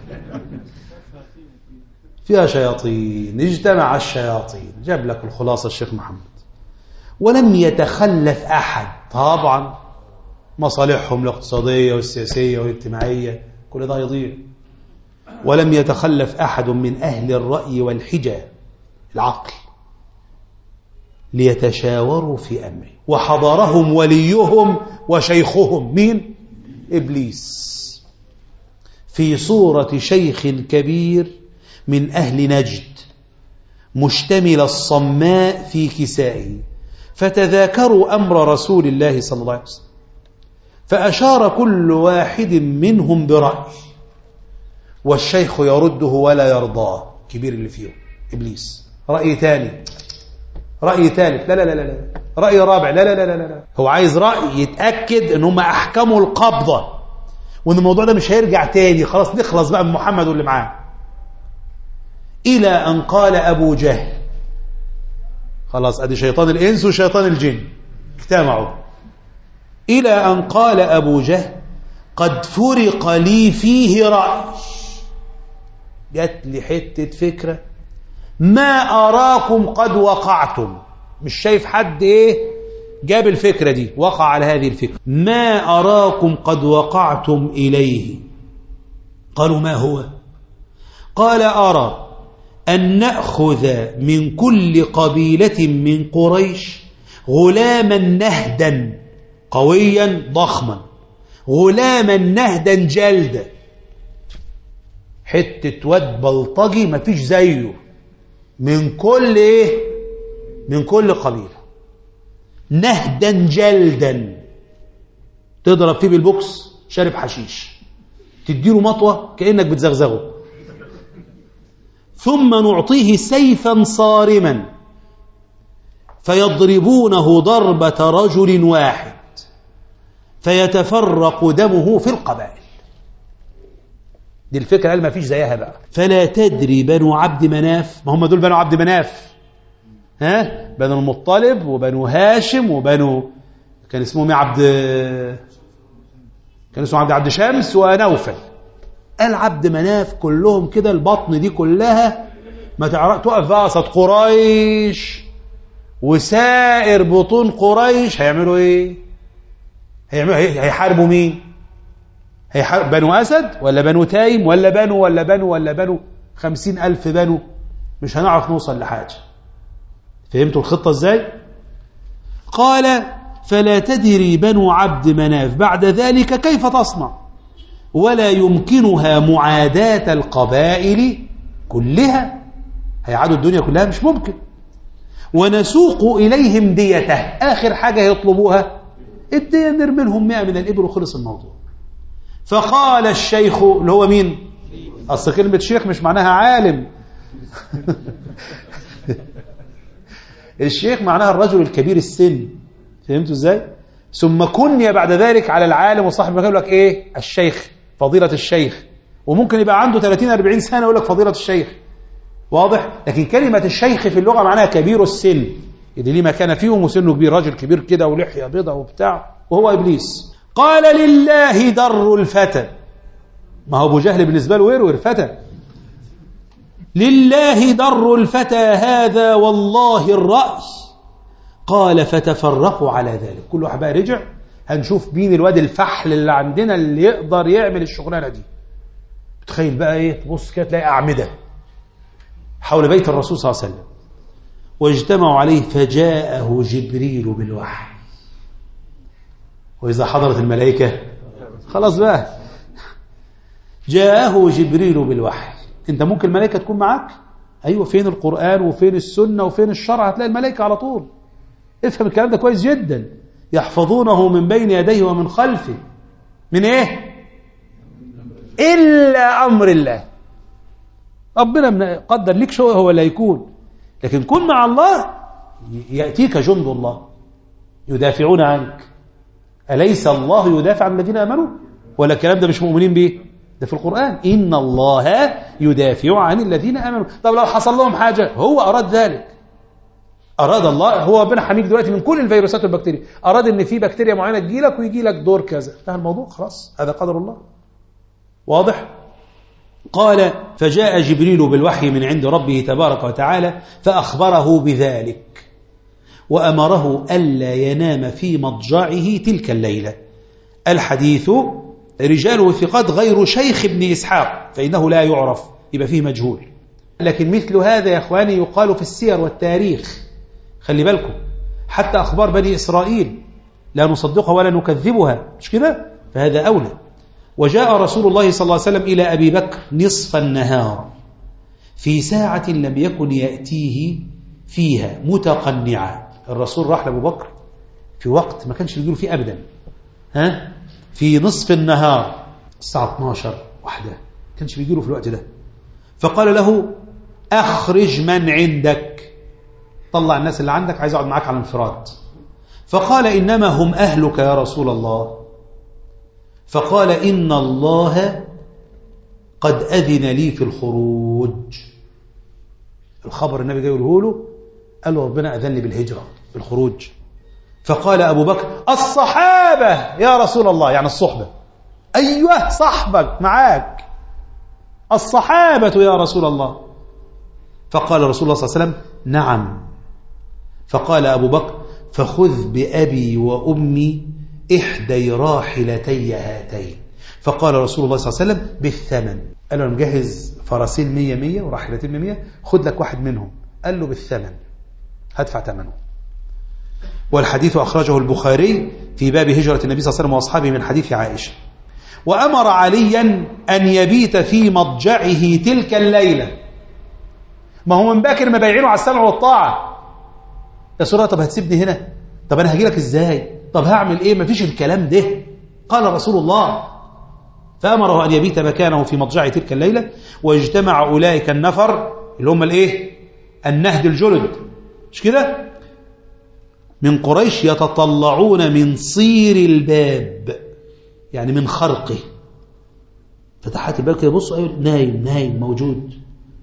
فيها شياطين، اجتمع الشياطين. جاب لك الخلاصة الشيخ محمد. ولم يتخلف أحد، طبعا مصالحهم الاقتصادية والسياسية والاجتماعية، كل ده يضيع. ولم يتخلف أحد من أهل الرأي والحجة العقل ليتشاوروا في أمره، وحضرهم وليهم وشيخهم مين؟ إبليس، في صورة شيخ كبير من أهل نجد مشتمل الصماء في كسائه، فتذاكروا أمر رسول الله صلى الله عليه وسلم، فأشار كل واحد منهم برأي، والشيخ يرده ولا يرضاه، كبير اللي فيه إبليس. رأي ثاني، رأي ثالث، لا لا لا لا، رأي رابع، لا لا لا لا لا. هو عايز رأي يتأكد ان هم أحكموا القبضة وان الموضوع ده مش هيرجع تاني، خلاص نخلص بقى من محمد واللي معاه. إلى أن قال أبو جهل، خلاص أدي شيطان الإنس وشيطان الجن اجتمعوا، إلى أن قال أبو جهل قد فرق لي فيه رأي، جات لي حتة فكرة ما أراكم قد وقعتم، مش شايف حد إيه جاب الفكرة دي وقع على هذه الفكرة، ما أراكم قد وقعتم إليه. قالوا ما هو؟ قال أرى أن نأخذ من كل قبيلة من قريش غلاما نهدا قويا ضخما، غلاما نهدا جلدا، حتة واد بلطجي ما فيش زيه، من كل ايه؟ من كل قبيلة، نهدا جلدا، تضرب فيه بالبوكس شارب حشيش، تديله مطوة كأنك بتزغزغه، ثم نعطيه سيفا صارما فيضربونه ضربة رجل واحد فيتفرق دمه في القبائل. دي الفكرة اللي ما فيش زيها بقى. فلا تدري بنو عبد مناف، ما هم دول بنو عبد مناف، ها، بنو المطلب وبنو هاشم وبنو كان اسمهم عبد كان اسمه عبد عبد شمس ونوفل. قال عبد مناف كلهم كده، البطن دي كلها ما تعرف تقف بقى قصاد قريش وسائر بطون قريش، هيعملوا ايه؟ هيعملوا هيحاربوا مين؟ هيحارب بنو أسد ولا بنو تايم ولا بنو ولا بنو ولا بنو خمسين ألف بنو، مش هنعرف نوصل لحاجة. فهمتوا الخطة ازاي؟ قال فلا تدري بنو عبد مناف بعد ذلك كيف تصنع، ولا يمكنها معاداة القبائل كلها، هيعادوا الدنيا كلها مش ممكن. ونسوق إليهم ديته، آخر حاجة يطلبوها الدية، نرمي لهم مئة من الإبل وخلص الموضوع. فقال الشيخ اللي هو مين؟ أصل كلمة شيخ مش معناها عالم الشيخ معناها الرجل الكبير السن، فهمتوا ازاي؟ ثم كني بعد ذلك على العالم وصاحب المكان يقول لك ايه؟ الشيخ، فضيلة الشيخ، وممكن يبقى عنده ثلاثين أربعين سنة يقول لك فضيلة الشيخ، واضح؟ لكن كلمة الشيخ في اللغة معناها كبير السن، اللي ليه مكانه فيهم وسنه كبير، راجل كبير كده ولحية بيضة وبتاع، وهو إبليس. قال لله در الفتى، ما هو أبو جهل بالنسبة له ورور فتى، لله در الفتى هذا والله الرأي. قال فتفرقوا على ذلك، كل واحد بقى رجع، هنشوف مين الواد الفحل اللي عندنا اللي يقدر يعمل الشغلانة دي. تخيل بقى ايه، تبص كده تلاقي أعمدة حول بيت الرسول صلى الله عليه وسلم، واجتمعوا عليه فجاءه جبريل بالوحي. وإذا حضرت الملائكة خلاص بقى، جاءه جبريل بالوحي. انت ممكن الملائكة تكون معاك؟ ايوه، فين القرآن وفين السنة وفين الشرع؟ هتلاقي الملائكة على طول. افهم الكلام ده كويس جدا. يحفظونه من بين يديه ومن خلفه، من ايه؟ إلا أمر الله. ربنا قدر لك شو هو اللي يكون، لكن كن مع الله يأتيك جند الله يدافعون عنك. أليس الله يدافع عن الذين آمنوا؟ ولا الكلام ده مش مؤمنين به؟ ده في القرآن، إن الله يدافع عن الذين آمنوا. طب لو حصل لهم حاجة، هو أراد ذلك، أراد الله، هو ربنا حميك دلوقتي من كل الفيروسات والبكتيريا، أراد إن في بكتيريا معينة تجيلك ويجي لك دور كذا، انتهى الموضوع خلاص، هذا قدر الله. واضح؟ قال فجاء جبريل بالوحي من عند ربه تبارك وتعالى فأخبره بذلك، وأمره ألا ينام في مضجعه تلك الليلة الحديث رجاله ثقات غير شيخ ابن إسحاق فإنه لا يعرف، يبقى فيه مجهول. لكن مثل هذا يا أخواني يقال في السير والتاريخ، خلي بالكم، حتى أخبار بني إسرائيل لا نصدقها ولا نكذبها، مش كده؟ فهذا أولى. وجاء رسول الله صلى الله عليه وسلم إلى أبي بكر نصف النهار في ساعة لم يكن يأتيه فيها متقنعا. الرسول راح لأبو بكر في وقت ما كانش بيجيله فيه أبدا، ها؟ في نصف النهار الساعة اثناشر واحدة، كانش بيجيله في الوقت ده. فقال له أخرج من عندك، طلع الناس اللي عندك، عايز أقعد معاك على انفراد. فقال إنما هم أهلك يا رسول الله. فقال إن الله قد أذن لي في الخروج. الخبر النبي جاي يقوله له، قال له ربنا أذن لي بالهجرة بالخروج. فقال أبو بكر الصحابة يا رسول الله، يعني الصحبة، أيوه صحبك معاك، الصحابة يا رسول الله. فقال رسول الله صلى الله عليه وسلم نعم. فقال أبو بكر فخذ بأبي وأمي إحدى راحلتي هاتين. فقال رسول الله صلى الله عليه وسلم بالثمن. قال له مجهز فرسين مية مية وراحلتين مية، خذ لك واحد منهم. قال له بالثمن، هدفع ثمنه. والحديث أخرجه البخاري في باب هجرة النبي صلى الله عليه وسلم وأصحابه من حديث عائشة. وأمر عليا أن يبيت في مضجعه تلك الليلة. ما هو من باكر مبايعينه على السمع والطاعة. يا سورة طب هتسيبني هنا؟ طب أنا هجي لك إزاي؟ طب هعمل إيه؟ ما فيش الكلام ده. قال رسول الله. فأمره أن يبيت مكانه في مضجع تلك الليلة. واجتمع أولئك النفر اللي هم الإيه؟ النهد الجلد، مش كده؟ من قريش يتطلعون من صير الباب، يعني من خرقه. فتحت الباب كده، بصوا أيوه نايم نايم موجود.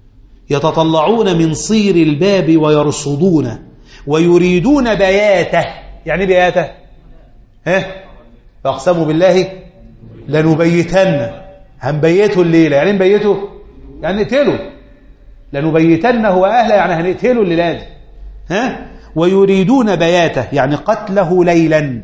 يتطلعون من صير الباب ويرصدون ويريدون بياته. يعني بياته ها؟ فاقسموا بالله لنبيتن، هنبيته الليلة. يعني نبيته يعني نقتله، لنبيتنه وأهله، يعني هنقتله الليلة دي. ها؟ ويريدون بياته يعني قتله ليلا،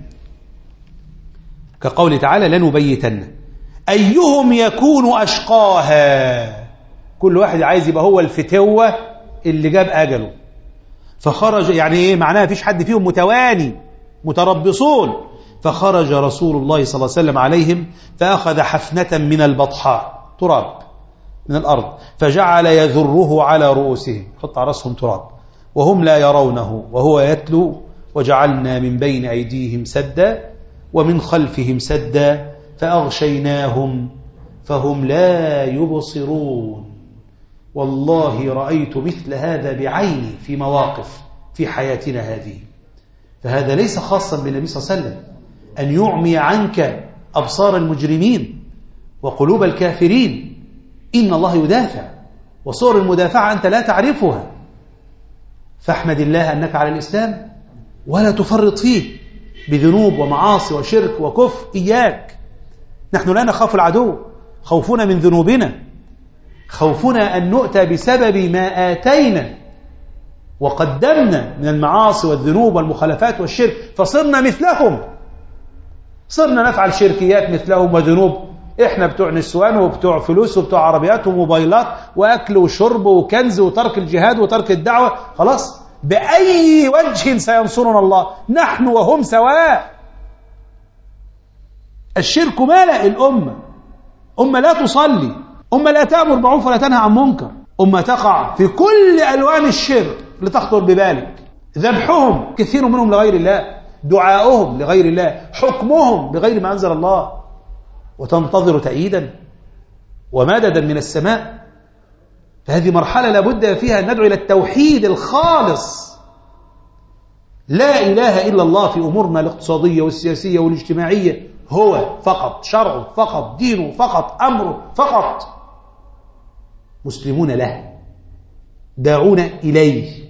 كقول تعالى لنبيتن. أيهم يكون أشقاها، كل واحد عايز يبقى هو الفتوة اللي جاب أجله. فخرج، يعني إيه معناها؟ فيش حد فيهم متواني، متربصون. فخرج رسول الله صلى الله عليه وسلم عليهم فأخذ حفنة من البطحاء، تراب من الأرض، فجعل يذره على رؤوسهم، حط على رأسهم تراب، وهم لا يرونه وهو يتلو وجعلنا من بين أيديهم سدا ومن خلفهم سدا فأغشيناهم فهم لا يبصرون. والله رأيت مثل هذا بعيني في مواقف في حياتنا هذه. فهذا ليس خاصا بالنبي صلى الله عليه وسلم، أن يعمي عنك أبصار المجرمين وقلوب الكافرين. إن الله يدافع، وصور المدافعة أنت لا تعرفها. فاحمد الله أنك على الإسلام ولا تفرط فيه بذنوب ومعاصي وشرك وكفر. إياك، نحن لا نخاف العدو، خوفنا من ذنوبنا، خوفنا أن نؤتى بسبب ما آتينا وقدمنا من المعاصي والذنوب والمخالفات والشرك، فصرنا مثلهم، صرنا نفعل شركيات مثلهم وذنوب. إحنا بتوع نسوان وبتوع فلوس وبتوع عربيات وموبايلات وأكل وشرب وكنز وترك الجهاد وترك الدعوة. خلاص، بأي وجه سينصرنا الله؟ نحن وهم سواء. الشرك مالأ الأمة، أمة لا تصلي، أمة لا تأمر بالمعروف ولا تنهى عن منكر، أمة تقع في كل ألوان الشرك لتخطر ببالك. ذبحهم كثير منهم لغير الله، دعاؤهم لغير الله، حكمهم بغير ما أنزل الله، وتنتظر تأييدا ومددا من السماء. فهذه مرحلة لابد فيها أن ندعو إلى التوحيد الخالص، لا إله إلا الله في أمورنا الاقتصادية والسياسية والاجتماعية، هو فقط شرعه، فقط دينه، فقط أمره، فقط مسلمون له داعون إليه.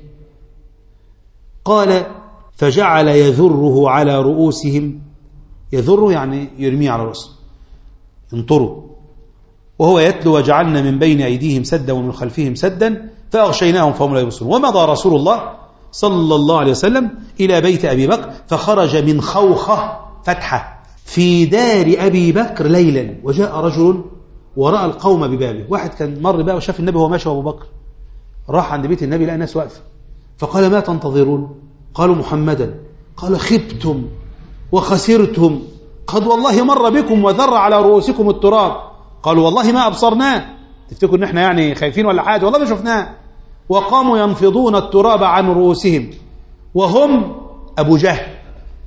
قال فجعل يذره على رؤوسهم، يذره يعني يرميه على رأسه، انطروا، وهو يتلو وجعلنا من بين أيديهم سدا ومن خلفهم سدا فأغشيناهم فهم لا يبصرون. ومضى رسول الله صلى الله عليه وسلم إلى بيت أبي بكر، فخرج من خوخة فتحة، في دار أبي بكر ليلا وجاء رجل ورأى القوم ببابه. واحد كان مر بقى وشاف النبي وهو ماشي وأبو بكر، راح عند بيت النبي لقى ناس واقفة، فقال ما تنتظرون؟ قالوا محمدا. قال خبتم وخسرتم، قد والله مر بكم وذر على رؤوسكم التراب. قالوا والله ما أبصرناه، تفتكروا ان احنا يعني خايفين ولا حاجة؟ والله ما شفناه. وقاموا ينفضون التراب عن رؤوسهم، وهم أبو جهل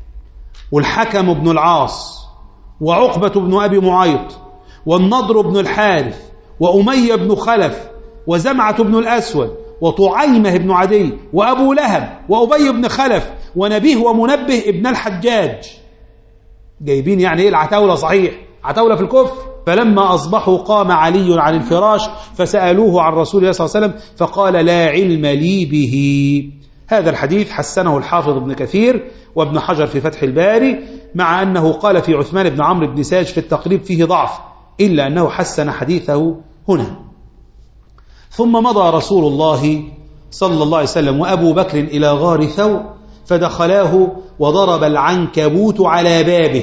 والحكم بن العاص وعقبة بن أبي معيط والنضر بن الحارث وأمية بن خلف وزمعة بن الأسود وطعيمة بن عدي وأبو لهب وأبي بن خلف ونبيه ومنبه ابن الحجاج. جايبين يعني ايه العتاولة، صحيح عتاولة في الكفر. فلما أصبحوا قام علي عن الفراش فسألوه عن رسول الله صلى الله عليه وسلم فقال لا علم لي به. هذا الحديث حسنه الحافظ ابن كثير وابن حجر في فتح الباري، مع أنه قال في عثمان بن عمرو بن ساج في التقريب فيه ضعف، إلا أنه حسن حديثه هنا. ثم مضى رسول الله صلى الله عليه وسلم وأبو بكر إلى غار ثور فدخلاه وضرب العنكبوت على بابه.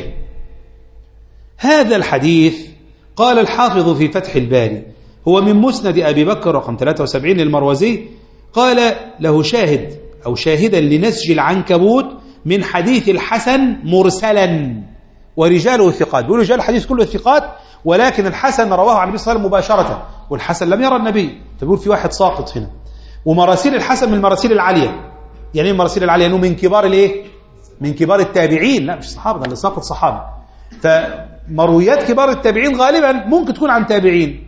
هذا الحديث قال الحافظ في فتح الباري هو من مسند أبي بكر رقم ثلاثة وسبعين للمروزي، قال له شاهد أو شاهدا لنسج العنكبوت من حديث الحسن مرسلا ورجاله ثقات. بيقول رجال الحديث كله ثقات، ولكن الحسن رواه عن النبي صلى الله عليه وسلم مباشرة، والحسن لم يرى النبي، فبيقول في واحد ساقط هنا. ومراسيل الحسن من المراسيل العالية. يعني المراسيل العالية انه من كبار الايه؟ من كبار التابعين، لا مش صحابة، ده اللي ساقط صحابة. فمرويات كبار التابعين غالبا ممكن تكون عن تابعين،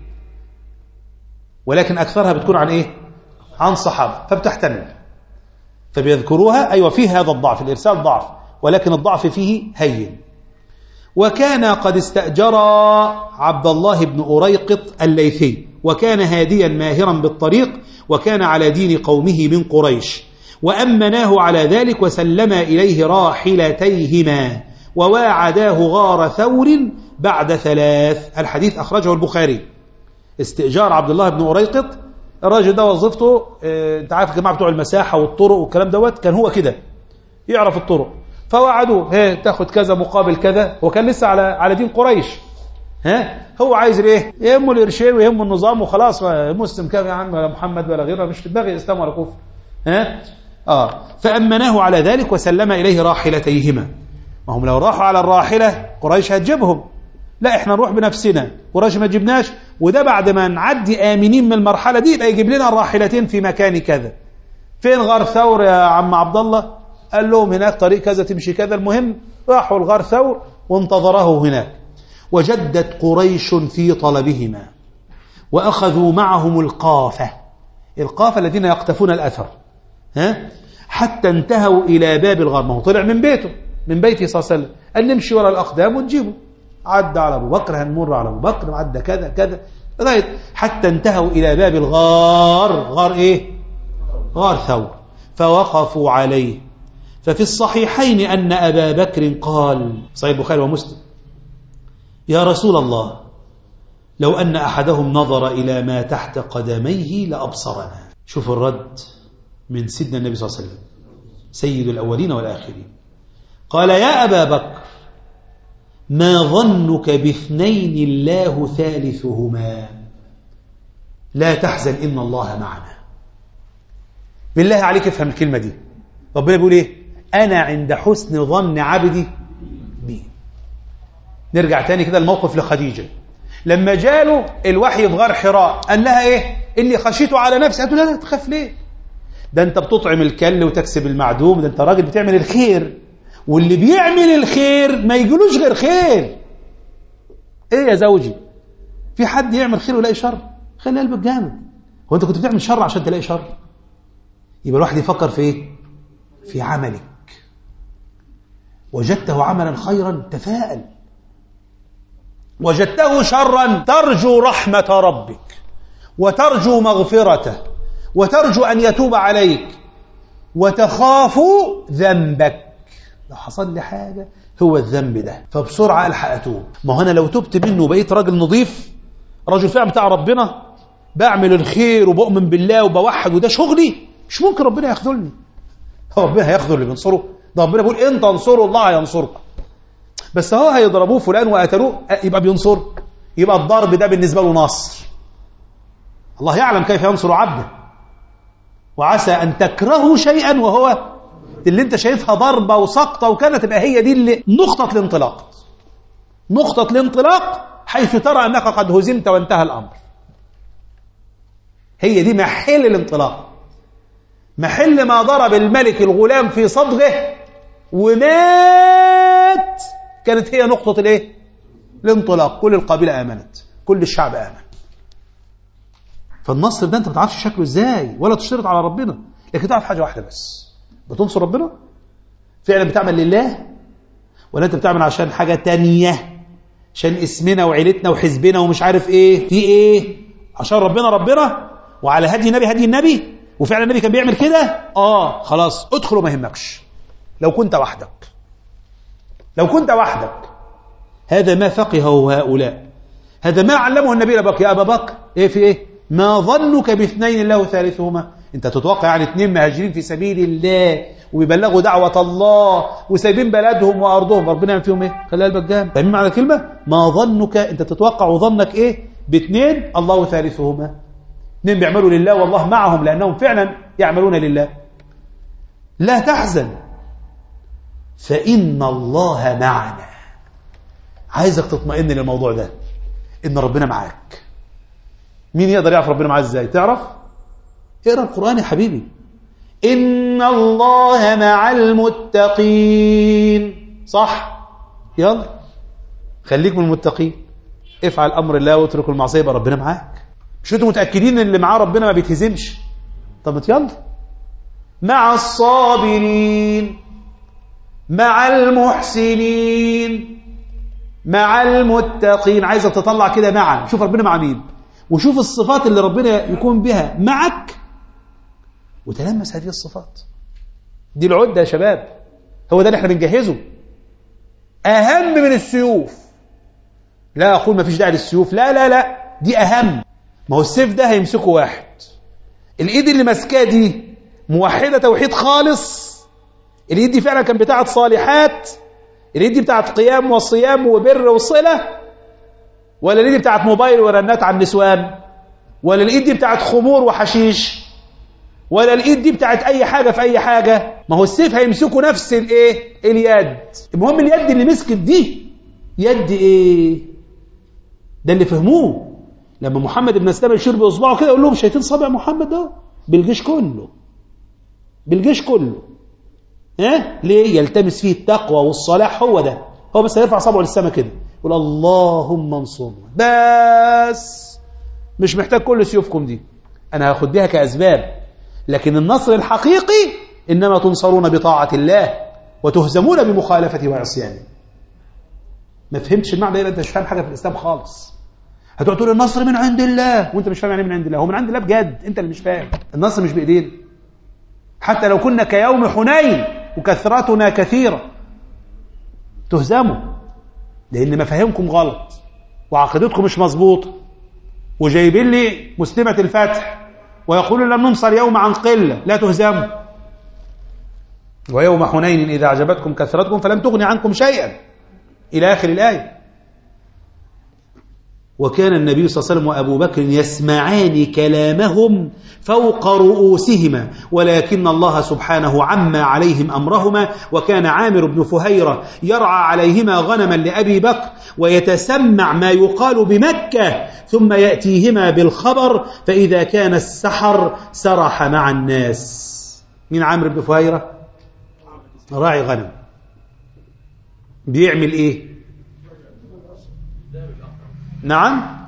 ولكن أكثرها بتكون عن ايه؟ عن صحابة، فبتحتمل، فبيذكروها. أيوة فيه هذا الضعف، الإرسال ضعف، ولكن الضعف فيه هين. وكان قد استأجر عبد الله بن أريقط الليثي، وكان هاديا ماهرا بالطريق، وكان على دين قومه من قريش، وأمناه على ذلك وسلم إليه راحلتيهما وواعداه غار ثور بعد ثلاث. الحديث أخرجه البخاري. استئجار عبد الله بن أريقط، الراجل ده وظيفته اه انت عارف الجماعة بتوع المساحة والطرق والكلام دوت، كان هو كده يعرف الطرق، فوعدوه ها تاخد كذا مقابل كذا، وكان لسه على على دين قريش. ها هو عايز ايه؟ يهمه القرشين ويهمه النظام وخلاص، مسلم كذا يا عم ولا محمد ولا غيره، مش في دماغي اسلام ولا كفر. ها اه فأمناه على ذلك وسلم إليه راحلتيهما. ما هم لو راحوا على الراحلة قريش هتجيبهم، لا احنا نروح بنفسنا، قريش ما تجيبناش، وده بعد ما نعدي آمنين من المرحلة دي يبقى يجيب لنا الراحلتين في مكان كذا. فين غار ثور يا عم عبد الله؟ قال لهم هناك طريق كذا تمشي كذا. المهم راحوا الغار ثور وانتظره هناك. وجدت قريش في طلبهما وأخذوا معهم القافة، القافة الذين يقتفون الأثر، ها حتى انتهوا إلى باب الغار. ما هو طلع من بيته من بيته صلى الله عليه وسلم، قال نمشي وراء الأقدام ونجيبه. عدى على أبو بكر، هنمر على أبو بكر، عدى كذا كذا لغاية حتى انتهوا إلى باب الغار. غار إيه؟ غار ثور. فوقفوا عليه. ففي الصحيحين أن أبا بكر قال، صحيح البخاري ومسلم، يا رسول الله لو أن أحدهم نظر إلى ما تحت قدميه لأبصرنا. شوف الرد من سيدنا النبي صلى الله عليه وسلم سيد الأولين والآخرين. قال يا أبا بكر ما ظنك باثنين الله ثالثهما، لا تحزن إن الله معنا. بالله عليك افهم الكلمة دي. ربنا بيقول إيه؟ أنا عند حسن ظن عبدي بي. نرجع تاني كده الموقف لخديجة لما جاله الوحي في غار حراء، قال لها إيه؟ إني خشيت على نفسي. قالت له لا تخاف ليه؟ ده أنت بتطعم الكل وتكسب المعدوم، ده أنت راجل بتعمل الخير، واللي بيعمل الخير ما يجيلوش غير خير. إيه يا زوجي؟ في حد يعمل خير ويلاقي شر؟ خلي قلبك جامد. هو أنت كنت بتعمل شر عشان تلاقي شر؟ يبقى الواحد يفكر في إيه؟ في عملك. وجدته عملا خيرا تفاءل، وجدته شرا ترجو رحمة ربك وترجو مغفرته وترجو أن يتوب عليك وتخاف ذنبك. لو حصل لي حاجة هو الذنب ده، فبسرعة ألحق أتوب. ما أنا لو تبت منه وبقيت راجل نظيف، راجل فعلا بتاع ربنا، بعمل الخير وبؤمن بالله وبوحد وده شغلي، مش ممكن ربنا يخذلني. هو ربنا هيخذل اللي بينصره؟ ده ربنا بيقول إن تنصروا الله ينصركم. بس هو هيضربوه فلان وقتلوه يبقى بينصر، يبقى الضرب ده بالنسبة له نصر. الله يعلم كيف ينصر عبده. وعسى أن تكرهوا شيئا وهو اللي انت شايفها ضربة وسقطة وكانت تبقى هي دي اللي نقطة الانطلاق، نقطة الانطلاق حيث ترى أنك قد هزمت وانتهى الأمر. هي دي محل الانطلاق، محل ما ضرب الملك الغلام في صدغه ومات، كانت هي نقطة الايه؟ الانطلاق. كل القبيلة آمنت، كل الشعب آمن. فالنصر ده انت ما تعرفش شكله ازاي ولا تشترط على ربنا، لكن تعرف حاجة واحدة بس، بتنصر ربنا فعلا بتعمل لله، ولا انت بتعمل عشان حاجة تانية، عشان اسمنا وعيلتنا وحزبنا ومش عارف ايه في ايه، عشان ربنا ربنا وعلى هدي النبي هدي النبي، وفعلا النبي كان بيعمل كده. اه خلاص ادخل وما يهمكش لو كنت وحدك، لو كنت وحدك. هذا ما فقهه هؤلاء، هذا ما علمه النبي لبك يا أبا بكر. ايه في ايه؟ ما ظنك باثنين الله ثالثهما؟ انت تتوقع يعني اثنين مهاجرين في سبيل الله وبيبلغوا دعوة الله وسايبين بلدهم وأرضهم، ربنا يعمل فيهم ايه؟ خلي قلبك جامد. فاهمين معنى الكلمة؟ ما ظنك، انت تتوقع وظنك ايه باثنين الله ثالثهما؟ اثنين بيعملوا لله والله معهم لأنهم فعلا يعملون لله. لا تحزن فإن الله معنا. عايزك تطمئن للموضوع ده، إن ربنا معاك. مين يقدر يعرف ربنا معاه ازاي؟ تعرف؟ اقرأ القرآن يا حبيبي. إن الله مع المتقين. صح؟ يلا خليك من المتقين، افعل أمر الله واترك المعصية، يبقى ربنا معاك. مش انتوا متأكدين ان اللي معاه ربنا ما بيتهزمش؟ طب يلا. مع الصابرين، مع المحسنين، مع المتقين. عايزك تطلع كده مع، شوف ربنا مع مين، وشوف الصفات اللي ربنا يكون بها معك، وتلمس هذه الصفات. دي العدة يا شباب، هو ده اللي احنا بنجهزه. أهم من السيوف. لا أقول ما فيش داعي للسيوف، لا لا لا، دي أهم. ما هو السيف ده هيمسكه واحد، الإيد اللي ماسكاه دي موحدة توحيد خالص، الإيد دي فعلا كان بتاعت صالحات، الإيد دي بتاعت قيام وصيام وبر وصلة، ولا الإيد دي بتاعت موبايل ورنات على النسوان، ولا الإيد دي بتاعت خمور وحشيش، ولا الإيد دي بتاعت أي حاجة في أي حاجة. ما هو السيف هيمسكه نفس الإيه؟ اليد. المهم اليد اللي مسكت دي يد إيه؟ ده اللي فهموه لما محمد بن سلمة يشير بإصبعه كده يقول لهم شايفين صابع محمد ده بالجيش كله، بالجيش كله. ها؟ ليه؟ يلتمس فيه التقوى والصلاح. هو ده، هو بس هيرفع صابعه للسماء كده يقول اللهم انصرنا، بس مش محتاج كل سيوفكم دي، أنا هاخد بيها كأسباب، لكن النصر الحقيقي إنما تنصرون بطاعة الله وتهزمون بمخالفته وعصيانه. ما فهمتش المعنى ده؟ انت مش فاهم حاجة في الإسلام خالص. هتقول تقول النصر من عند الله وانت مش فاهم يعني من عند الله. هو من عند الله بجد، انت اللي مش فاهم. النصر مش بإيدينا، حتى لو كنا كيوم حنين وكثرتنا كثيرة تهزموا، لأن مفاهيمكم غلط وعقيدتكم مش مظبوطة، وجايبين لي مسلمة الفتح ويقولون لم ننصر يوم عن قلة. لا تهزموا. ويوم حنين إذا أعجبتكم كثرتكم فلم تغن عنكم شيئا إلى آخر الآية. وكان النبي صلى الله عليه وسلم وأبو بكر يسمعان كلامهم فوق رؤوسهما، ولكن الله سبحانه عمى عليهم أمرهما. وكان عامر بن فهيرة يرعى عليهما غنما لأبي بكر ويتسمع ما يقال بمكة، ثم يأتيهما بالخبر، فإذا كان السحر سرح مع الناس. مين عامر بن فهيرة؟ راعي غنم. بيعمل إيه؟ نعم،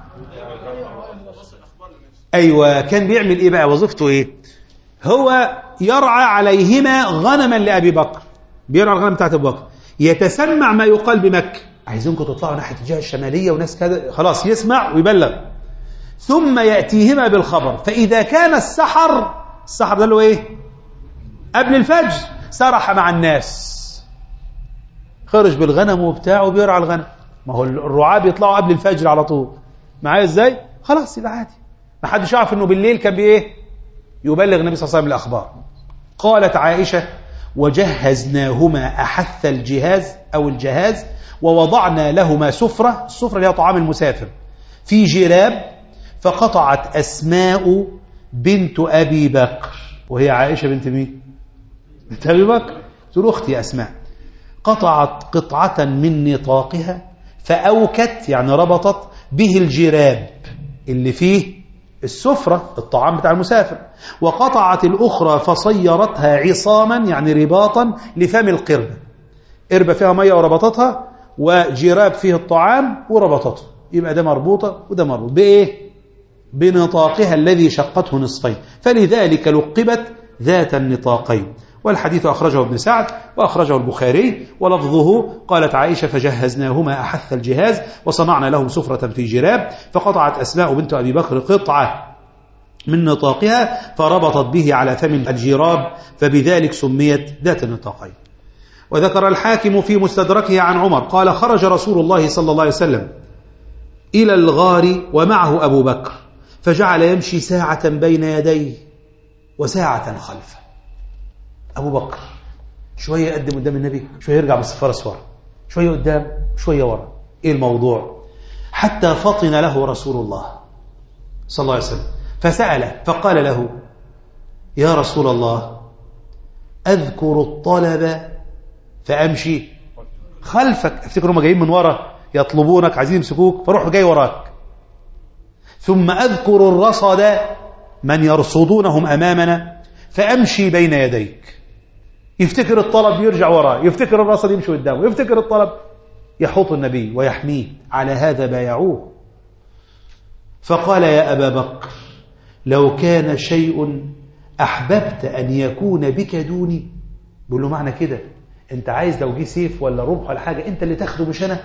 أيوة، كان بيعمل إيه بقى؟ وظيفته إيه؟ هو يرعى عليهما غنما لأبي بكر، بيرعى الغنم بتاعت أبي بكر، يتسمع ما يقال بمكة. عايزينكم تطلعوا ناحية الجهة الشمالية وناس كذا، خلاص يسمع ويبلغ. ثم يأتيهما بالخبر، فإذا كان السحر، السحر ده اللي هو إيه؟ قبل الفجر، سرح مع الناس، خرج بالغنم وبتاعه بيرعى الغنم. ما هو الرعاة بيطلعوا قبل الفجر على طول، معايا ازاي؟ خلاص يبقى عادي، ما حدش يعرف انه بالليل كان بايه؟ يبلغ النبي صلى الله عليه وسلم الاخبار. قالت عائشه: وجهزناهما أحث الجهاز أو الجهاز ووضعنا لهما سفرة، السفرة اللي هي طعام المسافر، في جراب، فقطعت أسماء بنت أبي بكر، وهي عائشة بنت مين؟ بنت أبي بكر، تقول أختي أسماء، قطعت قطعة من نطاقها فأوكت يعني ربطت به الجراب اللي فيه السفرة الطعام بتاع المسافر، وقطعت الأخرى فصيرتها عصاما يعني رباطا لفم القربة، قربة فيها مية وربطتها، وجراب فيه الطعام وربطته، يبقى ده مربوطة وده مربوط بإيه؟ بنطاقها الذي شقته نصفين، فلذلك لقبت ذات النطاقين. والحديث أخرجه ابن سعد وأخرجه البخاري، ولفظه قالت عائشة فجهزناهما أحث الجهاز وصنعنا لهم سفرة في جراب، فقطعت أسماء بنت أبي بكر قطعة من نطاقها فربطت به على فم الجراب، فبذلك سميت ذات النطاقين. وذكر الحاكم في مستدركه عن عمر قال خرج رسول الله صلى الله عليه وسلم إلى الغار ومعه أبو بكر، فجعل يمشي ساعة بين يديه وساعة خلفه. أبو بكر شوية يقدم قدام النبي، شوية يرجع بالسفارس ورا، شوية قدام شوية ورا. إيه الموضوع؟ حتى فطن له رسول الله صلى الله عليه وسلم فسأله فقال له يا رسول الله أذكر الطلب فأمشي خلفك، افتكروا هم جايين من ورا يطلبونك عايزين يمسكوك فروح جاي وراك، ثم أذكر الرصد من يرصدونهم أمامنا فأمشي بين يديك. يفتكر الطلب يرجع وراه، يفتكر الرصد يمشي قدامه، يفتكر الطلب يحوط النبي ويحميه. على هذا بايعوه. فقال يا أبا بكر لو كان شيء أحببت أن يكون بك دوني، بقول له معنى كده أنت عايز لو جه سيف ولا رمح ولا حاجة أنت اللي تاخده مش أنا؟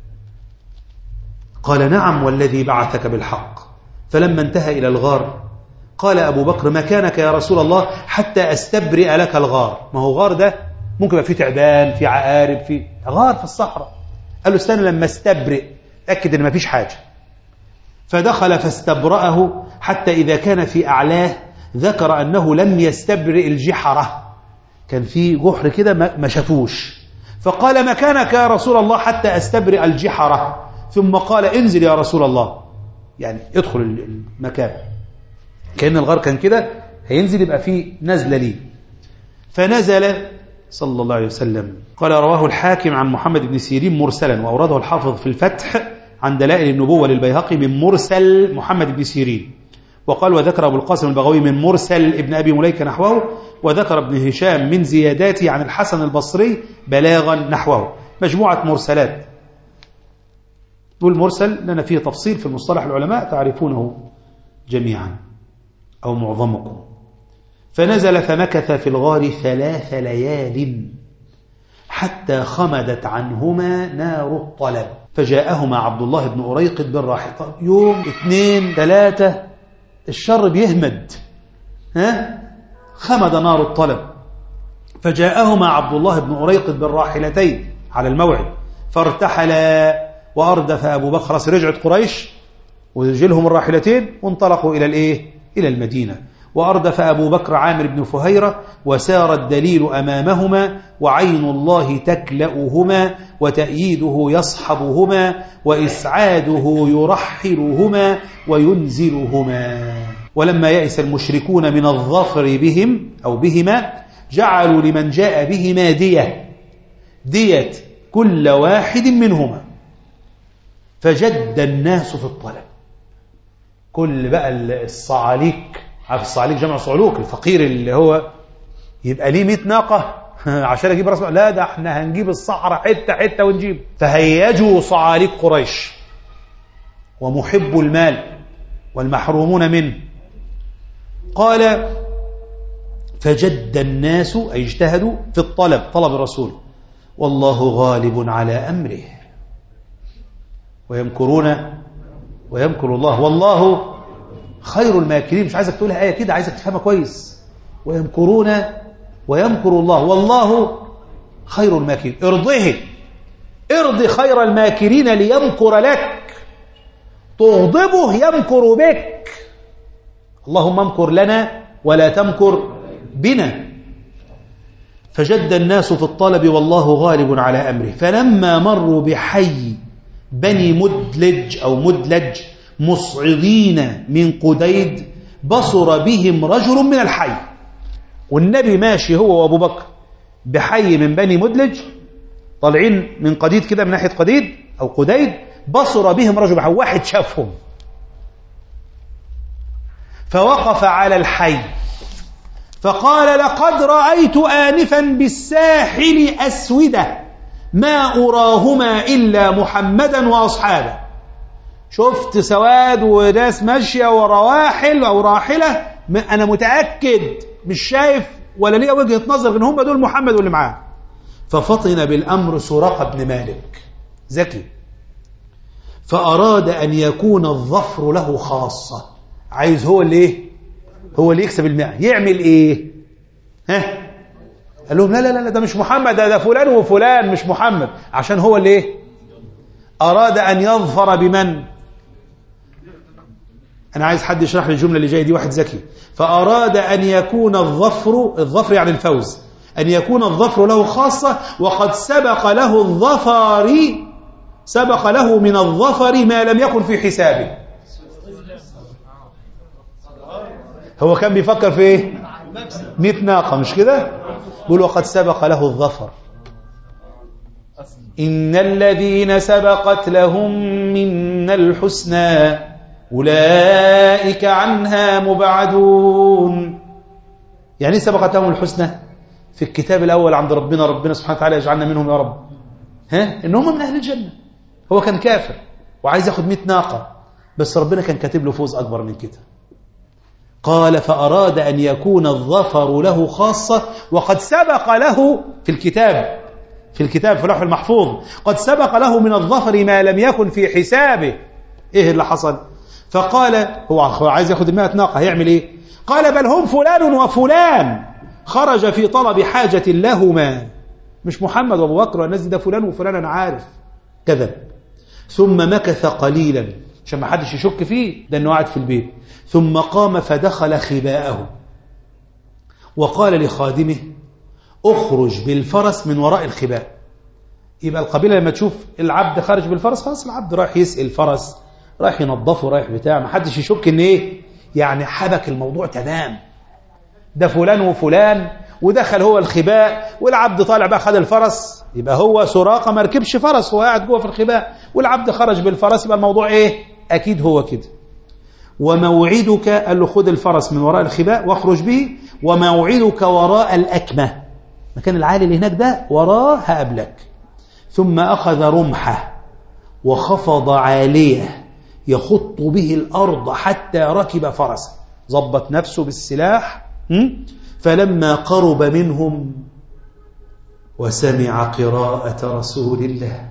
قال نعم والذي بعثك بالحق. فلما انتهى إلى الغار قال أبو بكر مكانك يا رسول الله حتى أستبرئ لك الغار. ما هو غار ده ممكن يبقى فيه تعبان، فيه عقارب، فيه غار في الصحراء. قال له استنى لما استبرئ أكد أن ما فيش حاجة. فدخل فاستبرأه حتى إذا كان في أعلاه ذكر أنه لم يستبرئ الجحرة، كان في جحر كده ما شافوش. فقال مكانك يا رسول الله حتى أستبرئ الجحرة، ثم قال انزل يا رسول الله، يعني ادخل المكان. كأن الغار كان كده هينزل يبقى فيه نزلة ليه. فنزل صلى الله عليه وسلم. قال رواه الحاكم عن محمد بن سيرين مرسلا، وأورده الحافظ في الفتح عن دلائل النبوة للبيهقي من مرسل محمد بن سيرين. وقال وذكر أبو القاسم البغوي من مرسل ابن أبي مليكة نحوه، وذكر ابن هشام من زياداته عن الحسن البصري بلاغا نحوه. مجموعة مرسلات. والمرسل لنا فيه تفصيل في المصطلح العلماء تعرفونه جميعا أو معظمكم. فنزل فمكث في الغار ثلاث ليال حتى خمدت عنهما نار الطلب، فجاءهما عبد الله بن أريقد بالراحلة. يوم اثنين ثلاثة الشر بيهمد، ها؟ خمد نار الطلب، فجاءهما عبد الله بن أريقد بالراحلتين على الموعد، فارتحلا وأردف أبو بكر. رجعت قريش وجلهم الراحلتين وانطلقوا إلى الإيه؟ إلى المدينة. وأردف أبو بكر عامر بن فهيرة، وسار الدليل أمامهما، وعين الله تكلأهما، وتأييده يصحبهما، وإسعاده يرحلهما وينزلهما. ولما يئس المشركون من الظفر بهم أو بهما جعلوا لمن جاء بهما دية دية كل واحد منهما، فجد الناس في الطلب. كل بقى الصعاليك، عارف الصعاليك جمع صعلوك، الفقير اللي هو يبقى ليه مئة ناقة عشان اجيب راس، لا ده احنا هنجيب الصحراء حته حته ونجيب. فهيجوا صعاليك قريش ومحب المال والمحرومون منه. قال فجد الناس أي اجتهدوا في الطلب، طلب الرسول، والله غالب على أمره ويمكرون ويمكر الله والله خير الماكرين. مش عايزك تقولها آية كده، عايزك تفهمها كويس. ويمكرون ويمكر الله والله خير الماكرين. ارضه ارضي خير الماكرين ليمكر لك، تغضبه يمكر بك. اللهم امكر لنا ولا تمكر بنا. فجد الناس في الطلب والله غالب على أمره. فلما مروا بحي بني مدلج أو مدلج مصعدين من قديد بصر بهم رجل من الحي. والنبي ماشي هو وأبو بكر بحي من بني مدلج، طالعين من قديد كده، من ناحية قديد أو قديد، بصر بهم رجل بحي، واحد شافهم فوقف على الحي فقال لقد رأيت آنفا بالساحل أسودة ما أراهما إلا محمدا وأصحابه. شفت سواد وناس ماشية ورواحل أو راحلة، أنا متأكد مش شايف ولا ليه وجهة نظر إن هم دول محمد واللي معاه. ففطن بالأمر سراقة بن مالك ذكي، فأراد أن يكون الظفر له خاصة، عايز هو اللي إيه؟ هو اللي يكسب الماء. يعمل إيه؟ ها؟ قال لهم لا لا لا ده مش محمد، ده, ده فلان وفلان مش محمد، عشان هو اللي إيه؟ أراد أن يظفر بمن؟ أنا عايز حد يشرح لي الجملة اللي جاية دي، واحد ذكي. فأراد أن يكون الظفر، الظفر يعني الفوز، أن يكون الظفر له خاصة، وقد سبق له الظفر، سبق له من الظفر ما لم يكن في حسابه. هو كان بيفكر في ايه؟ مئة ناقة مش كده؟ يقول وقد سبق له الظفر. إن الذين سبقت لهم منا الحسنى أولئك عنها مبعدون. يعني سبقت لهم الحسنى في الكتاب الأول عند ربنا، ربنا سبحانه وتعالى يجعلنا منهم يا رب، ها؟ إن هم من أهل الجنة. هو كان كافر وعايز ياخد مئة ناقة، بس ربنا كان كاتب له فوز أكبر من كده. قال فأراد أن يكون الظفر له خاصة، وقد سبق له في الكتاب، في الكتاب في اللوح المحفوظ، قد سبق له من الظفر ما لم يكن في حسابه. إيه اللي حصل؟ فقال هو عايز ياخد المئة ناقة، هيعمل إيه؟ قال بل هم فلان وفلان خرج في طلب حاجة لهما، مش محمد وابو بكر والناس دي، ده فلان وفلان أنا عارف. كذب. ثم مكث قليلا عشان ما حدش يشك فيه، ده انه قاعد في البيت. ثم قام فدخل خباءه وقال لخادمه اخرج بالفرس من وراء الخباء. يبقى القبيلة لما تشوف العبد خارج بالفرس، خلاص العبد رايح يسقي الفرس، رايح ينظفه، رايح بتاع، ما حدش يشك ان ايه يعني، حبك الموضوع تمام، ده فلان وفلان. ودخل هو الخباء والعبد طالع بقى خد الفرس، يبقى هو سراقة ما ركبش فرس، هو قاعد جوه في الخباء، والعبد خرج بالفرس، يبقى الموضوع ايه اكيد هو كده. وموعدك، قال له خد الفرس من وراء الخباء واخرج به، وموعدك وراء الأكمة، مكان العالي اللي هناك ده وراه هقابلك. ثم أخذ رمحه وخفض عاليه يخط به الأرض حتى ركب فرسه، ضبط نفسه بالسلاح. فلما قرب منهم وسمع قراءة رسول الله،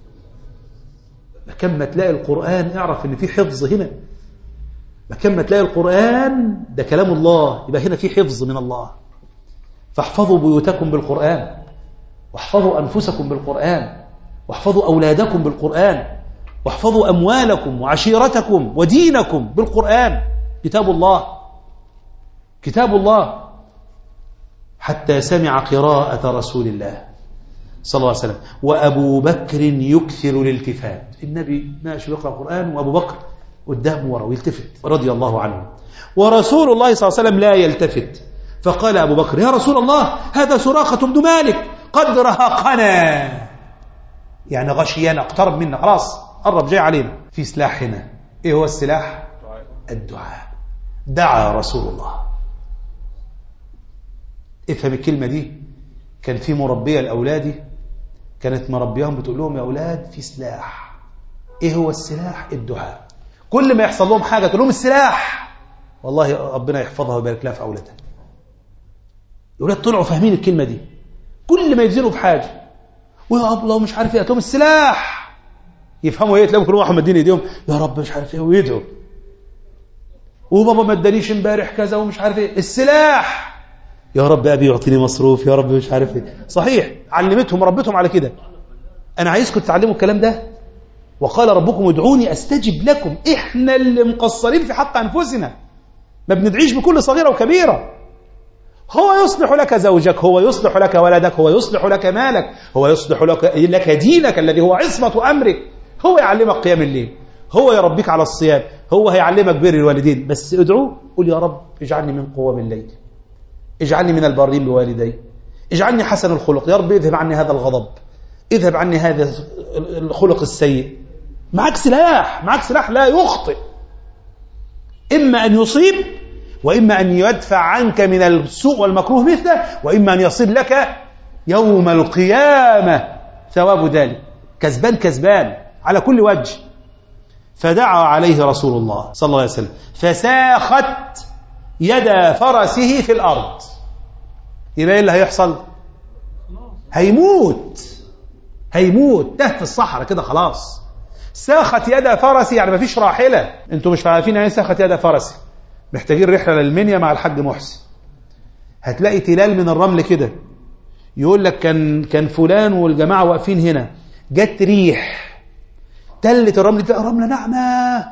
كما تلاقي القرآن اعرف ان في حفظ هنا، كما تلاقي القرآن ده كلام الله، يبقى هنا في حفظ من الله. فاحفظوا بيوتكم بالقرآن، واحفظوا أنفسكم بالقرآن، واحفظوا أولادكم بالقرآن، واحفظوا أموالكم وعشيرتكم ودينكم بالقرآن. كتاب الله، كتاب الله. حتى سمع قراءة رسول الله صلى الله عليه وسلم. وأبو بكر يكثر الالتفات، النبي ماشي يقرأ القرآن وأبو بكر قدامه ورا ويلتفت رضي الله عنه، ورسول الله صلى الله عليه وسلم لا يلتفت. فقال أبو بكر يا رسول الله هذا سراقة بن مالك قد رهقنا، يعني غشينا، اقترب منا، خلاص قرب جاي علينا. في سلاح هنا، ايه هو السلاح؟ الدعاء. دعا رسول الله. افهم الكلمة دي. كان في مربية لأولادي كانت مربيهم بتقول لهم يا أولاد في سلاح. ايه هو السلاح؟ الدعاء. كل ما يحصل لهم حاجة تقول لهم السلاح، والله ربنا يحفظها ويبارك لها في أولادها. الأولاد طلعوا فاهمين الكلمة دي، كل ما ينزلوا في حاجة ويا الله مش عارف ايه، تقول السلاح، يفهموا ايه، تلاقوا كل واحد مدين ايديهم يا رب مش عارف ايه ويدعوا، وبابا ما ادانيش امبارح كذا ومش عارف ايه، السلاح يا رب ابي يعطيني مصروف، يا رب مش عارف ايه. صحيح علمتهم ربتهم على كده. انا عايزكم تتعلموا الكلام ده. وقال ربكم ادعوني استجب لكم. احنا اللي مقصرين في حق انفسنا، ما بندعيش بكل صغيرة وكبيرة. هو يصلح لك زوجك، هو يصلح لك ولدك، هو يصلح لك مالك، هو يصلح لك, لك دينك الذي هو عصمة أمرك. هو يعلمك قيام الليل، هو يربيك على الصيام، هو هيعلمك بر الوالدين. بس ادعوه، قل يا رب اجعلني من قوام الليل، اجعلني من البارين بوالدي، اجعلني حسن الخلق، يا رب اذهب عني هذا الغضب، اذهب عني هذا الخلق السيء. معك سلاح، معك سلاح لا يخطئ، إما أن يصيب، وإما أن يدفع عنك من السوء والمكروه مثله، وإما أن يصيب لك يوم القيامة ثواب ذلك. كسبان كسبان على كل وجه. فدعا عليه رسول الله صلى الله عليه وسلم فساخت يد فرسه في الأرض. يبقى ايه اللي هيحصل؟ هيموت، هيموت تحت في الصحراء كده خلاص. ساخت يد فرسي يعني مفيش راحلة. انتوا مش عارفين ايه ساخت يد فرسي؟ محتاجين رحلة للمنيا مع الحاج محسن، هتلاقي تلال من الرمل كده، يقول لك كان كان فلان والجماعة واقفين هنا، جت ريح تلت الرمل، تلاقي رملة ناعمة.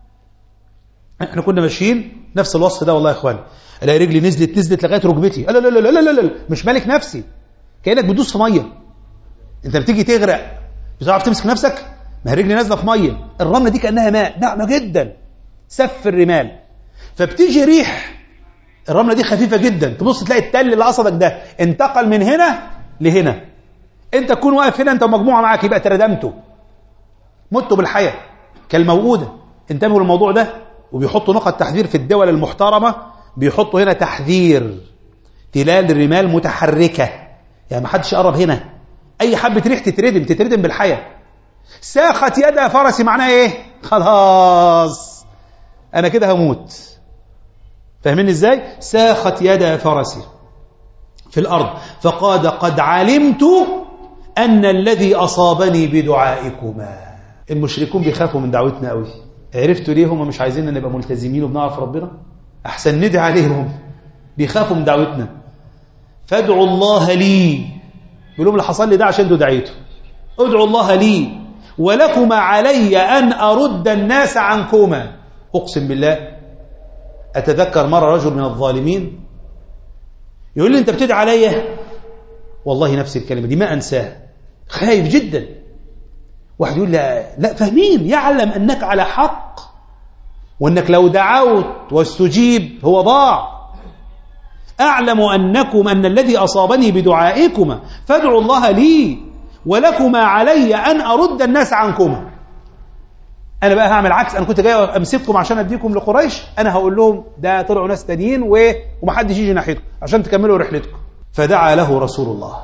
احنا كنا ماشيين نفس الوصف ده والله يا اخوان، الاقي رجلي نزلت نزلت لغايه ركبتي، لا لا لا لا لا لا، مش مالك نفسي، كانك بتدوس في ميه. انت بتيجي تغرق بتعرف تمسك نفسك؟ ما هي رجلي نازله في ميه، الرمله دي كانها ماء ناعمه جدا، سف الرمال. فبتيجي ريح، الرمله دي خفيفه جدا، تبص تلاقي التل اللي قصدك ده انتقل من هنا لهنا. انت تكون واقف هنا انت ومجموعه معاك، يبقى تردمته، متوا بالحياه كالموؤوده. انتبهوا للموضوع ده. وبيحطوا نقط تحذير في الدول المحترمه، بيحطوا هنا تحذير تلال الرمال متحركه، يعني ما حدش يقرب هنا، اي حبه ريح تتردم تتردم بالحياه. ساخت يد فرسي معناها ايه؟ خلاص انا كده هموت. فاهمين ازاي؟ ساخت يد فرسي في الارض فقال قد علمت ان الذي اصابني بدعائكما. المشركون بيخافوا من دعوتنا قوي. عرفتوا ليه هم مش عايزيننا نبقى ملتزمين وبنعرف ربنا؟ احسن ندعي عليهم، بيخافوا من دعوتنا. فادعوا الله لي، بيقول لهم اللي حصل لي ده عشان انتوا دعيتوا، ادعوا الله لي ولكما علي ان ارد الناس عنكما. اقسم بالله اتذكر مره رجل من الظالمين يقول لي انت بتدعي عليا، والله نفس الكلمه دي ما انساها، خايف جدا. واحد يقول لا لا فاهمين، يعلم انك على حق، وانك لو دعوت واستجيب هو ضاع. اعلم انكم ان الذي اصابني بدعائكما فادعوا الله لي ولكما علي ان ارد الناس عنكما. انا بقى هعمل عكس، انا كنت جاي امسككم عشان اديكم لقريش، انا هقول لهم ده طلعوا ناس تانيين ومحدش يجي ناحيتكم عشان تكملوا رحلتكم. فدعا له رسول الله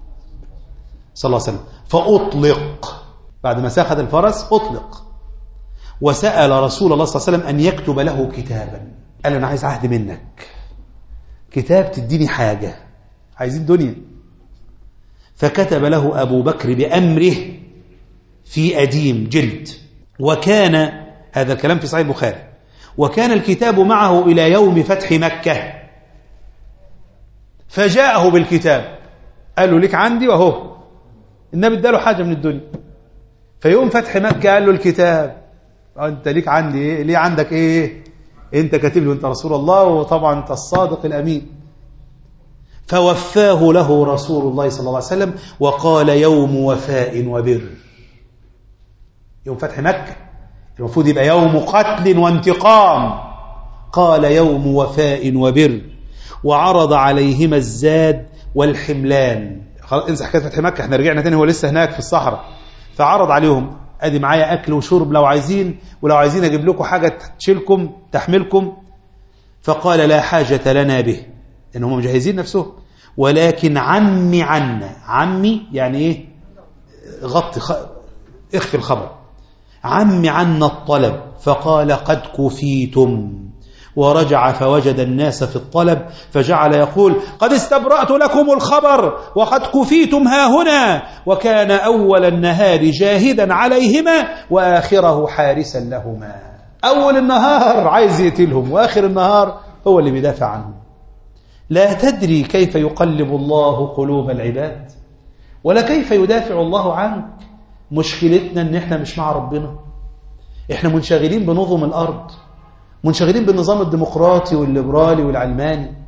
صلى الله عليه وسلم فاطلق، بعد ما ساخذ الفرس اطلق. وسأل رسول الله صلى الله عليه وسلم ان يكتب له كتابا. قال انا عايز عهد منك، كتاب تديني حاجة، عايزين دنيا. فكتب له أبو بكر بأمره في أديم جلد. وكان هذا الكلام في صحيح البخاري، وكان الكتاب معه إلى يوم فتح مكة. فجاءه بالكتاب، قال له لك عندي وهو النبي اداله حاجة من الدنيا. فيوم فتح مكة قال له الكتاب، أنت ليك عندي إيه؟ ليه عندك إيه؟ أنت كاتب له أنت رسول الله، وطبعا أنت الصادق الأمين. فوفاه له رسول الله صلى الله عليه وسلم وقال يوم وفاء وبر. يوم فتح مكة المفروض يبقى يوم قتل وانتقام، قال يوم وفاء وبر. وعرض عليهما الزاد والحملان. انسى حكاية فتح مكة، احنا رجعنا تاني، هو لسه هناك في الصحراء. فعرض عليهم ادي معايا اكل وشرب لو عايزين، ولو عايزين اجيب لكم حاجة تشيلكم تحملكم. فقال لا حاجة لنا به، لأن هم مجهزين نفسهم، ولكن عمي عنا. عمي يعني ايه؟ غطي خ... اخفي الخبر. عمي عنا الطلب. فقال قد كفيتم. ورجع فوجد الناس في الطلب فجعل يقول قد استبرأت لكم الخبر وقد كفيتم ها هنا. وكان أول النهار جاهدا عليهما وآخره حارسا لهما. أول النهار عايز يقتلهم، وآخر النهار هو اللي بيدافع عنهم. لا تدري كيف يقلب الله قلوب العباد ولا كيف يدافع الله عنك. مشكلتنا ان احنا مش مع ربنا، احنا منشغلين بنظم الارض، منشغلين بالنظام الديمقراطي والليبرالي والعلماني،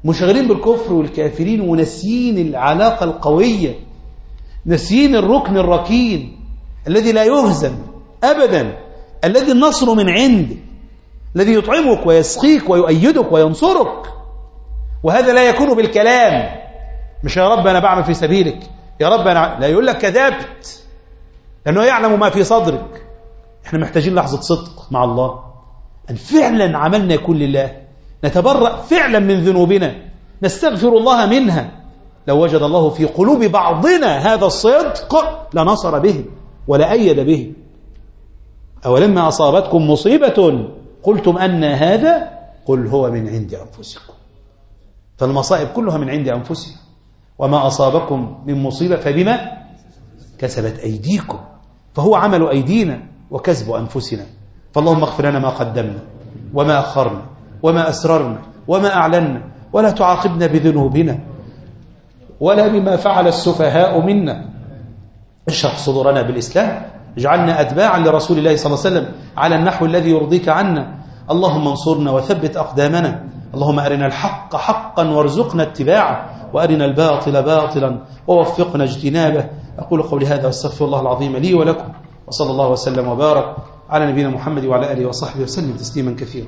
مشغلين بالكفر والكافرين ونسيين العلاقة القوية، نسيين الركن الركين الذي لا يهزم أبدا، الذي النصر من عنده، الذي يطعمك ويسقيك ويؤيدك وينصرك. وهذا لا يكون بالكلام، مش يا رب أنا بعمل في سبيلك، يا رب أنا لا، يقول لك كذبت، لأنه يعلم ما في صدرك. احنا محتاجين لحظة صدق مع الله، أن فعلا عملنا يكون لله، نتبرأ فعلا من ذنوبنا، نستغفر الله منها. لو وجد الله في قلوب بعضنا هذا الصدق لنصر به ولأيد به. أولما أصابتكم مصيبة قلتم أن هذا، قل هو من عند أنفسكم. فالمصائب كلها من عند أنفسنا، وما أصابكم من مصيبة فبما كسبت أيديكم، فهو عمل أيدينا وكسب أنفسنا. فاللهم اغفر لنا ما قدمنا وما أخرنا وما أسررنا وما أعلنا، ولا تعاقبنا بذنوبنا ولا بما فعل السفهاء منا. اشرح صدورنا بالإسلام، اجعلنا أتباعا لرسول الله صلى الله عليه وسلم على النحو الذي يرضيك عنا. اللهم انصرنا وثبت أقدامنا. اللهم أرنا الحق حقا وارزقنا اتباعه، وأرنا الباطل باطلا ووفقنا اجتنابه. أقول قولي هذا واستغفر الله العظيم لي ولكم، وصلى الله وسلم وبارك على نبينا محمد وعلى آله وصحبه وسلم تسليما كثيرا.